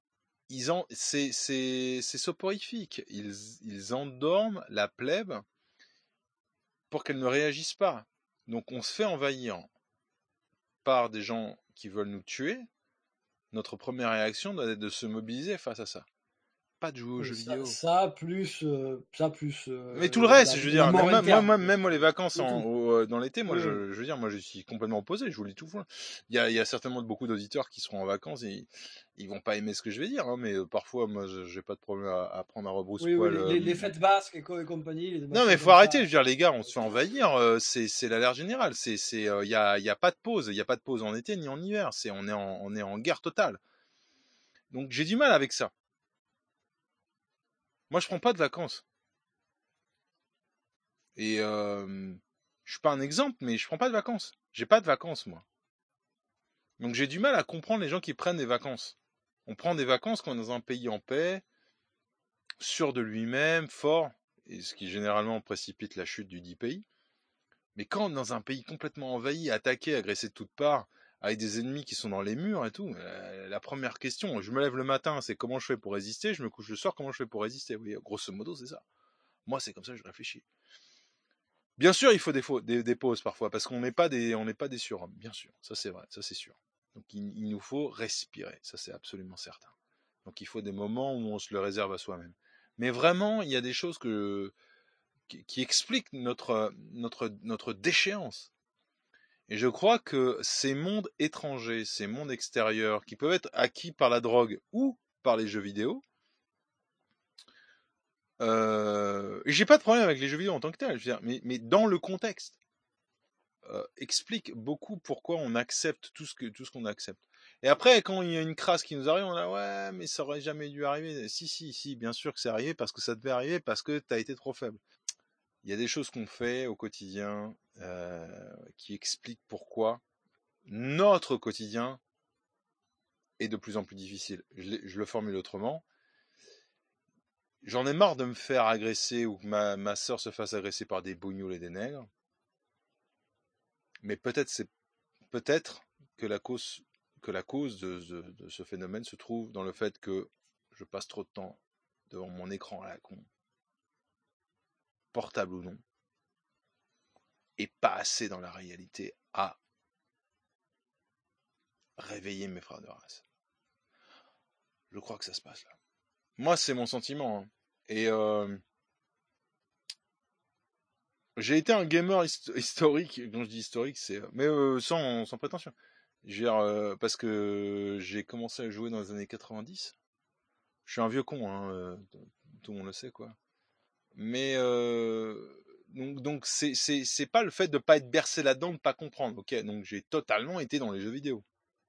c'est soporifique. Ils endorment la plèbe pour qu'elle ne réagisse pas. Donc on se fait envahir par des gens qui veulent nous tuer. Notre première réaction doit être de se mobiliser face à ça. Pas de jouer aux jeux vidéo. Ça plus. Mais tout le reste, je veux dire, même les vacances dans l'été, moi, je veux dire, moi, je suis complètement opposé. Je vous le dis tout fois. Il y a certainement beaucoup d'auditeurs qui seront en vacances et ils vont pas aimer ce que je vais dire, hein, mais parfois, moi, j'ai pas de problème à prendre un rebrousse-poil. Les fêtes basques et compagnie. Non, mais faut arrêter. Je veux dire, les gars, on se fait envahir. C'est l'alerte générale. Il y a pas de pause. Il y a pas de pause en été ni en hiver. On est en guerre totale. Donc, j'ai du mal avec ça. Moi, je prends pas de vacances. Et je suis pas un exemple, mais je prends pas de vacances. J'ai pas de vacances, moi. Donc j'ai du mal à comprendre les gens qui prennent des vacances. On prend des vacances quand on est dans un pays en paix, sûr de lui-même, fort, et ce qui généralement précipite la chute du dit pays. Mais quand on est dans un pays complètement envahi, attaqué, agressé de toutes parts, avec des ennemis qui sont dans les murs et tout, la première question, je me lève le matin, c'est comment je fais pour résister, je me couche le soir, comment je fais pour résister. Oui, grosso modo, c'est ça. Moi, c'est comme ça que je réfléchis. Bien sûr, il faut des pauses parfois, parce qu'on n'est pas des surhommes, bien sûr, ça c'est vrai, ça c'est sûr. Donc il nous faut respirer, ça c'est absolument certain. Donc il faut des moments où on se le réserve à soi-même. Mais vraiment, il y a des choses qui expliquent notre déchéance. Et je crois que ces mondes étrangers, ces mondes extérieurs, qui peuvent être acquis par la drogue ou par les jeux vidéo, j'ai pas de problème avec les jeux vidéo en tant que tel, je veux dire, mais dans le contexte, explique beaucoup pourquoi on accepte tout ce qu'on accepte. Et après, quand il y a une crasse qui nous arrive, on a ouais, mais ça aurait jamais dû arriver. Si, bien sûr que c'est arrivé parce que ça devait arriver parce que t'as été trop faible. Il y a des choses qu'on fait au quotidien qui expliquent pourquoi notre quotidien est de plus en plus difficile. Je le formule autrement. J'en ai marre de me faire agresser ou que ma sœur se fasse agresser par des bougnoules et des nègres. Mais peut-être que la cause que la cause de ce phénomène se trouve dans le fait que je passe trop de temps devant mon écran à la con, portable ou non, et pas assez dans la réalité à réveiller mes frères de race. Je crois que ça se passe là. Moi, c'est mon sentiment. Hein. Et j'ai été un gamer historique. Quand je dis historique, c'est mais sans prétention. Parce que j'ai commencé à jouer dans les années 90. Je suis un vieux con, hein, tout le monde le sait, quoi. Mais donc c'est pas le fait de pas être bercé là-dedans, de pas comprendre. Ok, donc j'ai totalement été dans les jeux vidéo.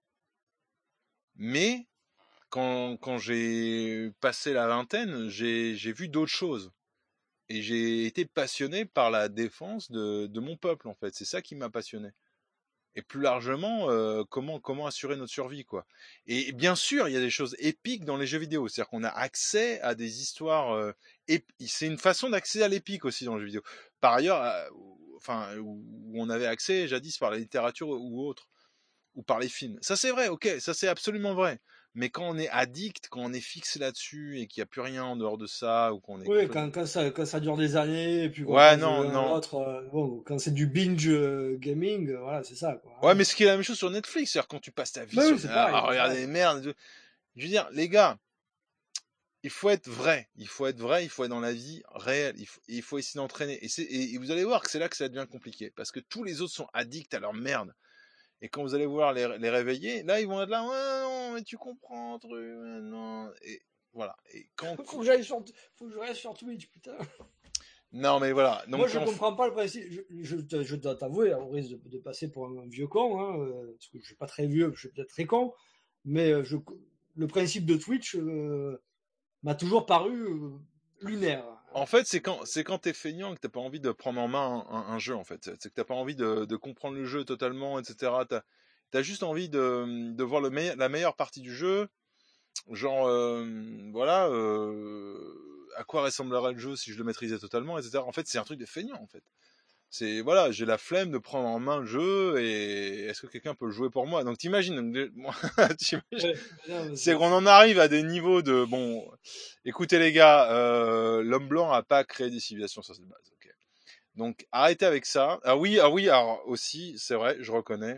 Mais quand j'ai passé la vingtaine, j'ai vu d'autres choses. Et j'ai été passionné par la défense de mon peuple, en fait. C'est ça qui m'a passionné. Et plus largement, comment assurer notre survie, quoi. Et bien sûr, il y a des choses épiques dans les jeux vidéo. C'est-à-dire qu'on a accès à des histoires... c'est une façon d'accéder à l'épique aussi dans les jeux vidéo. Par ailleurs, où on avait accès jadis par la littérature ou autre, ou par les films. Ça, c'est vrai, ok, ça, c'est absolument vrai. Mais quand on est addict, quand on est fixé là-dessus et qu'il n'y a plus rien en dehors de ça, ou qu'on est Oui, complètement... quand ça dure des années, et puis qu'on Ouais, passe de non, l'un à non. l'autre, bon, quand c'est du binge gaming, voilà, c'est ça, quoi. Ouais, mais ce qui est la même chose sur Netflix, c'est-à-dire quand tu passes ta vie Oui, sur... c'est pareil. regarder les merdes. Je veux dire, les gars, il faut être vrai. Il faut être vrai, il faut être dans la vie réelle. Il faut essayer d'entraîner. Et vous allez voir que c'est là que ça devient compliqué. Parce que tous les autres sont addicts à leur merde. Et quand vous allez vouloir les réveiller, là, ils vont être là, ouais, non, mais tu comprends, truc, non. Et voilà. Et quand... faut que je reste sur Twitch, putain. Non, mais voilà. Donc, moi, je comprends pas le principe. Je dois t'avouer, au risque de passer pour un vieux con, hein, parce que je suis pas très vieux, je suis peut-être très con, mais le principe de Twitch m'a toujours paru lunaire. En fait, c'est quand t'es feignant que t'as pas envie de prendre en main un jeu, en fait. C'est que t'as pas envie de comprendre le jeu totalement, etc. T'as juste envie de voir la meilleure partie du jeu. Genre, voilà, à quoi ressemblerait le jeu si je le maîtrisais totalement, etc. En fait, c'est un truc de feignant, en fait. C'est, voilà, j'ai la flemme de prendre en main le jeu et est-ce que quelqu'un peut le jouer pour moi? Donc t'imagines, c'est qu'on en arrive à des niveaux de, bon, écoutez les gars, l'homme blanc a pas créé des civilisations sur cette base, ok. Donc arrêtez avec ça. Ah oui, alors aussi, c'est vrai, je reconnais.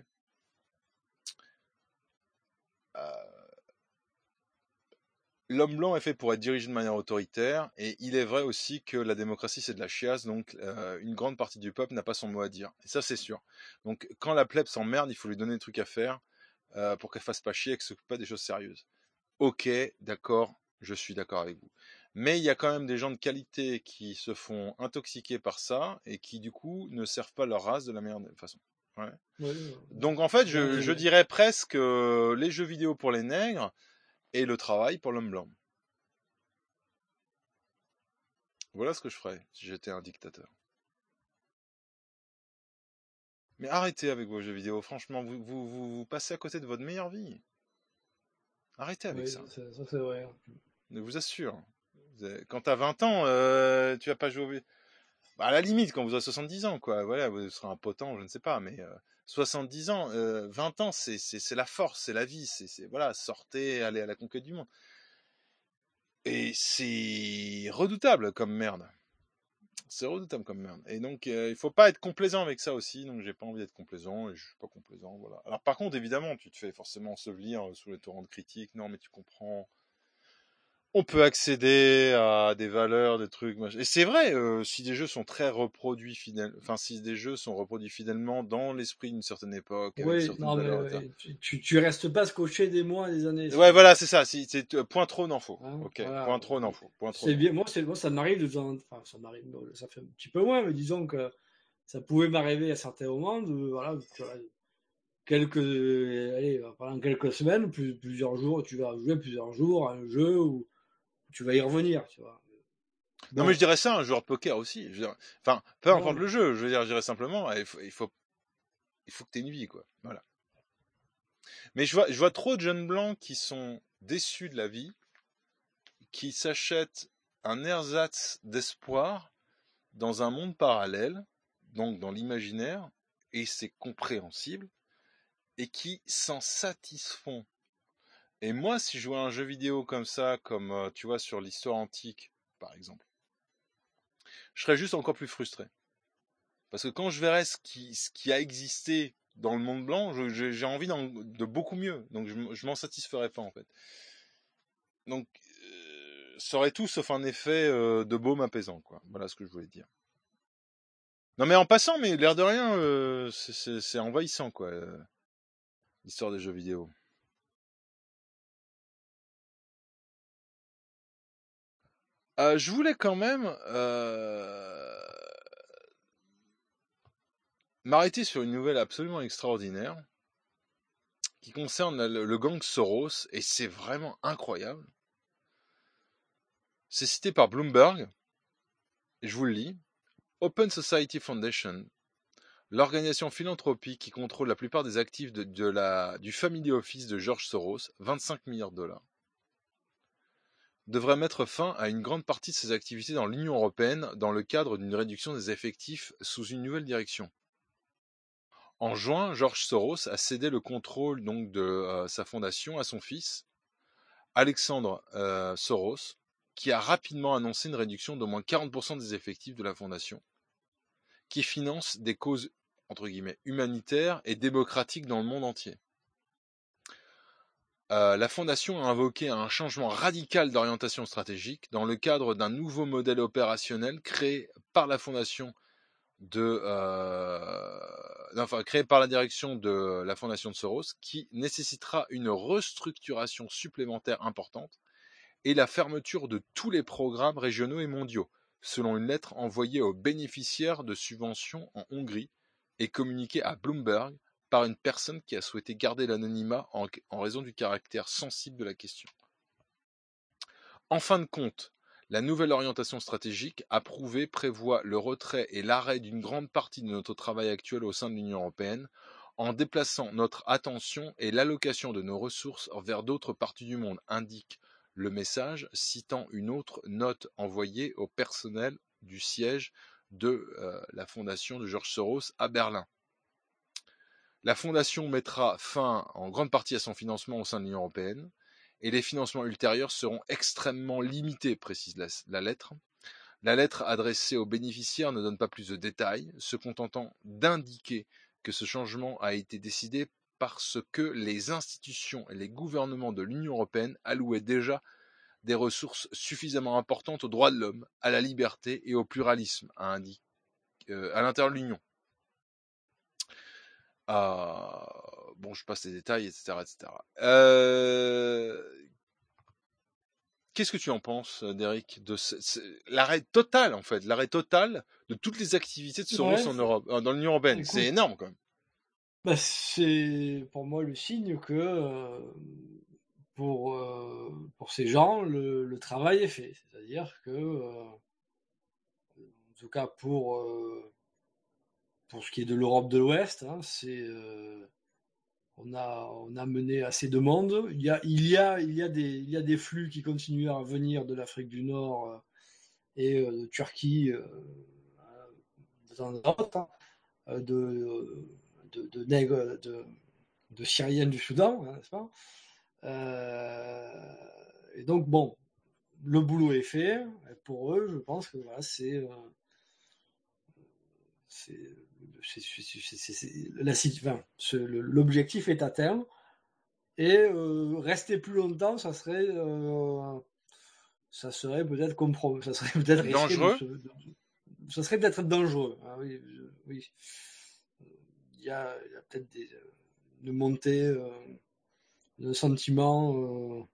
L'homme blanc est fait pour être dirigé de manière autoritaire, et il est vrai aussi que la démocratie c'est de la chiasse, donc une grande partie du peuple n'a pas son mot à dire. Et ça c'est sûr. Donc quand la plèbe s'emmerde, il faut lui donner des trucs à faire pour qu'elle fasse pas chier et qu'elle s'occupe pas des choses sérieuses. Ok, d'accord, je suis d'accord avec vous. Mais il y a quand même des gens de qualité qui se font intoxiquer par ça et qui du coup ne servent pas leur race de la meilleure façon. Ouais. Donc en fait, je dirais presque les jeux vidéo pour les nègres et le travail pour l'homme blanc. Voilà ce que je ferais si j'étais un dictateur. Mais arrêtez avec vos jeux vidéo, franchement, vous passez à côté de votre meilleure vie. Arrêtez avec ça. Ça c'est vrai. Je vous assure. Quand t'as 20 ans, tu vas pas jouer à la limite, quand vous avez 70 ans, quoi. Voilà, vous serez un potent, je ne sais pas, mais 70 ans, 20 ans, c'est la force, c'est la vie, voilà, sortez, allez à la conquête du monde. Et c'est redoutable comme merde. C'est redoutable comme merde. Et donc, il faut pas être complaisant avec ça aussi. Donc, j'ai pas envie d'être complaisant et je suis pas complaisant. Voilà. Alors, par contre, évidemment, tu te fais forcément ensevelir sous les torrents de critiques. Non, mais tu comprends. On peut accéder à des valeurs, des trucs. Et c'est vrai, si des jeux sont très reproduits fidèlement, enfin, si des jeux sont reproduits fidèlement dans l'esprit d'une certaine époque, avec certaines valeurs. Tu restes pas scotché des mois, des années. Ouais, voilà, c'est ça. Point trop, n'en faut. Hein, ok, voilà. Point trop, n'en faut. C'est bien. Moi, ça m'arrive de temps. Enfin, ça m'arrive. Ça fait un petit peu moins, mais disons que ça pouvait m'arriver à certains moments voilà, pendant quelques semaines, plusieurs jours, tu vas jouer plusieurs jours à un jeu où tu vas y revenir, tu vois. Non, mais je dirais ça, un joueur de poker aussi. Je veux dire, enfin, peu importe le jeu, je dirais simplement, il faut que tu aies une vie, quoi. Voilà. Mais je vois trop de jeunes blancs qui sont déçus de la vie, qui s'achètent un ersatz d'espoir dans un monde parallèle, donc dans l'imaginaire, et c'est compréhensible. et qui s'en satisfont. Et moi, si je jouais à un jeu vidéo comme ça, comme tu vois sur l'histoire antique, par exemple, je serais juste encore plus frustré. Parce que quand je verrais ce qui a existé dans le monde blanc, j'ai envie de beaucoup mieux. Donc je m'en satisferais pas en fait. Donc ça aurait tout sauf un effet de baume apaisant, quoi. Voilà ce que je voulais dire. Non mais en passant, mais l'air de rien, c'est envahissant, quoi, l'histoire des jeux vidéo. Je voulais quand même m'arrêter sur une nouvelle absolument extraordinaire qui concerne le gang Soros, et c'est vraiment incroyable. C'est cité par Bloomberg, et je vous le lis. Open Society Foundation, l'organisation philanthropique qui contrôle la plupart des actifs du Family Office de George Soros, 25 milliards de dollars, devrait mettre fin à une grande partie de ses activités dans l'Union européenne dans le cadre d'une réduction des effectifs sous une nouvelle direction. En juin, George Soros a cédé le contrôle donc de sa fondation à son fils, Alexandre Soros, qui a rapidement annoncé une réduction d'au moins 40% des effectifs de la fondation, qui finance des causes entre guillemets humanitaires et démocratiques dans le monde entier. La fondation a invoqué un changement radical d'orientation stratégique dans le cadre d'un nouveau modèle opérationnel créé par la fondation créé par la direction de la fondation de Soros, qui nécessitera une restructuration supplémentaire importante et la fermeture de tous les programmes régionaux et mondiaux, selon une lettre envoyée aux bénéficiaires de subventions en Hongrie et communiquée à Bloomberg par une personne qui a souhaité garder l'anonymat en raison du caractère sensible de la question. En fin de compte, la nouvelle orientation stratégique approuvée prévoit le retrait et l'arrêt d'une grande partie de notre travail actuel au sein de l'Union européenne, en déplaçant notre attention et l'allocation de nos ressources vers d'autres parties du monde, indique le message, citant une autre note envoyée au personnel du siège de la fondation de George Soros à Berlin. La fondation mettra fin en grande partie à son financement au sein de l'Union européenne, et les financements ultérieurs seront extrêmement limités, précise la lettre. La lettre adressée aux bénéficiaires ne donne pas plus de détails, se contentant d'indiquer que ce changement a été décidé parce que les institutions et les gouvernements de l'Union européenne allouaient déjà des ressources suffisamment importantes aux droits de l'homme, à la liberté et au pluralisme, à l'intérieur de l'Union. Bon, je passe les détails, etc. Qu'est-ce que tu en penses, Derek, de l'arrêt total, en fait, l'arrêt total de toutes les activités de Soros en Europe, dans l'Union européenne? Écoute, c'est énorme, quand même. Bah, c'est pour moi le signe que pour ces gens, le travail est fait. C'est-à-dire que, en tout cas pour ce qui est de l'Europe de l'Ouest, hein, on a mené assez de monde. Il y a des flux qui continuent à venir de l'Afrique du Nord et de Turquie de temps en temps, de Syriennes du Soudan, hein, n'est-ce pas? Et donc bon, le boulot est fait. Et pour eux, je pense que voilà, l'objectif est atteint, et rester plus longtemps, ça serait peut-être compromis, ça serait peut-être dangereux. Ça serait peut-être dangereux. Ah, oui, oui. Il y a peut-être une montée de sentiments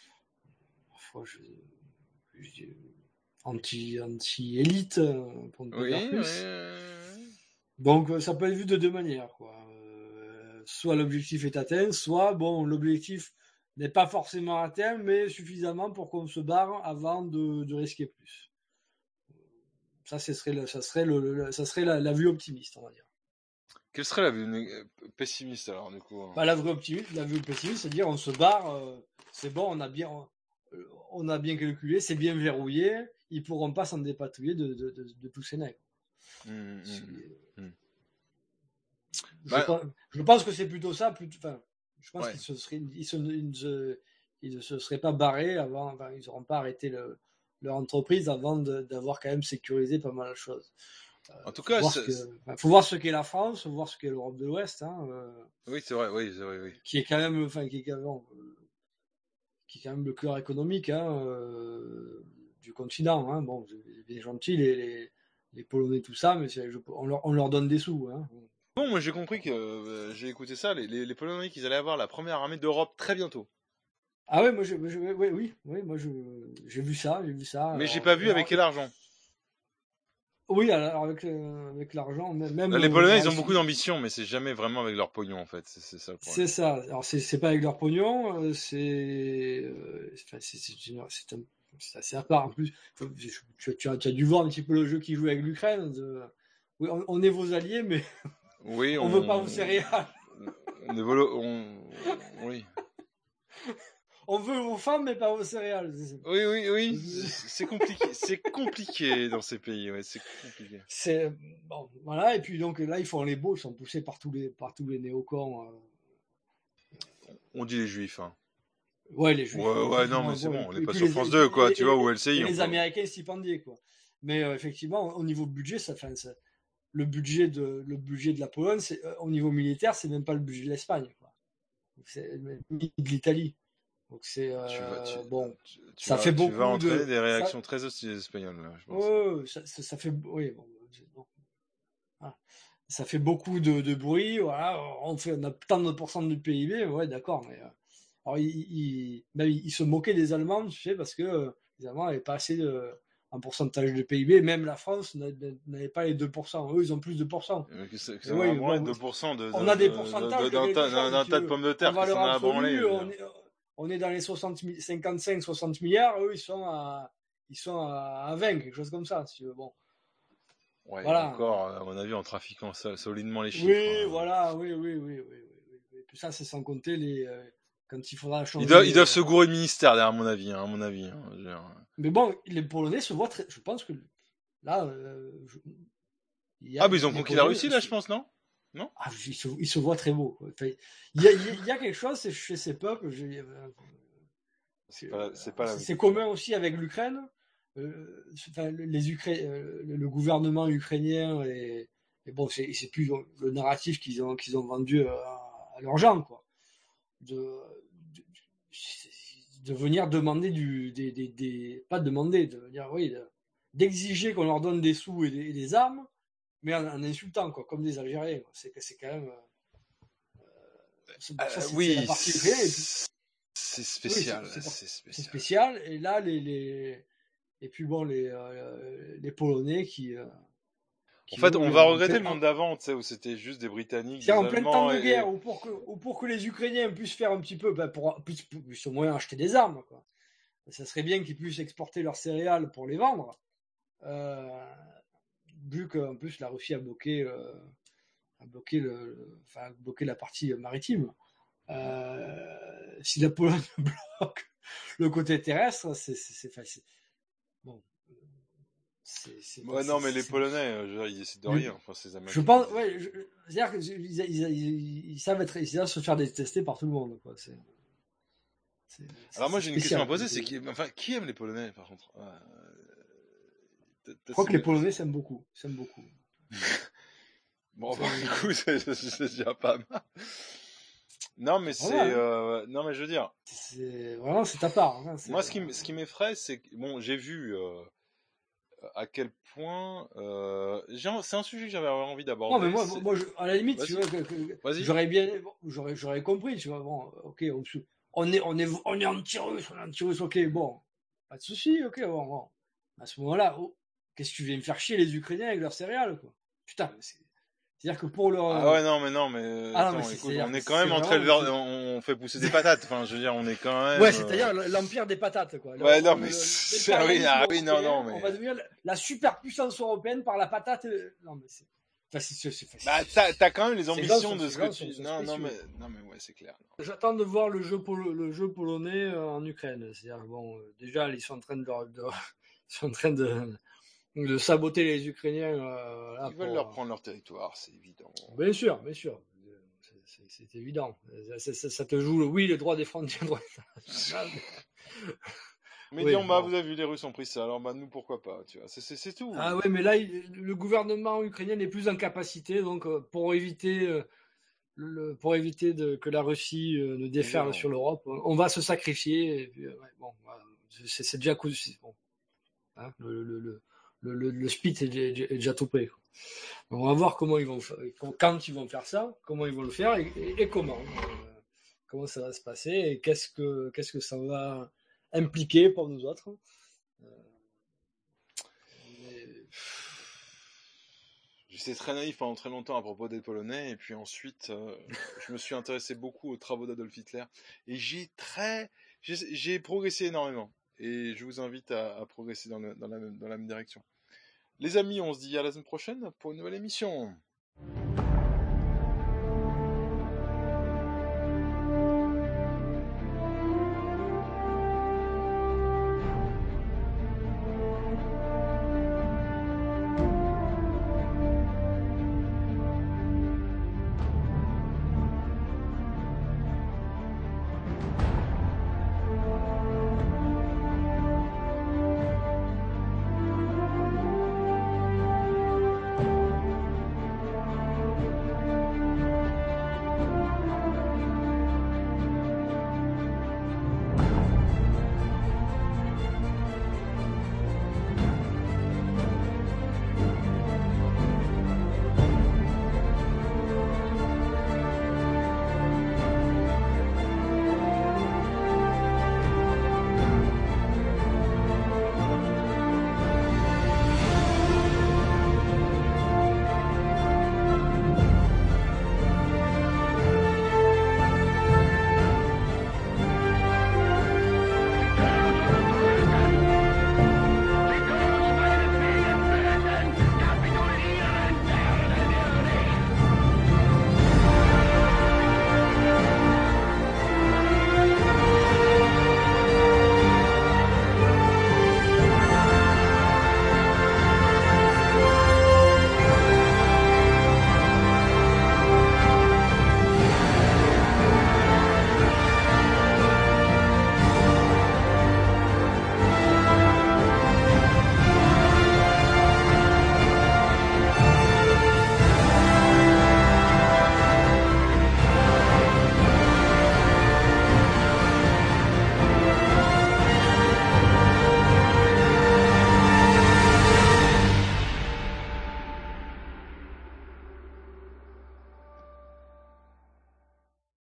anti-élite, pour ne pas dire plus. Donc ça peut être vu de deux manières, quoi. Soit l'objectif est atteint, soit bon, l'objectif n'est pas forcément atteint, mais suffisamment pour qu'on se barre avant de risquer plus. Ça serait la vue optimiste, on va dire. Quelle serait la vue pessimiste, alors, du coup? La vue pessimiste, c'est-à-dire on se barre, c'est bon, on a bien calculé, c'est bien verrouillé, ils pourront pas s'en dépatouiller de tous ces nègres. Je pense que c'est plutôt ça. Enfin, je pense Ouais. qu'ils ne se seraient pas barrés avant. Enfin, ils n'auront pas arrêté leur entreprise avant d'avoir quand même sécurisé pas mal de choses. En tout cas, faut voir ce qu'est la France, faut voir ce qu'est l'Europe de l'Ouest. Oui, c'est vrai, oui. Qui est quand même, qui est quand même le cœur économique du continent. Bon, c'est bien gentil les Polonais, tout ça, mais on leur donne des sous. Bon, moi j'ai compris que j'ai écouté ça, les Polonais qu'ils allaient avoir la première armée d'Europe très bientôt. Ah ouais, moi moi j'ai vu ça. Mais j'ai pas vu avec quel argent. Oui, alors avec l'argent, même. Là, les Polonais, ils ont beaucoup d'ambition, mais c'est jamais vraiment avec leur pognon en fait. C'est ça le problème. C'est ça. Alors c'est pas avec leur pognon, c'est assez à part. En plus, tu as dû voir un petit peu le jeu qui joue avec l'Ukraine. Oui, on est vos alliés, mais oui, on veut pas vos céréales. Oui. On veut vos femmes, mais pas vos céréales. Oui. C'est compliqué. C'est compliqué dans ces pays. Ouais, c'est compliqué. C'est bon, voilà. Et puis donc là, ils font les beaux. Ils sont poussés par tous les néocons. On dit les Juifs. Ouais, les Juifs. Ouais, non, mais c'est bon. On n'est pas sur France 2, quoi. Tu vois, ou LCI. Les Américains stipendiés, quoi. Mais effectivement, au niveau budget, le budget de la Pologne, au niveau militaire, c'est même pas le budget de l'Espagne, quoi. C'est de l'Italie. Donc c'est bon. Ça fait beaucoup. Tu vas entraîner des réactions très hostiles espagnoles, là, je pense. Ça fait. Oui, bon. Ça fait beaucoup de bruit. Voilà, on a tant de pourcents du PIB. Ouais, d'accord, mais. Alors, ils se moquaient des Allemands, tu sais, parce que les Allemands n'avaient pas assez en pourcentage de PIB. Même la France n'avait pas les 2%. Eux, ils ont plus de pourcents. C'est vraiment 2% on a des pourcentages d'un tas de pommes de terre qui s'en a branlé. On est dans les 55-60 milliards. Eux, ils sont à 20, quelque chose comme ça. Si tu veux. Bon. Ouais, voilà. Encore, à mon avis, en trafiquant solidement les chiffres. Oui, voilà, oui. Et puis ça, c'est sans compter quand il faudra changer. Ils doivent se gourer de ministère derrière, à mon avis. Mais bon, les Polonais se voient très. Je pense que là. Mais ils ont conquis la Russie, là, je pense, non? Ils se voient très beaux. Quoi. Enfin, il y a quelque chose chez ces peuples. C'est commun aussi avec l'Ukraine. Le gouvernement ukrainien et bon, c'est plus le narratif qu'ils ont vendu à leurs gens, quoi. De venir demander pas demander, de venir, d'exiger qu'on leur donne des sous et des armes, mais en insultant, quoi, comme des Algériens. C'est quand même. Oui, c'est la partie ukrainienne. C'est spécial. C'est spécial. Et là, et puis bon, les Polonais qui. En fait, on va regretter le monde d'avant, tu sais, où c'était juste des Britanniques, des en plein temps de guerre, ou pour que les Ukrainiens puissent faire un petit peu, pour au moins acheter des armes, quoi. Ça serait bien qu'ils puissent exporter leurs céréales pour les vendre. Vu qu'en plus la Russie a bloqué la partie maritime. Si la Pologne bloque le côté terrestre, c'est facile. Bon. Non, mais les Polonais, ils essaient de rien. Enfin, ces Américains. Je pense, c'est-à-dire qu'ils savent se faire détester par tout le monde, quoi. Alors moi, j'ai une question à poser, c'est qui aime les Polonais, par contre? Je crois que les Polonais s'aiment beaucoup. Bon, du coup, c'est déjà pas mal. Non, mais non, mais je veux dire. Vraiment, c'est ta part. Moi, ce qui m'effraie, c'est que, bon, j'ai vu à quel point. C'est un sujet que j'avais envie d'aborder. Non, mais moi à la limite, tu vois, j'aurais compris, tu vois. Bon, ok, on est anti-russe, ok, bon, pas de souci, ok, bon. À ce moment-là, qu'est-ce que tu viens me faire chier les Ukrainiens avec leurs céréales, quoi. Putain, c'est-à-dire que pour leur. Ah ouais, non, mais attends, écoute, on est quand même entre éleveurs, on fait pousser des patates. Enfin, je veux dire, on est quand même. Ouais, c'est-à-dire l'empire des patates, quoi. Ouais, non, mais non, mais. On va devenir la superpuissance européenne par la patate. Non, mais c'est. Enfin, c'est facile. Bah, t'as quand même les ambitions de ce que tu. Non, mais ouais, c'est clair. J'attends de voir le jeu polonais en Ukraine. C'est-à-dire, bon, déjà, ils sont en train de de saboter les Ukrainiens. Là, Ils veulent leur prendre leur territoire, c'est évident. Bien sûr. C'est évident. Ça te joue, oui, le droit des frontières, Mais oui, vous avez vu, les Russes ont pris ça, alors nous, pourquoi pas, tu vois, c'est tout. Ah oui, mais là, le gouvernement ukrainien n'est plus en capacité, donc pour éviter que la Russie ne déferle sur l'Europe, on va se sacrifier. Et puis, c'est déjà bon. Hein, le spit est déjà tout prêt. On va voir quand ils vont faire ça, comment ils vont le faire et comment ça va se passer et qu'est-ce que ça va impliquer pour nous autres. J'étais très naïf pendant très longtemps à propos des Polonais, et puis ensuite, je me suis intéressé beaucoup aux travaux d'Adolf Hitler, et j'ai progressé énormément, et je vous invite à progresser dans la même direction. Les amis, on se dit à la semaine prochaine pour une nouvelle émission.